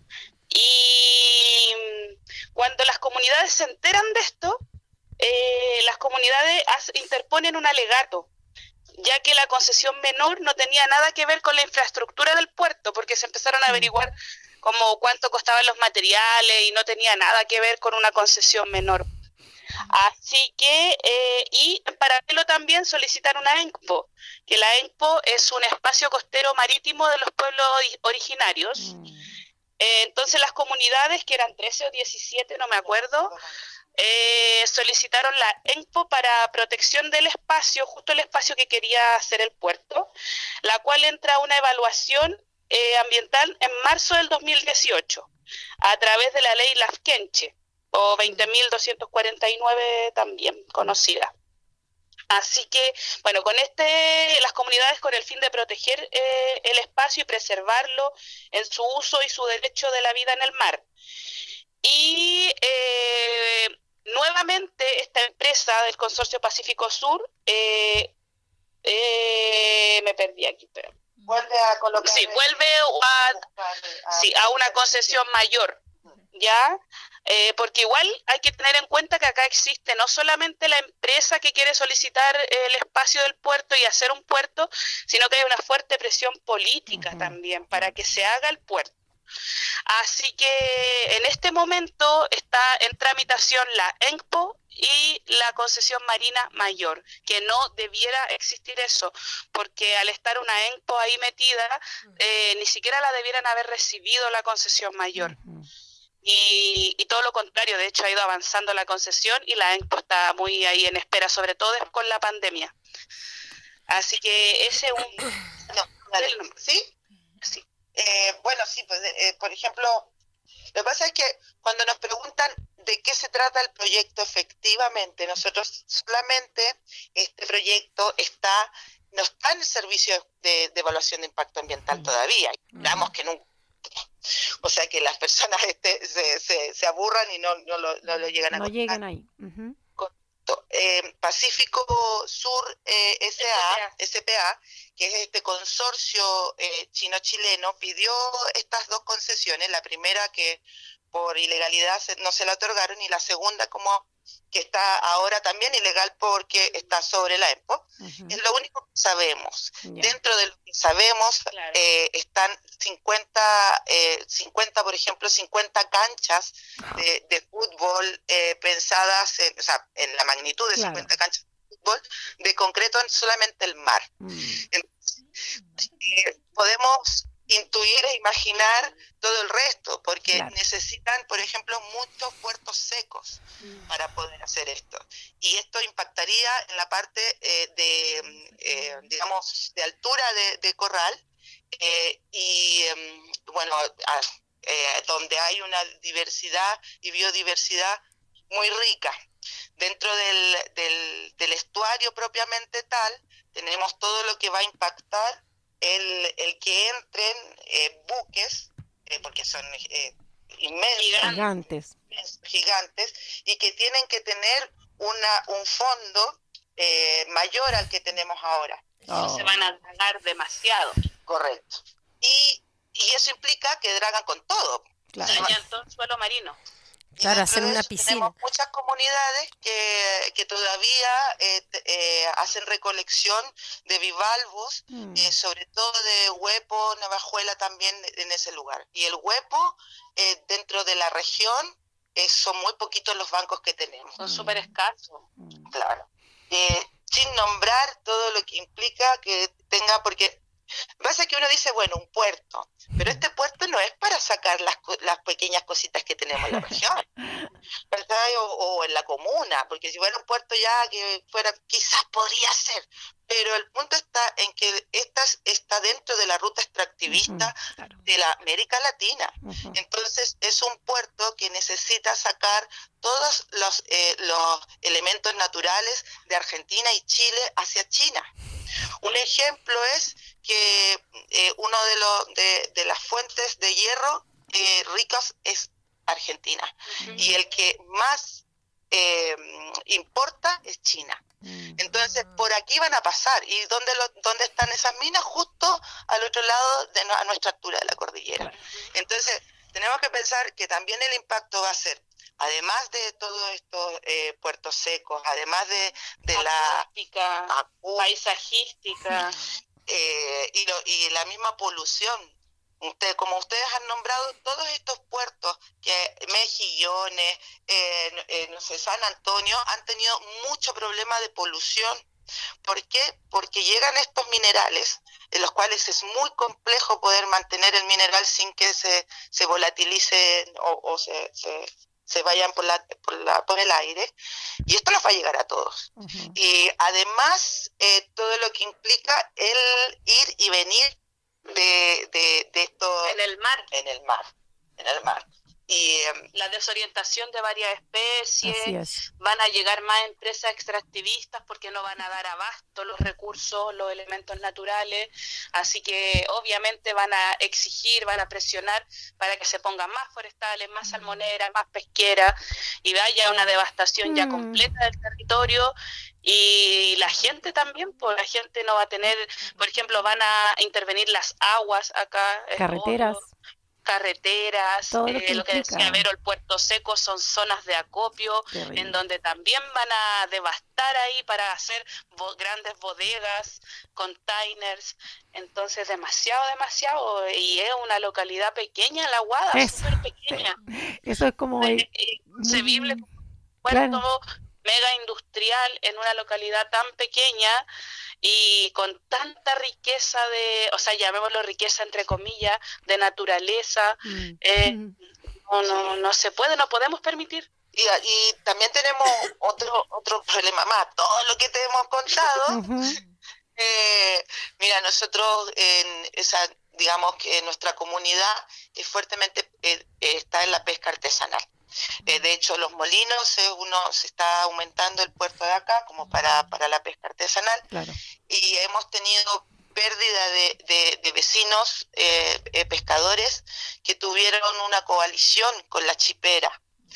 Y cuando las comunidades se enteran de esto, eh, las comunidades hace- interponen un alegato, ya que la concesión menor no tenía nada que ver con la infraestructura del puerto, porque se empezaron a averiguar como cuánto costaban los materiales y no tenía nada que ver con una concesión menor. Así que, eh, y en paralelo también solicitar una ENCPO, que la ENCPO es un espacio costero marítimo de los pueblos ori- originarios. Eh, entonces las comunidades, que eran trece o diecisiete, no me acuerdo, eh, solicitaron la ENCPO para protección del espacio, justo el espacio que quería hacer el puerto, la cual entra a una evaluación eh, ambiental en marzo del dos mil dieciocho, a través de la ley Lafkenche, o veinte mil doscientos cuarenta y nueve también conocida. Así que, bueno, con este, las comunidades, con el fin de proteger eh, el espacio y preservarlo en su uso y su derecho de la vida en el mar. Y eh, nuevamente esta empresa del Consorcio Pacífico Sur, eh, eh, me perdí aquí, pero Vuelve a colocar. sí, vuelve a, sí, a una concesión mayor, ¿ya? Eh, porque igual hay que tener en cuenta que acá existe no solamente la empresa que quiere solicitar el espacio del puerto y hacer un puerto, sino que hay una fuerte presión política uh-huh. también para que se haga el puerto. Así que en este momento está en tramitación la ENCPO y la concesión marina mayor, que no debiera existir eso, porque al estar una ENCPO ahí metida, eh, ni siquiera la debieran haber recibido la concesión mayor. Y, y todo lo contrario, de hecho ha ido avanzando la concesión y la ENCPO está muy ahí en espera, sobre todo con la pandemia. Así que ese es un... No, vale. ¿Sí? Sí. Eh, bueno, sí, pues, eh, por ejemplo, lo que pasa es que cuando nos preguntan de qué se trata el proyecto, efectivamente, nosotros solamente, este proyecto está, no está en el servicio de, de evaluación de impacto ambiental todavía, esperamos que nunca. O sea, que las personas este, se, se, se aburran y no, no, lo, no lo llegan a No contar. llegan ahí. Uh-huh. Eh, Pacífico Sur eh, S A, S P A, que es este consorcio eh, chino-chileno, pidió estas dos concesiones, la primera que por ilegalidad se, no se la otorgaron, y la segunda como que está ahora también ilegal porque está sobre la ENCPO. Uh-huh. Es lo único que sabemos. Yeah. Dentro de lo que sabemos, claro. eh, están cincuenta, eh, cincuenta, por ejemplo, cincuenta canchas de, de fútbol eh, pensadas, en, o sea, en la magnitud de claro. cincuenta canchas de fútbol, de concreto en solamente el mar. Mm. Entonces, eh, podemos intuir e imaginar todo el resto, porque claro. necesitan, por ejemplo, muchos puertos secos mm. para poder hacer esto. Y esto impactaría en la parte eh, de, eh, digamos, de altura de, de Corral, eh, y, eh, bueno, a, eh, donde hay una diversidad y biodiversidad muy rica. Dentro del, del, del estuario propiamente tal, tenemos todo lo que va a impactar El, el que entren eh, buques, eh, porque son eh, inmensos, gigantes. gigantes, y que tienen que tener una un fondo eh, mayor al que tenemos ahora. Oh. Se van a dragar demasiado. Correcto. Y, y eso implica que dragan con todo. Claro. Dañan todo el suelo marino. Claro, hacer Dentro de una eso piscina. tenemos muchas comunidades que, que todavía eh, t- eh, hacen recolección de bivalvos, Mm. eh, sobre todo de huepo, navajuela también en ese lugar. Y el huepo, eh, dentro de la región, eh, son muy poquitos los bancos que tenemos. Son súper escasos. Claro. Eh, sin nombrar todo lo que implica que tenga, porque pasa que uno dice, bueno, un puerto, pero este puerto no es para sacar las, co- las pequeñas cositas que tenemos en la región, ¿verdad? O, o en la comuna, porque si fuera un puerto ya que fuera, quizás podría ser, pero el punto está en que esta es- está dentro de la ruta extractivista de la América Latina. Entonces es un puerto que necesita sacar todos los, eh, los elementos naturales de Argentina y Chile hacia China. Un ejemplo es que eh, uno de, los de, de las fuentes de hierro eh, ricas es Argentina, y el que más eh, importa es China. Entonces por aquí van a pasar. ¿Y dónde, lo, dónde están esas minas? Justo al otro lado, de, no- a nuestra altura de la cordillera. Entonces tenemos que pensar que también el impacto va a ser, además de todos estos eh, puertos secos, además de, de la Acústica, acu- paisajística. eh, y, lo- y la misma polución. Usted, como ustedes han nombrado, todos estos puertos, que Mejillones, eh, no- eh, no sé, San Antonio, han tenido mucho problema de polución. ¿Por qué? Porque llegan estos minerales, en los cuales es muy complejo poder mantener el mineral sin que se, se volatilice o, o se, se, se vayan por, la, por, la, por el aire, y esto nos va a llegar a todos. Y además, eh, todo lo que implica el ir y venir de, de, de esto En el mar. en el mar, en el mar. Y em, La desorientación de varias especies, Así es. van a llegar más empresas extractivistas porque no van a dar abasto los recursos, los elementos naturales, así que obviamente van a exigir, van a presionar para que se pongan más forestales, más salmoneras, más pesqueras, y vaya una devastación ya Mm. completa del territorio. Y la gente también, pues la gente no va a tener, por ejemplo, van a intervenir las aguas acá, es Carreteras. obvio, carreteras, Todo lo eh, que lo que implica. decía Vero, el Puerto Seco son zonas de acopio Terrible. en donde también van a devastar ahí para hacer bo- grandes bodegas, containers, entonces demasiado, demasiado, y es una localidad pequeña, La Guada, Eso, súper pequeña, Eso es como... eh, inconcebible, muy- puerto claro. mega industrial en una localidad tan pequeña y con tanta riqueza de, o sea, llamémoslo riqueza entre comillas, de naturaleza, Mm. eh, Mm. no, no, no se puede, no podemos permitir. Y, y también tenemos otro otro problema más, todo lo que te hemos contado. eh, mira, nosotros en esa, digamos que nuestra comunidad es fuertemente eh, eh, está en la pesca artesanal. Eh, de hecho, los molinos, eh, uno se está aumentando el puerto de acá como para, para la pesca artesanal, Claro. y hemos tenido pérdida de, de, de vecinos eh, eh, pescadores que tuvieron una coalición con la chipera,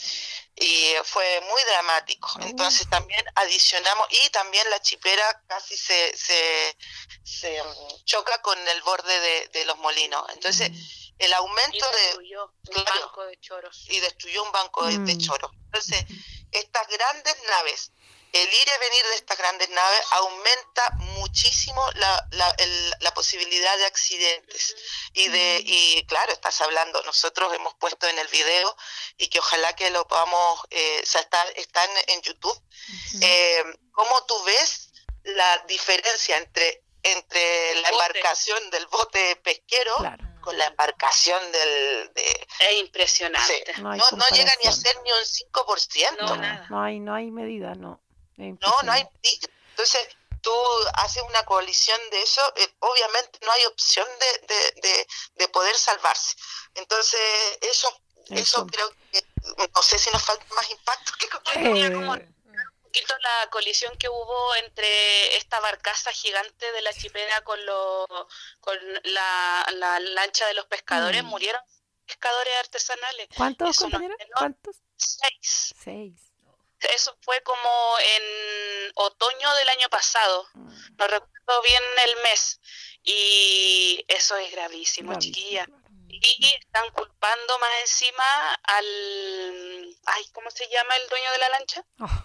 y fue muy dramático. Entonces también adicionamos, y también la chipera casi se, se, se um, choca con el borde de, de los molinos. Entonces el aumento Y de destruyó un claro, banco de choros. y destruyó un banco de, de Mm. choros. Entonces estas grandes naves, el ir y venir de estas grandes naves aumenta muchísimo la, la, el- la posibilidad de accidentes. Y de y claro, estás hablando, nosotros hemos puesto en el video, y que ojalá que lo podamos, eh, o sea, está, está en, en YouTube, eh, cómo tú ves la diferencia entre, entre la Bote. embarcación del bote pesquero con la embarcación del... De, Es impresionante. sí, No hay no, no llega ni a comparación. ser ni un cinco por ciento. No, No, nada. no hay, no hay medida, no. Es No, no hay. impresionante. Entonces, tú haces una coalición de eso, eh, obviamente no hay opción de, de, de, de poder salvarse. Entonces, eso, eso, Eso. creo que, no sé si nos falta más impacto que con- Tenía como Eh, un poquito la colisión que hubo entre esta barcaza gigante de la chipera con lo, con la, la lancha de los pescadores. Mm. Murieron pescadores artesanales. ¿Cuántos, Eso no compañera? es menor. ¿Cuántos? Seis. Seis. Eso fue como en otoño del año pasado. Mm. No recuerdo bien el mes. Y eso es gravísimo, Gravísimo, chiquilla. claro. Y están culpando más encima al, ay, ¿cómo se llama el dueño de la lancha?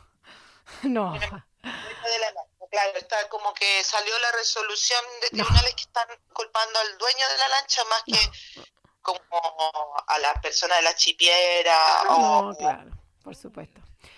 No. El dueño de la lancha, claro, está como que salió la resolución de tribunales que están culpando al dueño de la lancha más que como a la persona de la chipiera. No, o, claro, por supuesto.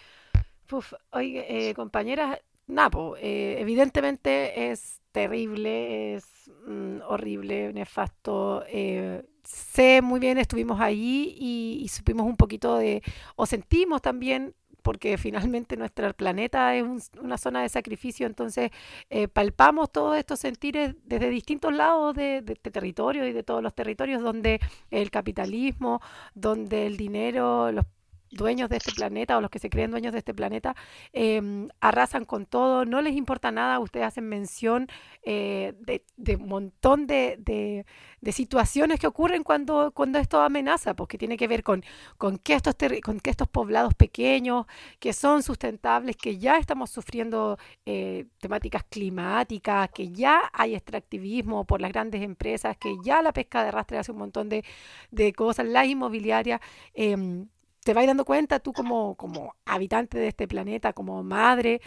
Uf, oye, eh, compañeras, Napo, eh, evidentemente es terrible, es mm, horrible, nefasto. Eh, sé muy bien, estuvimos allí y, y supimos un poquito de, o sentimos también, porque finalmente nuestro planeta es un- una zona de sacrificio, entonces eh, palpamos todos estos sentires desde distintos lados de, de este territorio y de todos los territorios donde el capitalismo, donde el dinero, los dueños de este planeta o los que se creen dueños de este planeta em, arrasan con todo, no les importa nada. Ustedes hacen mención eh, de, de un montón de, de- de situaciones que ocurren cuando, cuando esto amenaza, porque tiene que ver con, con, que estos terri- con que estos poblados pequeños, que son sustentables, que ya estamos sufriendo eh, temáticas climáticas, que ya hay extractivismo por las grandes empresas, que ya la pesca de arrastre hace un montón de, de cosas, las inmobiliarias. em, te vas dando cuenta tú como, como habitante de este planeta, como madre,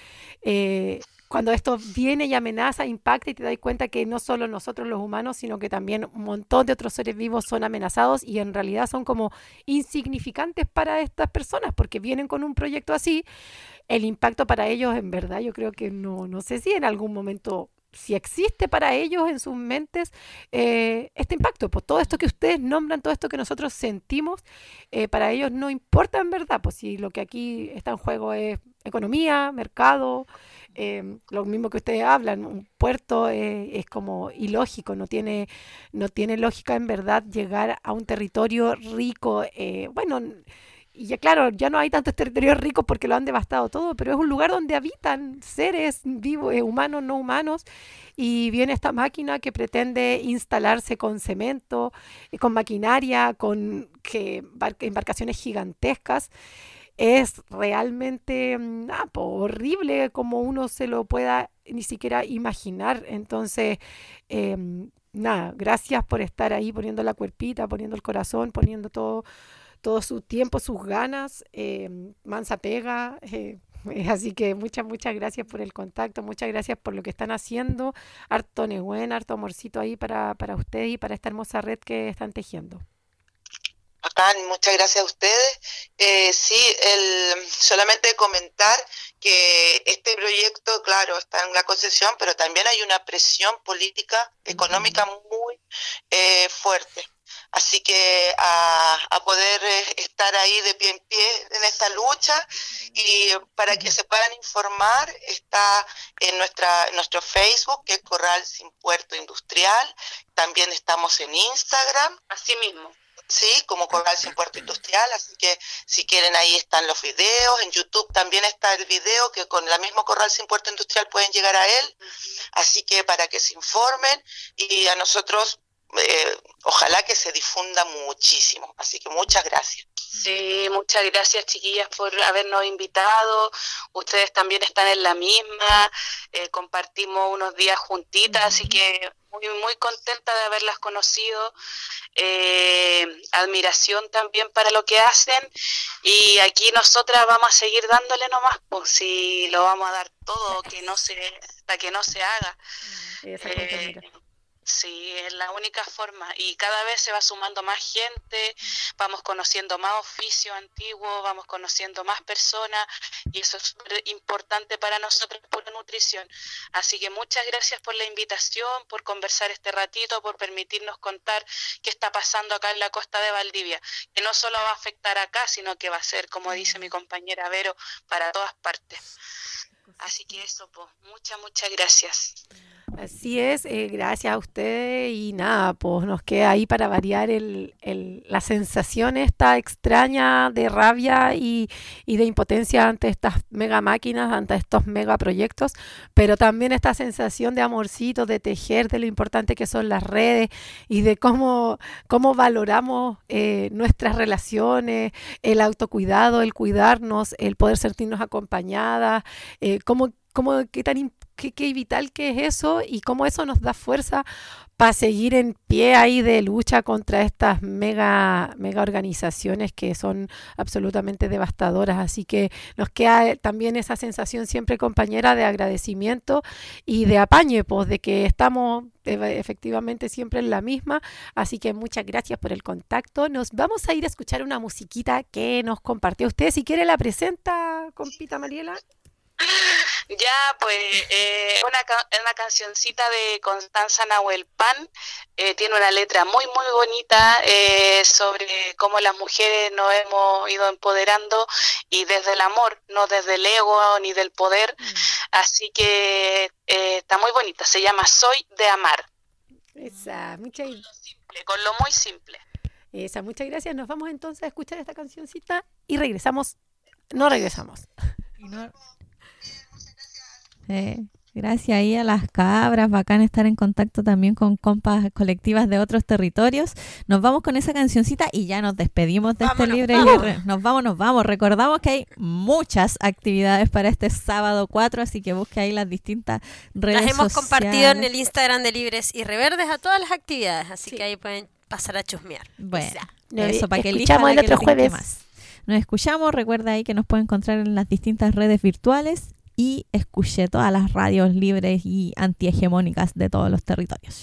eh, cuando esto viene y amenaza, impacta y te das cuenta que no solo nosotros los humanos, sino que también un montón de otros seres vivos son amenazados y en realidad son como insignificantes para estas personas porque vienen con un proyecto así. El impacto para ellos, en verdad, yo creo que no, no sé si en algún momento, si existe para ellos en sus mentes eh, este impacto, pues todo esto que ustedes nombran, todo esto que nosotros sentimos, eh, para ellos no importa en verdad, pues si lo que aquí está en juego es economía, mercado, eh, lo mismo que ustedes hablan, un puerto eh, es como ilógico, no tiene, no tiene lógica en verdad llegar a un territorio rico, eh, bueno. Y ya claro, ya no hay tantos territorios ricos porque lo han devastado todo, pero es un lugar donde habitan seres vivos, eh, humanos, no humanos, y viene esta máquina que pretende instalarse con cemento, eh, con maquinaria, con que bar- embarcaciones gigantescas. Es realmente mm, ah, po, horrible como uno se lo pueda ni siquiera imaginar. Entonces, em, nada, gracias por estar ahí poniendo la cuerpita, poniendo el corazón, poniendo todo todo su tiempo, sus ganas, eh, mansa pega. Eh, eh, así que muchas, muchas gracias por el contacto, muchas gracias por lo que están haciendo. Harto Nehuen, harto amorcito ahí para, para ustedes y para esta hermosa red que están tejiendo. Bacán, muchas gracias a ustedes. Eh, sí, el, solamente comentar que este proyecto, claro, está en la concesión, pero también hay una presión política, económica muy eh, fuerte. Así que a, a poder eh, estar ahí de pie en pie en esta lucha y para que se puedan informar está en nuestra en nuestro Facebook, que es Corral Sin Puerto Industrial. También estamos en Instagram, Así mismo. sí, como Corral Sin Puerto Industrial, así que si quieren ahí están los videos. En YouTube también está el video que con la misma Corral Sin Puerto Industrial pueden llegar a él, así que para que se informen y a nosotros eh, ojalá que se difunda muchísimo, así que muchas gracias. Sí, muchas gracias chiquillas por habernos invitado. Ustedes también están en la misma, eh, compartimos unos días juntitas, así que muy muy contenta de haberlas conocido. Eh, admiración también para lo que hacen y aquí nosotras vamos a seguir dándole nomás, pues si lo vamos a dar todo, que no se, hasta que no se haga. Eh, Sí, es la única forma y cada vez se va sumando más gente, vamos conociendo más oficios antiguos, vamos conociendo más personas y eso es súper importante para nosotros por la nutrición. Así que muchas gracias por la invitación, por conversar este ratito, por permitirnos contar qué está pasando acá en la costa de Valdivia, que no solo va a afectar acá, sino que va a ser, como dice mi compañera Vero, para todas partes. Así que eso, pues, muchas, muchas gracias. Así es, eh, gracias a ustedes y nada, pues nos queda ahí para variar el, el, la sensación esta extraña de rabia y, y de impotencia ante estas mega máquinas, ante estos mega proyectos, pero también esta sensación de amorcito, de tejer, de lo importante que son las redes y de cómo, cómo valoramos eh, nuestras relaciones, el autocuidado, el cuidarnos, el poder sentirnos acompañadas, eh, cómo, cómo, qué tan importante qué, qué vital que es eso y cómo eso nos da fuerza para seguir en pie ahí de lucha contra estas mega, mega organizaciones que son absolutamente devastadoras. Así que nos queda también esa sensación siempre, compañera, de agradecimiento y de apañe, pues, de que estamos efectivamente siempre en la misma. Así que muchas gracias por el contacto. Nos vamos a ir a escuchar una musiquita que nos compartió usted. Si quiere la presenta, compita Mariela. Ya, pues eh, una, ca- una cancioncita de Constanza Nahuel Pan, eh, tiene una letra muy muy bonita eh, sobre cómo las mujeres nos hemos ido empoderando y desde el amor, no desde el ego ni del poder, mm. así que eh, está muy bonita, se llama Soy de Amar. Esa, muchas simple, con lo muy simple. Esa, muchas gracias, nos vamos entonces a escuchar esta cancioncita y regresamos, no regresamos. Y no... Eh, gracias ahí a las cabras, bacán estar en contacto también con compas colectivas de otros territorios. Nos vamos con esa cancioncita y ya nos despedimos de Vámonos, este libre vamos. y re- nos vamos, nos vamos. Recordamos que hay muchas actividades para este sábado cuatro, así que busque ahí las distintas redes Las hemos sociales. compartido en el Instagram de Libres y Reverdes a todas las actividades, así sí. que ahí pueden pasar a chusmear. Bueno, o sea, eso para que escuchamos elija el la otro que le tinque jueves. más. Nos escuchamos, recuerda ahí que nos pueden encontrar en las distintas redes virtuales y escuché todas las radios libres y antihegemónicas de todos los territorios.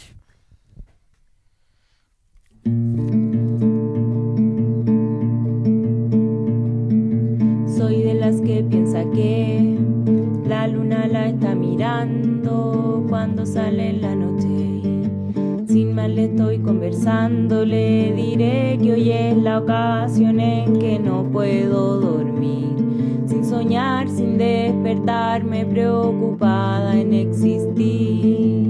Soy de las que piensa que la luna la está mirando cuando sale en la noche. Sin más le estoy conversando, le diré que hoy es la ocasión en que no puedo dormir. Sin soñar, sin despertarme, preocupada en existir.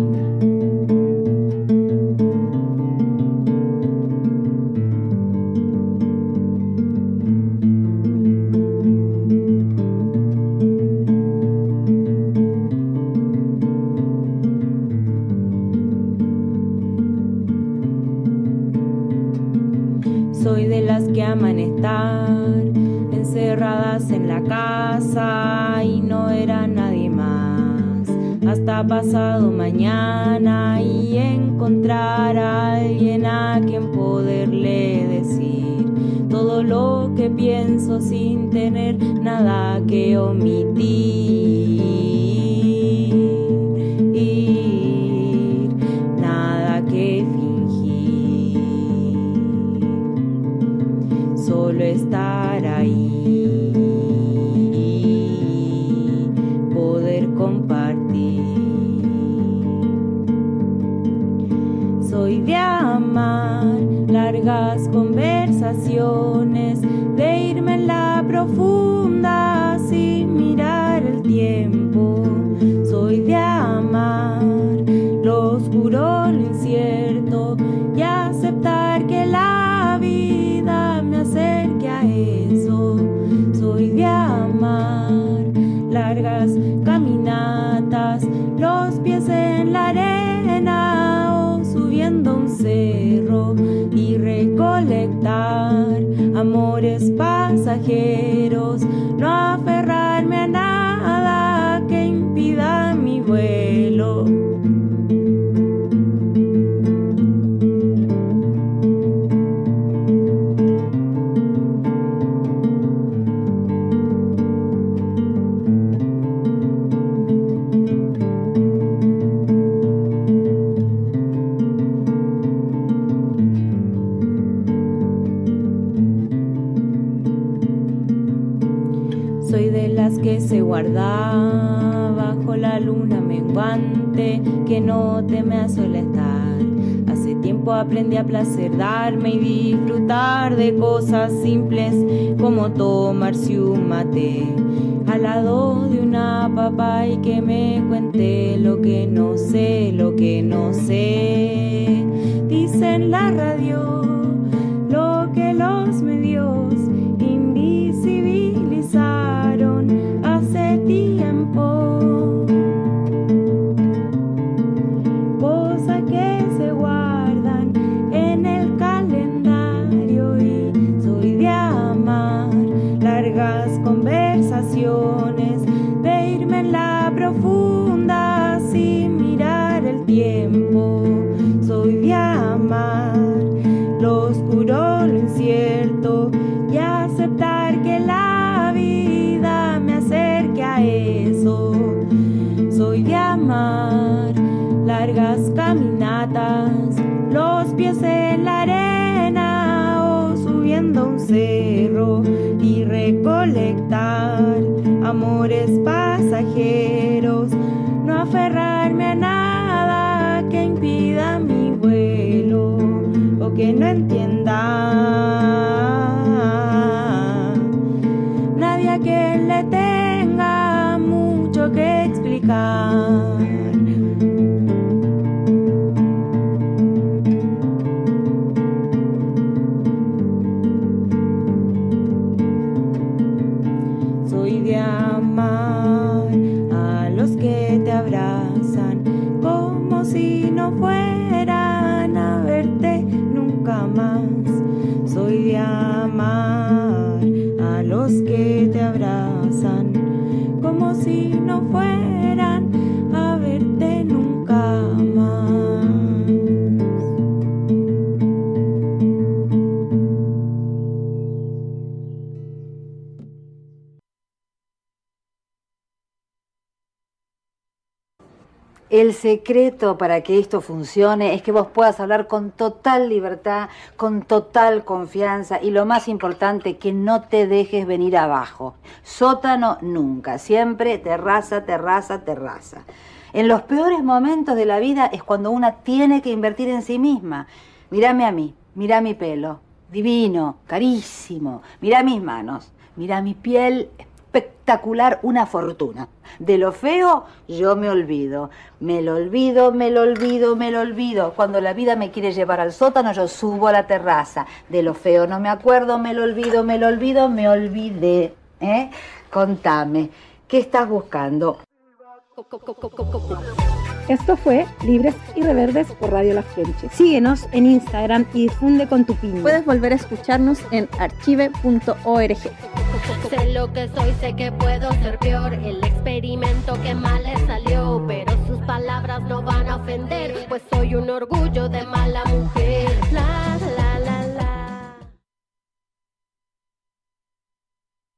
Soy de las que aman estar encerradas en la casa y no era nadie más hasta pasado mañana y encontrar a alguien a quien poderle decir todo lo que pienso sin tener nada que omitir, nada que fingir, solo estar ahí, poder compartir. Soy de amar largas conversaciones, de irme en la profunda sin mirar el tiempo. Soy de amar lo oscuro, lo incierto y aceptar que la vida me acerque a eso. Soy de amar largas caminatas, los pies en la arena o subiendo un cerro y recolectar amores pasajeros, no aferrarme a nada que impida mi vuelo. Soy de las que se guarda bajo la luna menguante, que no teme a sola estar. Hace tiempo aprendí a placer darme y disfrutar de cosas simples como tomarse un mate al lado de una papa y que me cuente lo que no sé, lo que no sé. Dice en la radio lo que los medios invisibilizaron hace tiempo, cosas que se guardan en el calendario. Y soy de amar largas conversaciones, de irme en la profunda tiempo. Soy de amar lo oscuro, lo incierto y aceptar que la vida me acerque a eso. Soy de amar largas caminatas, los pies en la arena o subiendo un cerro y recolectar amores pasajeros, no aferrarme a nada que impida mi vuelo o que no entienda nadie a quien le tenga mucho que explicar. Soy de amar a los que te abrazan como si no fueran a verte nunca más. Soy de amar a los que te abrazan como si no fueran a verte nunca más. El secreto para que esto funcione es que vos puedas hablar con total libertad, con total confianza y lo más importante, que no te dejes venir abajo. Sótano nunca, siempre terraza, terraza, terraza. En los peores momentos de la vida es cuando una tiene que invertir en sí misma. Mírame a mí, mirá mi pelo, divino, carísimo. Mirá mis manos, mirá mi piel espectacular, una fortuna. De lo feo yo me olvido, me lo olvido, me lo olvido, me lo olvido. Cuando la vida me quiere llevar al sótano, yo subo a la terraza. De lo feo no me acuerdo, me lo olvido, me lo olvido, me olvidé. ¿Eh? Contame, ¿qué estás buscando? Esto fue Libres y Reverdes por Radio La Frenche. Síguenos en Instagram y difunde con tu piña. Puedes volver a escucharnos en archive punto org. Sé lo que soy, sé que puedo ser peor. El experimento que mal le salió, pero sus palabras no van a ofender, pues soy un orgullo de